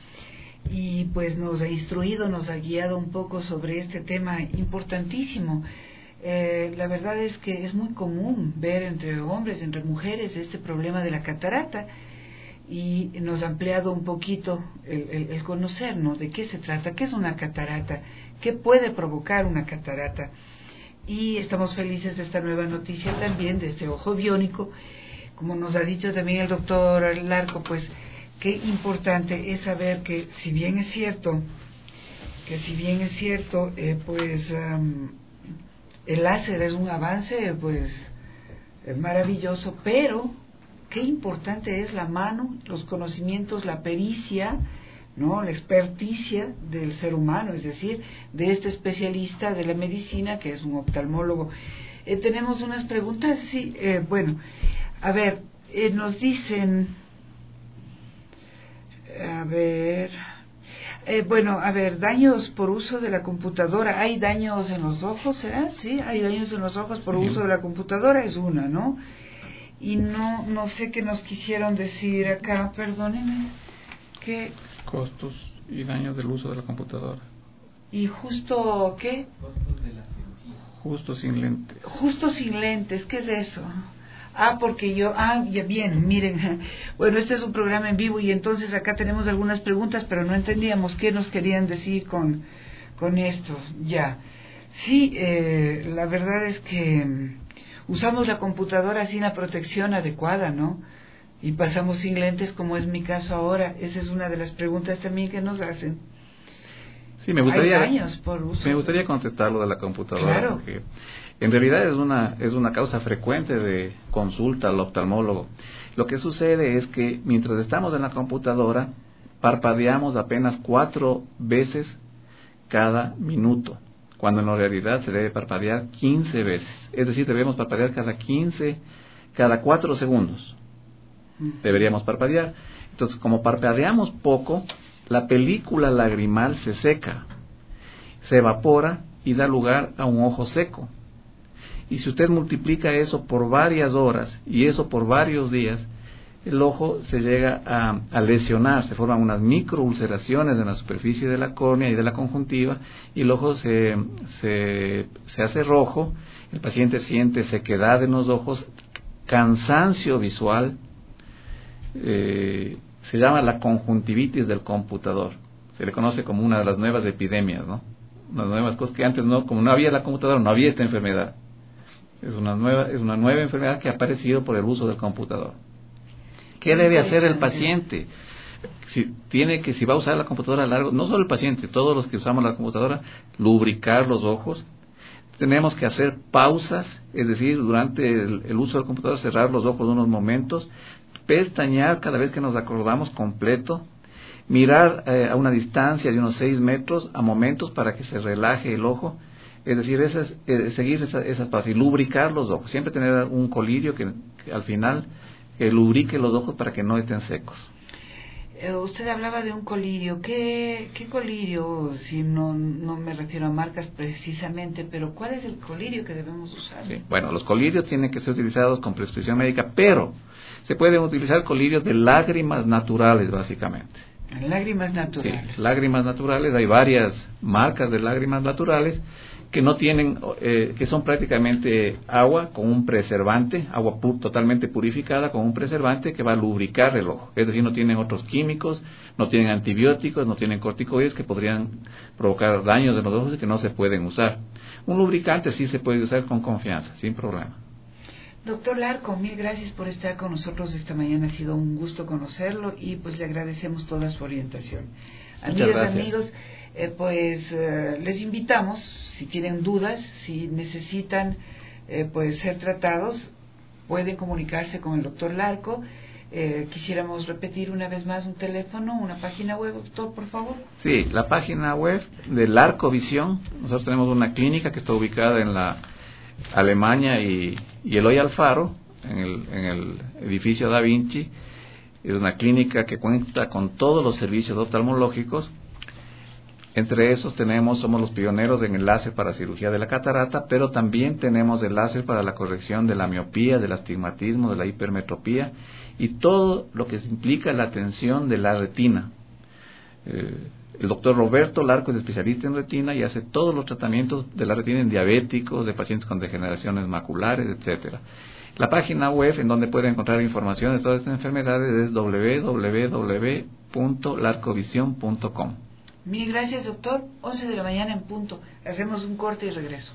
y pues nos ha instruido, nos ha guiado un poco sobre este tema importantísimo. Eh, la verdad es que es muy común ver entre hombres, entre mujeres, este problema de la catarata, y nos ha ampliado un poquito el, el, el conocernos de qué se trata, qué es una catarata, qué puede provocar una catarata. Y estamos felices de esta nueva noticia también, de este ojo biónico. Como nos ha dicho también el doctor Larco, pues qué importante es saber que si bien es cierto, que si bien es cierto, eh, pues um, el láser es un avance, pues es maravilloso, pero qué importante es la mano, los conocimientos, la pericia, ¿no? La experticia del ser humano, es decir, de este especialista de la medicina que es un oftalmólogo. Eh, tenemos unas preguntas, sí, eh, bueno, a ver, eh, nos dicen... A ver, eh, bueno, a ver, daños por uso de la computadora. ¿Hay daños en los ojos, será? Sí, hay daños en los ojos por sí. uso de la computadora, es una, ¿no? Y no, no sé qué nos quisieron decir acá, perdónenme, que Costos y daños del uso de la computadora. ¿Y justo qué? Costos de la cirugía. Justo sin lentes. Justo sin lentes, ¿qué es eso? Ah, porque yo, ah, ya bien, miren, bueno, este es un programa en vivo y entonces acá tenemos algunas preguntas, pero no entendíamos qué nos querían decir con, con esto, ya. Sí, eh, la verdad es que um, usamos la computadora sin la protección adecuada, ¿no? Y pasamos sin lentes, como es mi caso ahora. Esa es una de las preguntas también que nos hacen. Sí, me gustaría, Hay daños por uso. me gustaría contestar lo de la computadora, Claro. porque en realidad es una, es una causa frecuente de consulta al oftalmólogo. Lo que sucede es que mientras estamos en la computadora, parpadeamos apenas cuatro veces cada minuto, cuando en la realidad se debe parpadear quince veces. Es decir, debemos parpadear cada quince, cada cuatro segundos. Deberíamos parpadear. Entonces, como parpadeamos poco, la película lagrimal se seca, se evapora y da lugar a un ojo seco. Y si usted multiplica eso por varias horas y eso por varios días, el ojo se llega a, a lesionar, se forman unas microulceraciones en la superficie de la córnea y de la conjuntiva, y el ojo se, se, se hace rojo, el paciente siente sequedad en los ojos, cansancio visual, eh, se llama la conjuntivitis del computador, se le conoce como una de las nuevas epidemias, ¿no? Unas nuevas cosas que antes no, como no había la computadora, no había esta enfermedad. Es una nueva, es una nueva enfermedad que ha aparecido por el uso del computador. ¿Qué debe hacer el paciente? Si tiene que, si va a usar la computadora a largo, no solo el paciente, todos los que usamos la computadora, lubricar los ojos. Tenemos que hacer pausas, es decir, durante el, el uso del computador, cerrar los ojos unos momentos, pestañear cada vez que nos acordamos completo, mirar eh, a una distancia de unos seis metros a momentos para que se relaje el ojo. Es decir, esas, eh, seguir esas, esas pausas y lubricar los ojos. Siempre tener un colirio que, que al final que lubrique los ojos para que no estén secos. Eh, usted hablaba de un colirio. ¿Qué, qué colirio? Si no, no me refiero a marcas precisamente, pero ¿cuál es el colirio que debemos usar? Sí. Bueno, los colirios tienen que ser utilizados con prescripción médica, pero se pueden utilizar colirios de lágrimas naturales, básicamente. Lágrimas naturales. Sí, lágrimas naturales. Hay varias marcas de lágrimas naturales que no tienen, eh, que son prácticamente agua con un preservante, agua pu totalmente purificada con un preservante que va a lubricar el ojo. Es decir, no tienen otros químicos, no tienen antibióticos, no tienen corticoides que podrían provocar daños de los ojos y que no se pueden usar. Un lubricante sí se puede usar con confianza, sin problema. Doctor Larco, mil gracias por estar con nosotros esta mañana. Ha sido un gusto conocerlo y pues le agradecemos toda su orientación. Muchas Amigas, gracias. amigos, eh, pues eh, les invitamos, si tienen dudas, si necesitan eh, pues ser tratados, pueden comunicarse con el doctor Larco. Eh, quisiéramos repetir una vez más un teléfono, una página web, doctor, por favor. Sí, la página web de Larco Visión. Nosotros tenemos una clínica que está ubicada en la Alemania y, y Eloy Alfaro, en el, en el edificio Da Vinci. Es una clínica que cuenta con todos los servicios oftalmológicos. Entre esos tenemos, somos los pioneros en el láser para cirugía de la catarata, pero también tenemos el láser para la corrección de la miopía, del astigmatismo, de la hipermetropía y todo lo que implica la atención de la retina. Eh, el doctor Roberto Larco es especialista en retina y hace todos los tratamientos de la retina en diabéticos, de pacientes con degeneraciones maculares, etcétera. La página web en donde puede encontrar información de todas estas enfermedades es doble u doble u doble u punto larcovisión punto com. Mil gracias, doctor. once de la mañana en punto. Hacemos un corte y regreso.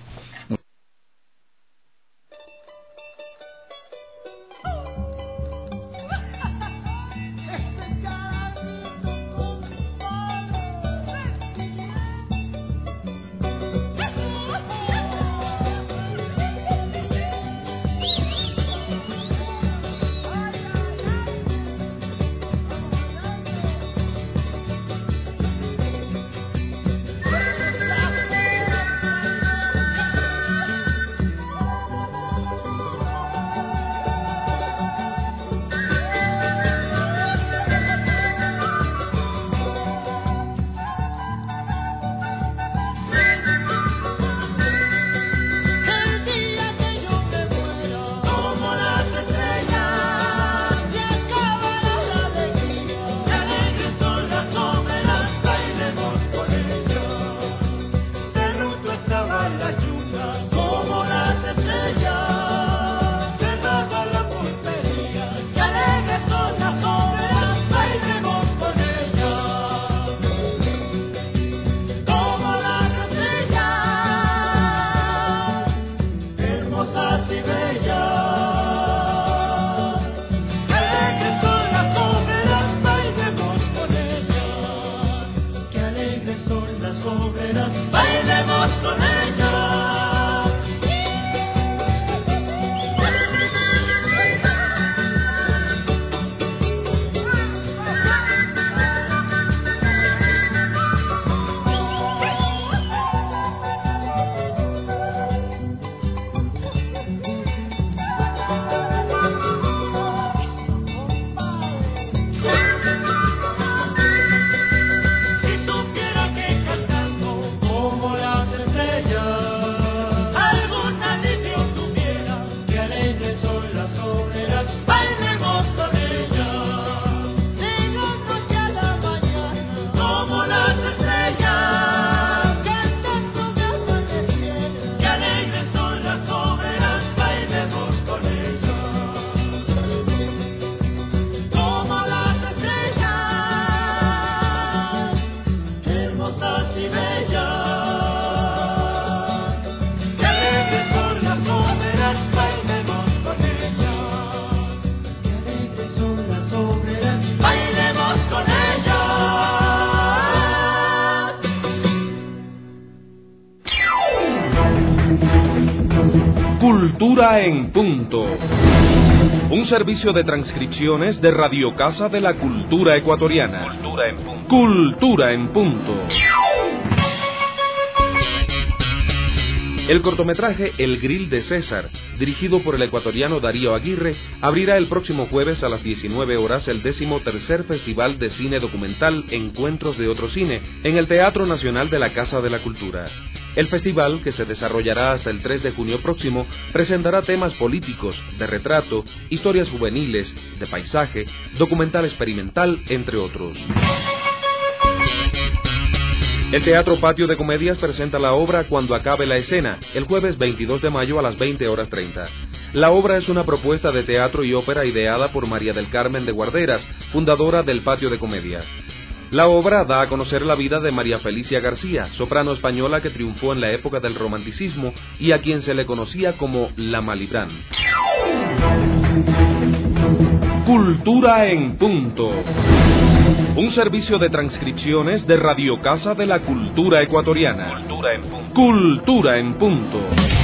Cultura en Punto. Un servicio de transcripciones de Radio Casa de la Cultura Ecuatoriana. Cultura en Punto. Cultura en Punto. El cortometraje El Grill de César, dirigido por el ecuatoriano Darío Aguirre, abrirá el próximo jueves a las diecinueve horas el décimo tercer Festival de Cine Documental Encuentros de Otro Cine en el Teatro Nacional de la Casa de la Cultura. El festival, que se desarrollará hasta el tres de junio próximo, presentará temas políticos, de retrato, historias juveniles, de paisaje, documental experimental, entre otros. El Teatro Patio de Comedias presenta la obra Cuando acabe la escena, el jueves veintidós de mayo a las veinte horas treinta. La obra es una propuesta de teatro y ópera ideada por María del Carmen de Guarderas, fundadora del Patio de Comedias. La obra da a conocer la vida de María Felicia García, soprano española que triunfó en la época del romanticismo y a quien se le conocía como La Malibrán. Cultura en Punto. Un servicio de transcripciones de Radio Casa de la Cultura Ecuatoriana. Cultura en Punto. Cultura en Punto.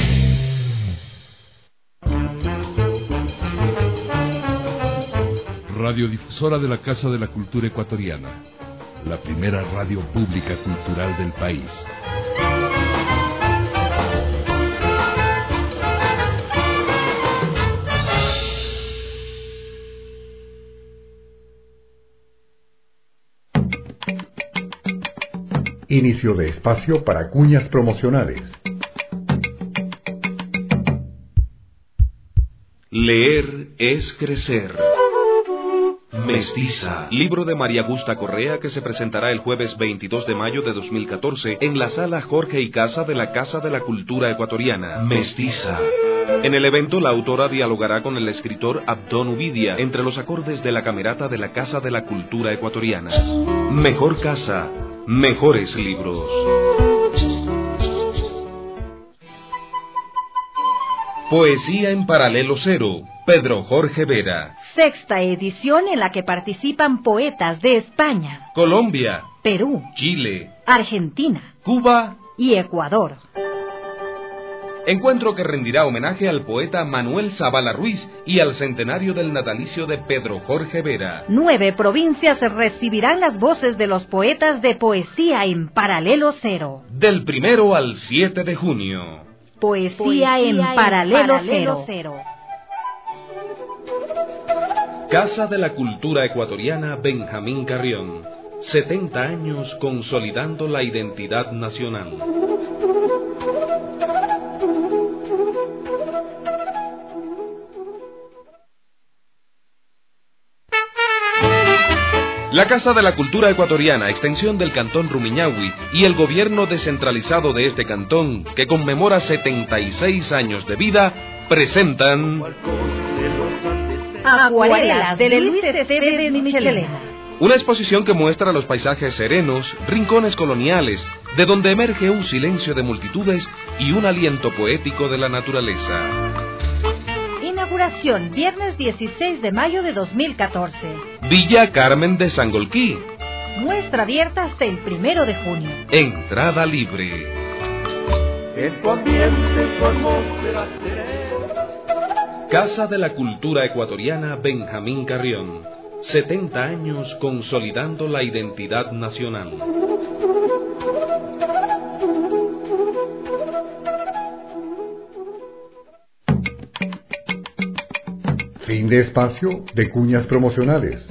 Radiodifusora de la Casa de la Cultura Ecuatoriana. La primera radio pública cultural del país. Inicio de espacio para cuñas promocionales. Leer es crecer. Mestiza, libro de María Gusta Correa que se presentará el jueves veintidós de mayo de dos mil catorce en la sala Jorge y Casa de la Casa de la Cultura Ecuatoriana. Mestiza. En el evento, la autora dialogará con el escritor Abdón Uvidia entre los acordes de la camerata de la Casa de la Cultura Ecuatoriana. Mejor casa, mejores libros. Poesía en Paralelo Cero, Pedro Jorge Vera. Sexta edición en la que participan poetas de España, Colombia, Perú, Chile, Argentina, Cuba y Ecuador. Encuentro que rendirá homenaje al poeta Manuel Zavala Ruiz y al centenario del natalicio de Pedro Jorge Vera. Nueve provincias recibirán las voces de los poetas de Poesía en Paralelo Cero. Del primero al siete de junio. Poesía, Poesía en, en Paralelo, Paralelo Cero. Cero. Casa de la Cultura Ecuatoriana Benjamín Carrión. setenta años consolidando la identidad nacional. La Casa de la Cultura Ecuatoriana, extensión del Cantón Rumiñahui, y el gobierno descentralizado de este cantón, que conmemora setenta y seis años de vida, presentan Acuarelas de Luis Esteves Michelena. Una exposición que muestra los paisajes serenos, rincones coloniales, de donde emerge un silencio de multitudes y un aliento poético de la naturaleza. Inauguración, viernes dieciséis de mayo de dos mil catorce. Villa Carmen de Sangolquí. Muestra abierta hasta el primero de junio. Entrada libre. En tu ambiente su atmósfera serena. Casa de la Cultura Ecuatoriana Benjamín Carrión. setenta años consolidando la identidad nacional. Fin de espacio de cuñas promocionales.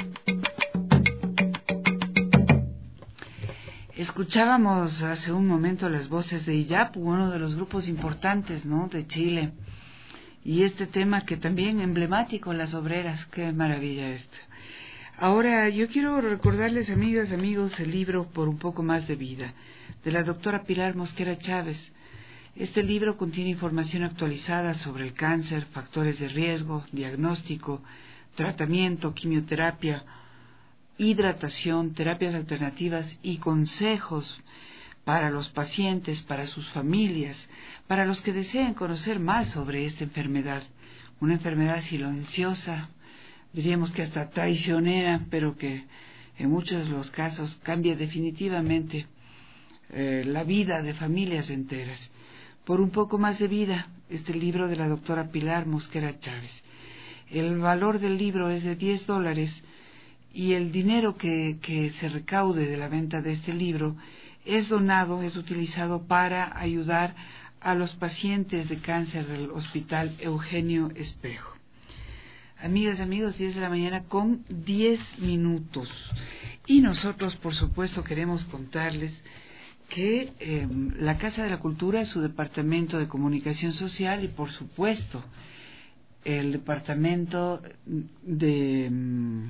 Escuchábamos hace un momento las voces de IYAPU, uno de los grupos importantes, ¿no?, de Chile. Y este tema que también emblemático, las obreras, qué maravilla esto. Ahora, yo quiero recordarles, amigas, amigos, el libro Por un poco más de vida, de la doctora Pilar Mosquera Chávez. Este libro contiene información actualizada sobre el cáncer, factores de riesgo, diagnóstico, tratamiento, quimioterapia, hidratación, terapias alternativas y consejos para los pacientes, para sus familias, para los que desean conocer más sobre esta enfermedad. Una enfermedad silenciosa, diríamos que hasta traicionera, pero que en muchos de los casos cambia definitivamente eh, la vida de familias enteras. Por un poco más de vida, este libro de la doctora Pilar Mosquera Chávez. El valor del libro es de diez dólares y el dinero que, que se recaude de la venta de este libro es donado, es utilizado para ayudar a los pacientes de cáncer del Hospital Eugenio Espejo. Amigas y amigos, diez de la mañana con diez minutos. Y nosotros, por supuesto, queremos contarles que eh, la Casa de la Cultura es su departamento de comunicación social y, por supuesto, el departamento de mm,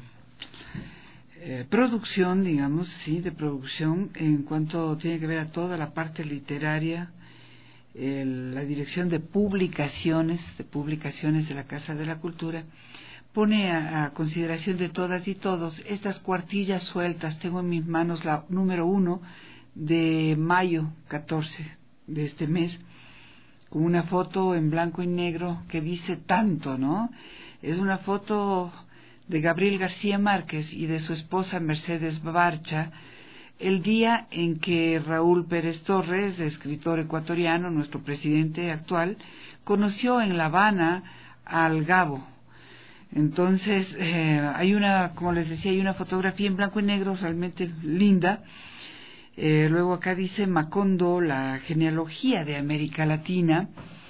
eh, producción, digamos, sí, de producción en cuanto tiene que ver a toda la parte literaria, el, la dirección de publicaciones, de publicaciones de la Casa de la Cultura, pone a, a consideración de todas y todos estas cuartillas sueltas. Tengo en mis manos la número uno de mayo catorce de este mes, con una foto en blanco y negro que dice tanto, ¿no? Es una foto de Gabriel García Márquez y de su esposa Mercedes Barcha, el día en que Raúl Pérez Torres, escritor ecuatoriano, nuestro presidente actual, conoció en La Habana al Gabo. Entonces, eh, hay una, como les decía, hay una fotografía en blanco y negro realmente linda. Eh, luego acá dice Macondo, la genealogía de América Latina,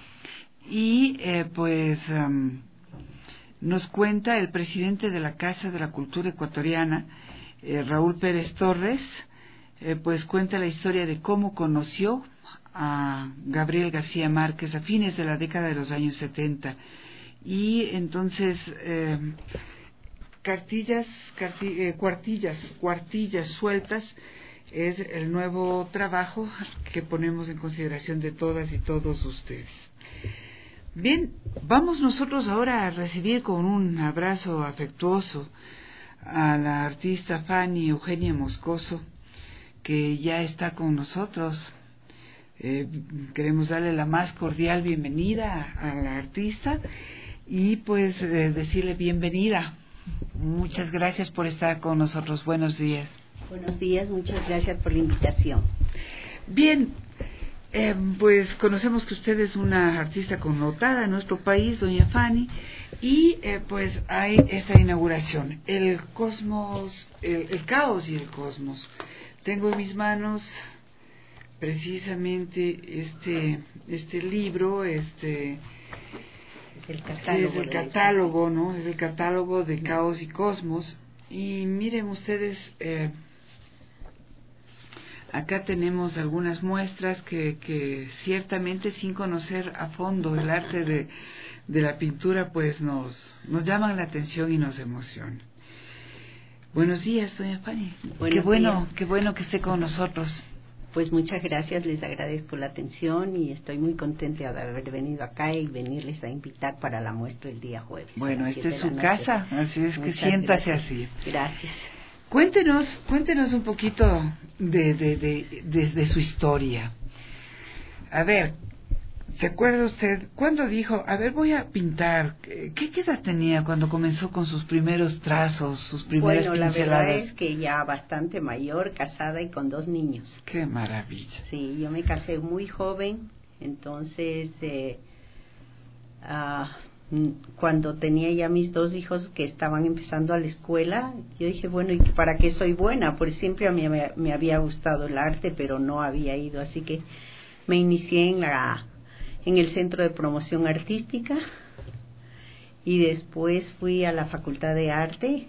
y eh, pues um, nos cuenta el presidente de la Casa de la Cultura Ecuatoriana, eh, Raúl Pérez Torres, eh, pues cuenta la historia de cómo conoció a Gabriel García Márquez a fines de la década de los años setenta, y entonces eh, cartillas, carti, eh, cuartillas, cuartillas sueltas es el nuevo trabajo que ponemos en consideración de todas y todos ustedes. Bien, vamos nosotros ahora a recibir con un abrazo afectuoso a la artista Fanny Eugenia Moscoso, que ya está con nosotros. Eh, queremos darle la más cordial bienvenida a, a la artista y pues eh, decirle bienvenida. Muchas gracias por estar con nosotros. Buenos días. Buenos días, muchas gracias por la invitación. Bien, eh, pues conocemos que usted es una artista connotada en nuestro país, doña Fanny, y eh, pues hay esta inauguración, el cosmos, el, el caos y el cosmos. Tengo en mis manos precisamente este, este libro, este es el catálogo, es el catálogo, ¿no? Es el catálogo de Caos y Cosmos. Y miren ustedes, eh, acá tenemos algunas muestras que, que ciertamente sin conocer a fondo el arte de, de la pintura, pues nos, nos llaman la atención y nos emocionan. Buenos días, doña Fanny. Buenos qué bueno, días. Qué bueno que esté con nosotros. Pues muchas gracias, les agradezco la atención y estoy muy contenta de haber venido acá y venirles a invitar para la muestra el día jueves. Bueno, esta es su casa, así es que muchas siéntase gracias. así. Gracias. Cuéntenos, cuéntenos un poquito de, de, de, de, de su historia. A ver, ¿se acuerda usted cuándo dijo, a ver, voy a pintar? ¿Qué, qué edad tenía cuando comenzó con sus primeros trazos, sus primeras bueno, pinceladas? La verdad es que ya bastante mayor, casada y con dos niños. ¡Qué maravilla! Sí, yo me casé muy joven, entonces eh, ah, cuando tenía ya mis dos hijos que estaban empezando a la escuela, yo dije, bueno, ¿y para qué soy buena? Porque siempre a mí me, me había gustado el arte, pero no había ido, así que me inicié en la en el Centro de Promoción Artística y después fui a la Facultad de Arte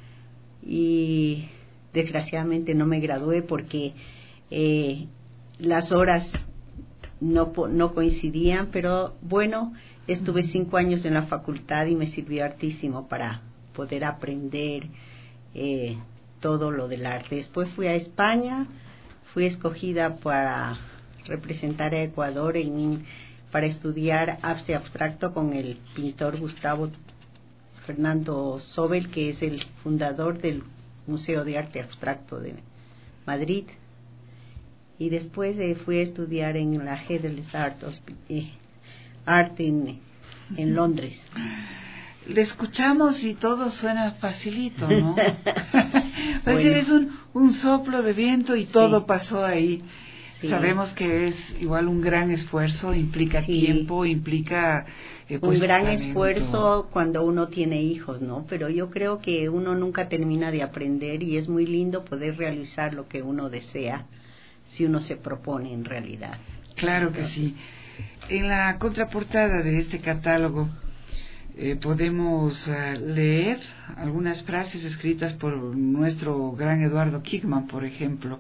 y desgraciadamente no me gradué porque eh, las horas no, no coincidían, pero bueno, estuve cinco años en la facultad y me sirvió hartísimo para poder aprender eh, todo lo del arte. Después fui a España, fui escogida para representar a Ecuador en para estudiar arte abstracto con el pintor Gustavo Fernando Sobel, que es el fundador del Museo de Arte Abstracto de Madrid. Y después eh, fui a estudiar en la Headless Art, eh, Art en, en Londres. Le escuchamos y todo suena facilito, ¿no? Pues bueno. es un, un soplo de viento y todo sí. pasó ahí. Sí. Sabemos que es igual un gran esfuerzo, implica sí. tiempo, implica eh, pues, un gran talento. esfuerzo cuando uno tiene hijos, ¿no? Pero yo creo que uno nunca termina de aprender y es muy lindo poder realizar lo que uno desea si uno se propone en realidad. Claro que sí. En la contraportada de este catálogo eh, podemos uh, leer algunas frases escritas por nuestro gran Eduardo Kickman, por ejemplo.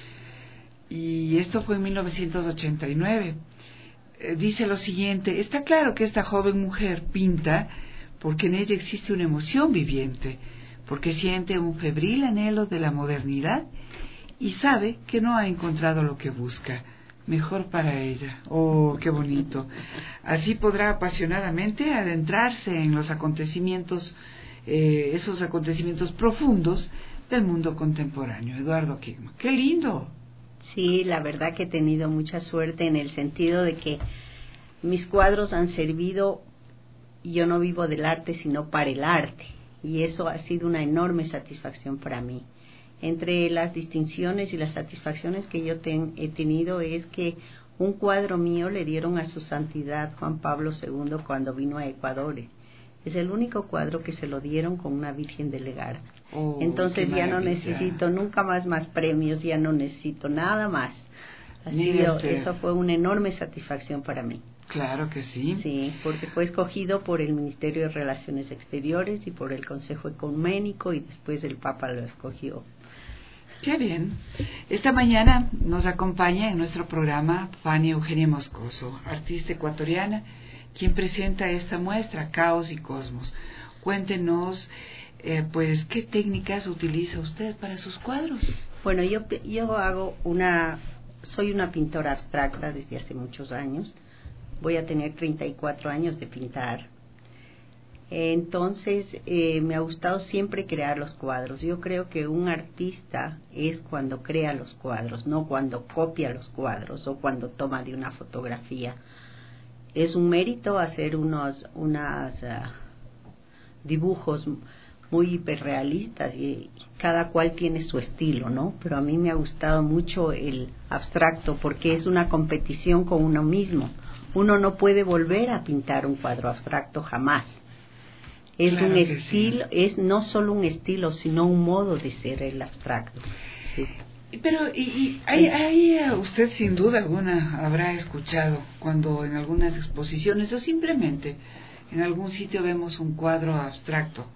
Y esto fue en mil novecientos ochenta y nueve. Eh, dice lo siguiente: está claro que esta joven mujer pinta porque en ella existe una emoción viviente, porque siente un febril anhelo de la modernidad y sabe que no ha encontrado lo que busca. Mejor para ella. Oh, qué bonito. Así podrá apasionadamente adentrarse en los acontecimientos, eh, esos acontecimientos profundos del mundo contemporáneo. Eduardo Kickman. ¡Qué lindo! Sí, la verdad que he tenido mucha suerte en el sentido de que mis cuadros han servido, yo no vivo del arte sino para el arte, y eso ha sido una enorme satisfacción para mí. Entre las distinciones y las satisfacciones que yo ten, he tenido es que un cuadro mío le dieron a su santidad Juan Pablo segundo cuando vino a Ecuador. Es el único cuadro que se lo dieron con una Virgen de Legarda. Oh, entonces ya no necesito nunca más más premios, ya no necesito nada más. Así yo, eso fue una enorme satisfacción para mí. Claro que sí. Sí, porque fue escogido por el Ministerio de Relaciones Exteriores y por el Consejo Ecuménico y después el Papa lo escogió. Qué bien. Esta mañana nos acompaña en nuestro programa Fanny Eugenia Moscoso, artista ecuatoriana, quien presenta esta muestra, Caos y Cosmos. Cuéntenos, eh, pues, ¿qué técnicas utiliza usted para sus cuadros? Bueno, yo, yo hago una, soy una pintora abstracta desde hace muchos años. Voy a tener treinta y cuatro años de pintar. Entonces, eh, me ha gustado siempre crear los cuadros. Yo creo que un artista es cuando crea los cuadros, no cuando copia los cuadros o cuando toma de una fotografía. Es un mérito hacer unos unas, uh, dibujos muy hiperrealistas y cada cual tiene su estilo, ¿no? Pero a mí me ha gustado mucho el abstracto porque es una competición con uno mismo. Uno no puede volver a pintar un cuadro abstracto jamás. Es claro un estilo, sí. Es no solo un estilo, sino un modo de ser el abstracto. Sí. Pero, y, y hay, hay, usted sin duda alguna habrá escuchado cuando en algunas exposiciones o simplemente en algún sitio vemos un cuadro abstracto,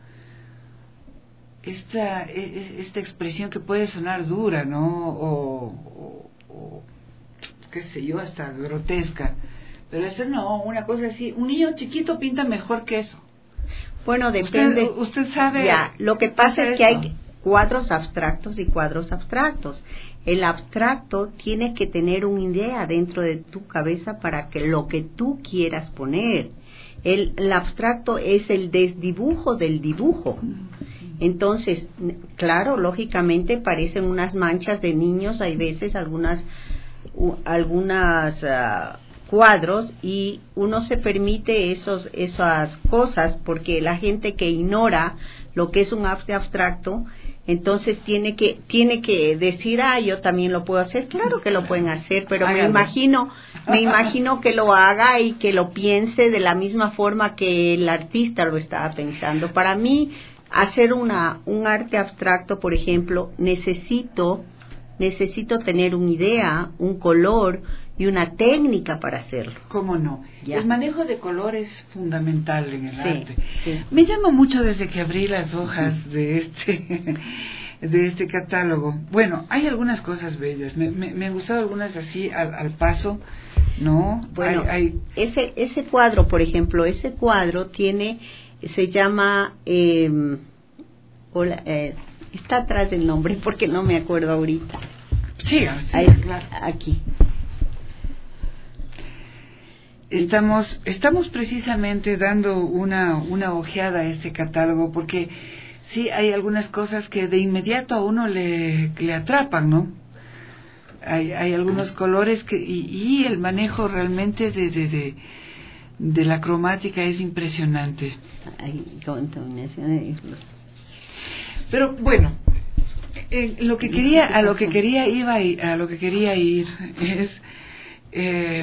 esta, esta expresión que puede sonar dura, ¿no? O, o, o qué sé yo, hasta grotesca. Pero eso no, una cosa así, un niño chiquito pinta mejor que eso. Bueno, depende. Usted, usted sabe. Ya, lo que pasa es que hay cuadros abstractos y cuadros abstractos. El abstracto tiene que tener una idea dentro de tu cabeza para que lo que tú quieras poner. El, el abstracto es el desdibujo del dibujo. Entonces, claro, lógicamente parecen unas manchas de niños, hay veces algunas, uh, algunas uh, cuadros y uno se permite esos esas cosas porque la gente que ignora lo que es un arte abstracto, entonces tiene que tiene que decir, ah, yo también lo puedo hacer. Claro que lo pueden hacer, pero me imagino me imagino que lo haga y que lo piense de la misma forma que el artista lo estaba pensando. Para mí, hacer una un arte abstracto, por ejemplo, necesito necesito tener una idea, un color y una técnica para hacerlo. ¿Cómo no? Ya. El manejo de color es fundamental en el sí, arte. Sí. Me llama mucho desde que abrí las hojas de este de este catálogo. Bueno, hay algunas cosas bellas. Me, me, me han gustado algunas así al, al paso, ¿no? Bueno, hay, hay... ese ese cuadro, por ejemplo, ese cuadro tiene, se llama, eh, hola, eh, está atrás del nombre porque no me acuerdo ahorita. Sí, sí, Ahí, claro. Aquí. Estamos, estamos precisamente dando una, una ojeada a este catálogo porque sí hay algunas cosas que de inmediato a uno le, le atrapan, ¿no? Hay, hay algunos colores que y, y el manejo realmente de, de, de, de la cromática es impresionante. Hay contaminación. Pero bueno, Eh, lo que quería, a lo que quería iba a, a lo que quería ir es eh,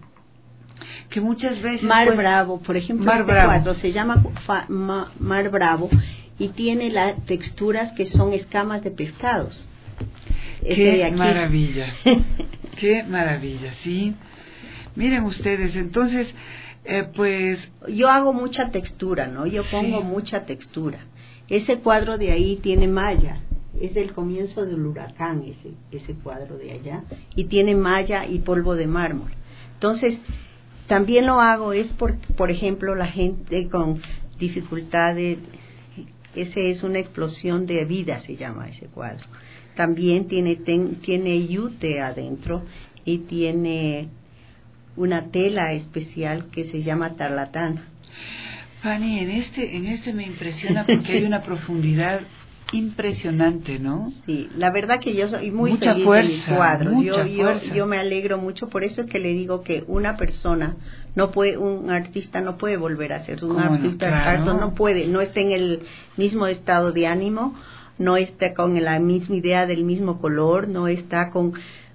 que muchas veces Mar pues, Bravo, por ejemplo, Mar este Bravo. cuadro se llama fa, ma, Mar Bravo y tiene las texturas que son escamas de pescados. Este Qué de aquí. maravilla, qué maravilla, sí. Miren ustedes, entonces, eh, pues... Yo hago mucha textura, ¿no? Yo sí. pongo mucha textura. Ese cuadro de ahí tiene malla, es el comienzo del huracán, ese, ese cuadro de allá, y tiene malla y polvo de mármol. Entonces, también lo hago es por, por ejemplo, la gente con dificultades, ese es una explosión de vida, se llama ese cuadro. También tiene, ten, tiene yute adentro y tiene una tela especial que se llama tarlatana. Fanny, en este, en este me impresiona porque hay una profundidad impresionante, ¿no? Sí, la verdad que yo soy muy mucha feliz fuerza, de mis cuadros. Mucha yo, fuerza. yo, yo me alegro mucho, por eso es que le digo que una persona no puede, un artista no puede volver a ser un artista, no? Claro. no puede, no está en el mismo estado de ánimo, no está con la misma idea del mismo color, no está con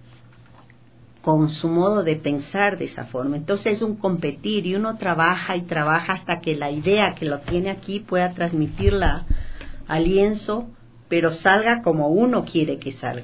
con su modo de pensar de esa forma. Entonces es un competir y uno trabaja y trabaja hasta que la idea que lo tiene aquí pueda transmitirla al lienzo, pero salga como uno quiere que salga.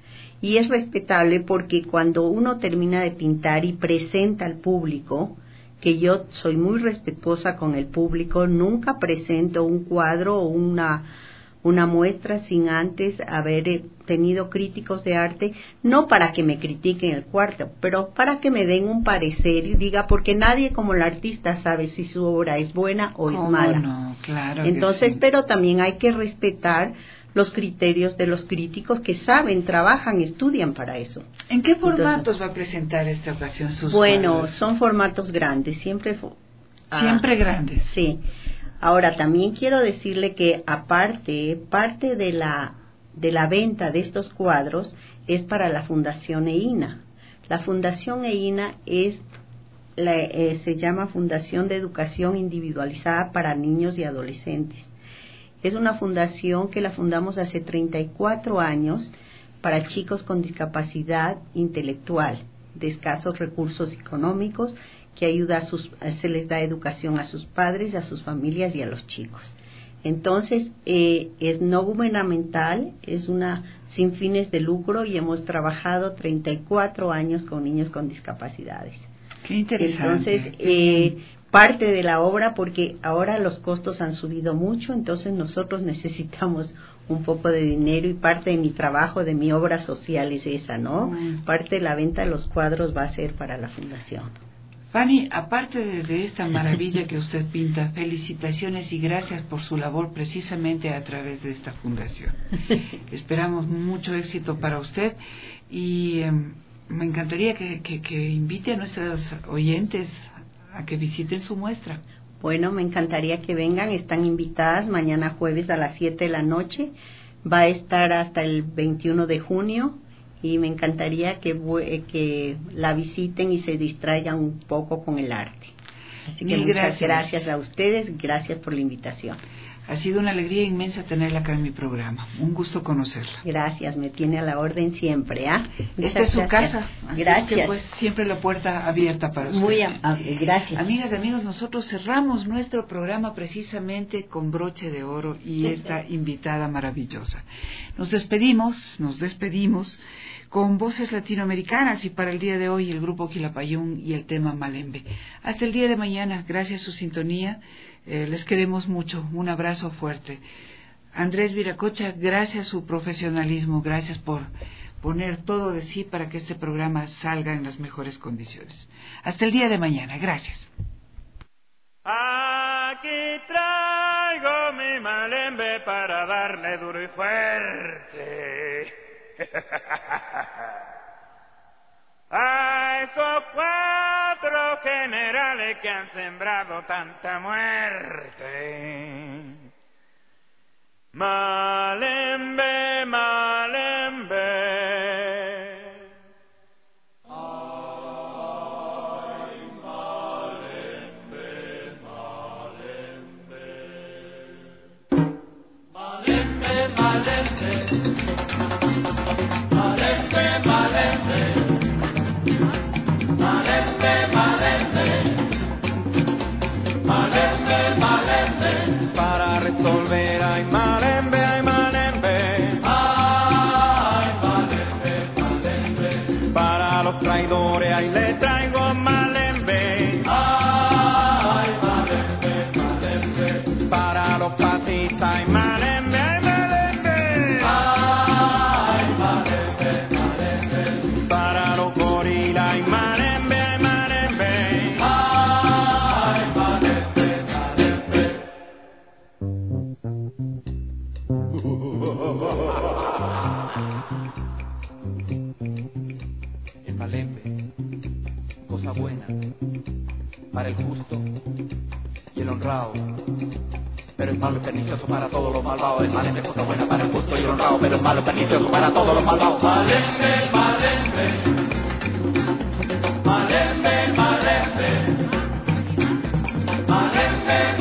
Y es respetable porque cuando uno termina de pintar y presenta al público, que yo soy muy respetuosa con el público, nunca presento un cuadro o una una muestra sin antes haber tenido críticos de arte, no para que me critiquen el cuarto, pero para que me den un parecer y diga, porque nadie como el artista sabe si su obra es buena o es mala. No, claro. Entonces, sí. Pero también hay que respetar los criterios de los críticos que saben, trabajan, estudian para eso. ¿En qué formatos Entonces, va a presentar esta ocasión sus Bueno, cuadros? son formatos grandes, siempre... Siempre ah, grandes. Sí. Ahora, también quiero decirle que aparte, parte de la, de la venta de estos cuadros es para la Fundación EINA. La Fundación EINA es, la, eh, se llama Fundación de Educación Individualizada para Niños y Adolescentes. Es una fundación que la fundamos hace treinta y cuatro años para chicos con discapacidad intelectual, de escasos recursos económicos, que ayuda a sus, se les da educación a sus padres, a sus familias y a los chicos. Entonces, eh, es no gubernamental, es una sin fines de lucro y hemos trabajado treinta y cuatro años con niños con discapacidades. Qué interesante. Entonces, eh, parte de la obra, porque ahora los costos han subido mucho, entonces nosotros necesitamos un poco de dinero y parte de mi trabajo, de mi obra social es esa, ¿no? Mm. Parte de la venta de los cuadros va a ser para la fundación. Fanny, aparte de, de esta maravilla que usted pinta, felicitaciones y gracias por su labor precisamente a través de esta fundación. Esperamos mucho éxito para usted y eh, me encantaría que, que, que invite a nuestros oyentes a que visiten su muestra. Bueno, me encantaría que vengan, están invitadas mañana jueves a las siete de la noche, va a estar hasta el veintiuno de junio. Y me encantaría que, que la visiten y se distraigan un poco con el arte. Así que Mil muchas gracias. gracias a ustedes, gracias por la invitación. Ha sido una alegría inmensa tenerla acá en mi programa. Un gusto conocerla. Gracias, me tiene a la orden siempre. ¿eh? Esta es su gracias. casa. Así Gracias. es que, pues, siempre la puerta abierta para usted. Muy amable, gracias. Amigas y amigos, nosotros cerramos nuestro programa precisamente con broche de oro y esta invitada maravillosa. Nos despedimos, nos despedimos con voces latinoamericanas y para el día de hoy el grupo Quilapayún y el tema Malembe. Hasta el día de mañana, gracias a su sintonía. Eh, les queremos mucho, un abrazo fuerte. Andrés Viracocha, gracias a su profesionalismo, gracias por poner todo de sí para que este programa salga en las mejores condiciones. Hasta el día de mañana, gracias. Aquí traigo mi malembe para darle duro y fuerte a esos cuatro generales que han sembrado tanta muerte. Malembe, malembe, ay, malembe, malembe, malembe, malembe. para resolver, ay malembe, ay malembe, ay malembe, malembe, para los traidores, ay le traigo malembe, ay malembe, malembe, para los patistas, ay malembe, ay malembe, ay malembe, malembe, para los gorilas, ay malembe, ay malembe, ay malembe, malembe. El malembe, cosa buena para el justo y el honrado, pero el malo es pernicioso para todos los malvados. El malembe, cosa buena para el justo y el honrado, pero el malo es pernicioso para todos los malvados. Malembe, malembe, malembe, malembe, malembe,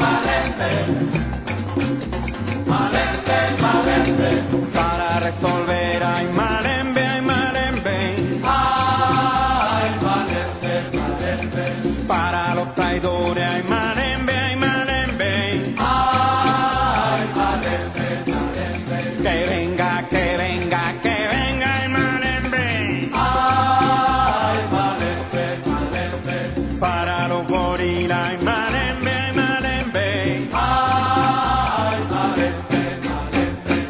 malembe, malembe, malembe, para resolver, ay malembe, ay malembe, ay malembe, malembe, para los traidores, ay malembe, ay malembe, ay malembe, malembe, que venga, que venga, que venga el malembe, ay malembe, malembe, para los gorilas, ay malembe, ay malembe, ay malembe, malembe.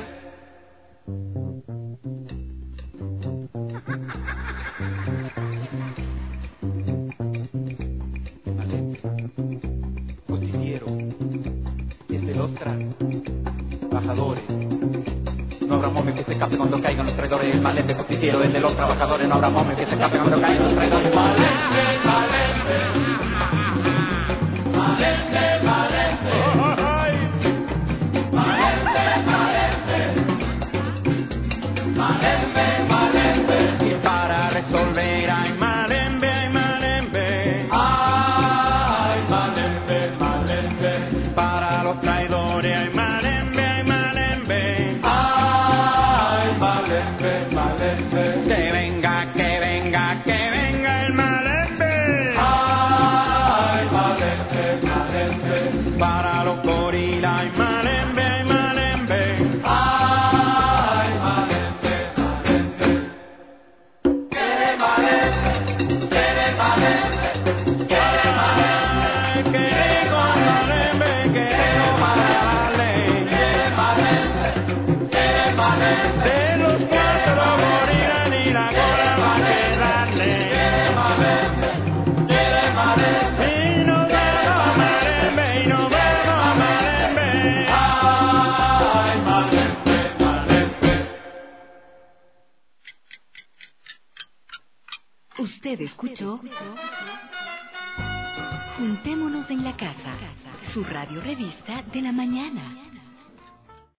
Justiciero, desde los trabajadores, no habrá momio que se escape cuando caigan los traidores. El malembe justiciero, desde los trabajadores, no habrá momio que se escape cuando caigan los traidores. Malembe, malembe, malembe, malembe, malembe, malembe, malembe, y para resolver, ay malembe, ay malembe, ay malembe, malembe, para los traidores, ay malembe, ay malembe, ay malembe, malembe, que venga, que venga, que venga el malembe, ay malembe, malembe, para los gorilas, ay malembe, ay malembe, ay malembe, malembe, que malembe, que malembe, que malembe, que malembe, que malembe, que malembe, que malembe, de los cuatro gorilas ni la cola va a quedarle, que malembe, que malembe, y nos vamos a malembe, y nos vamos a malembe, ay malembe, malembe. Usted escuchó Juntémonos en la Casa, su radio revista de la mañana.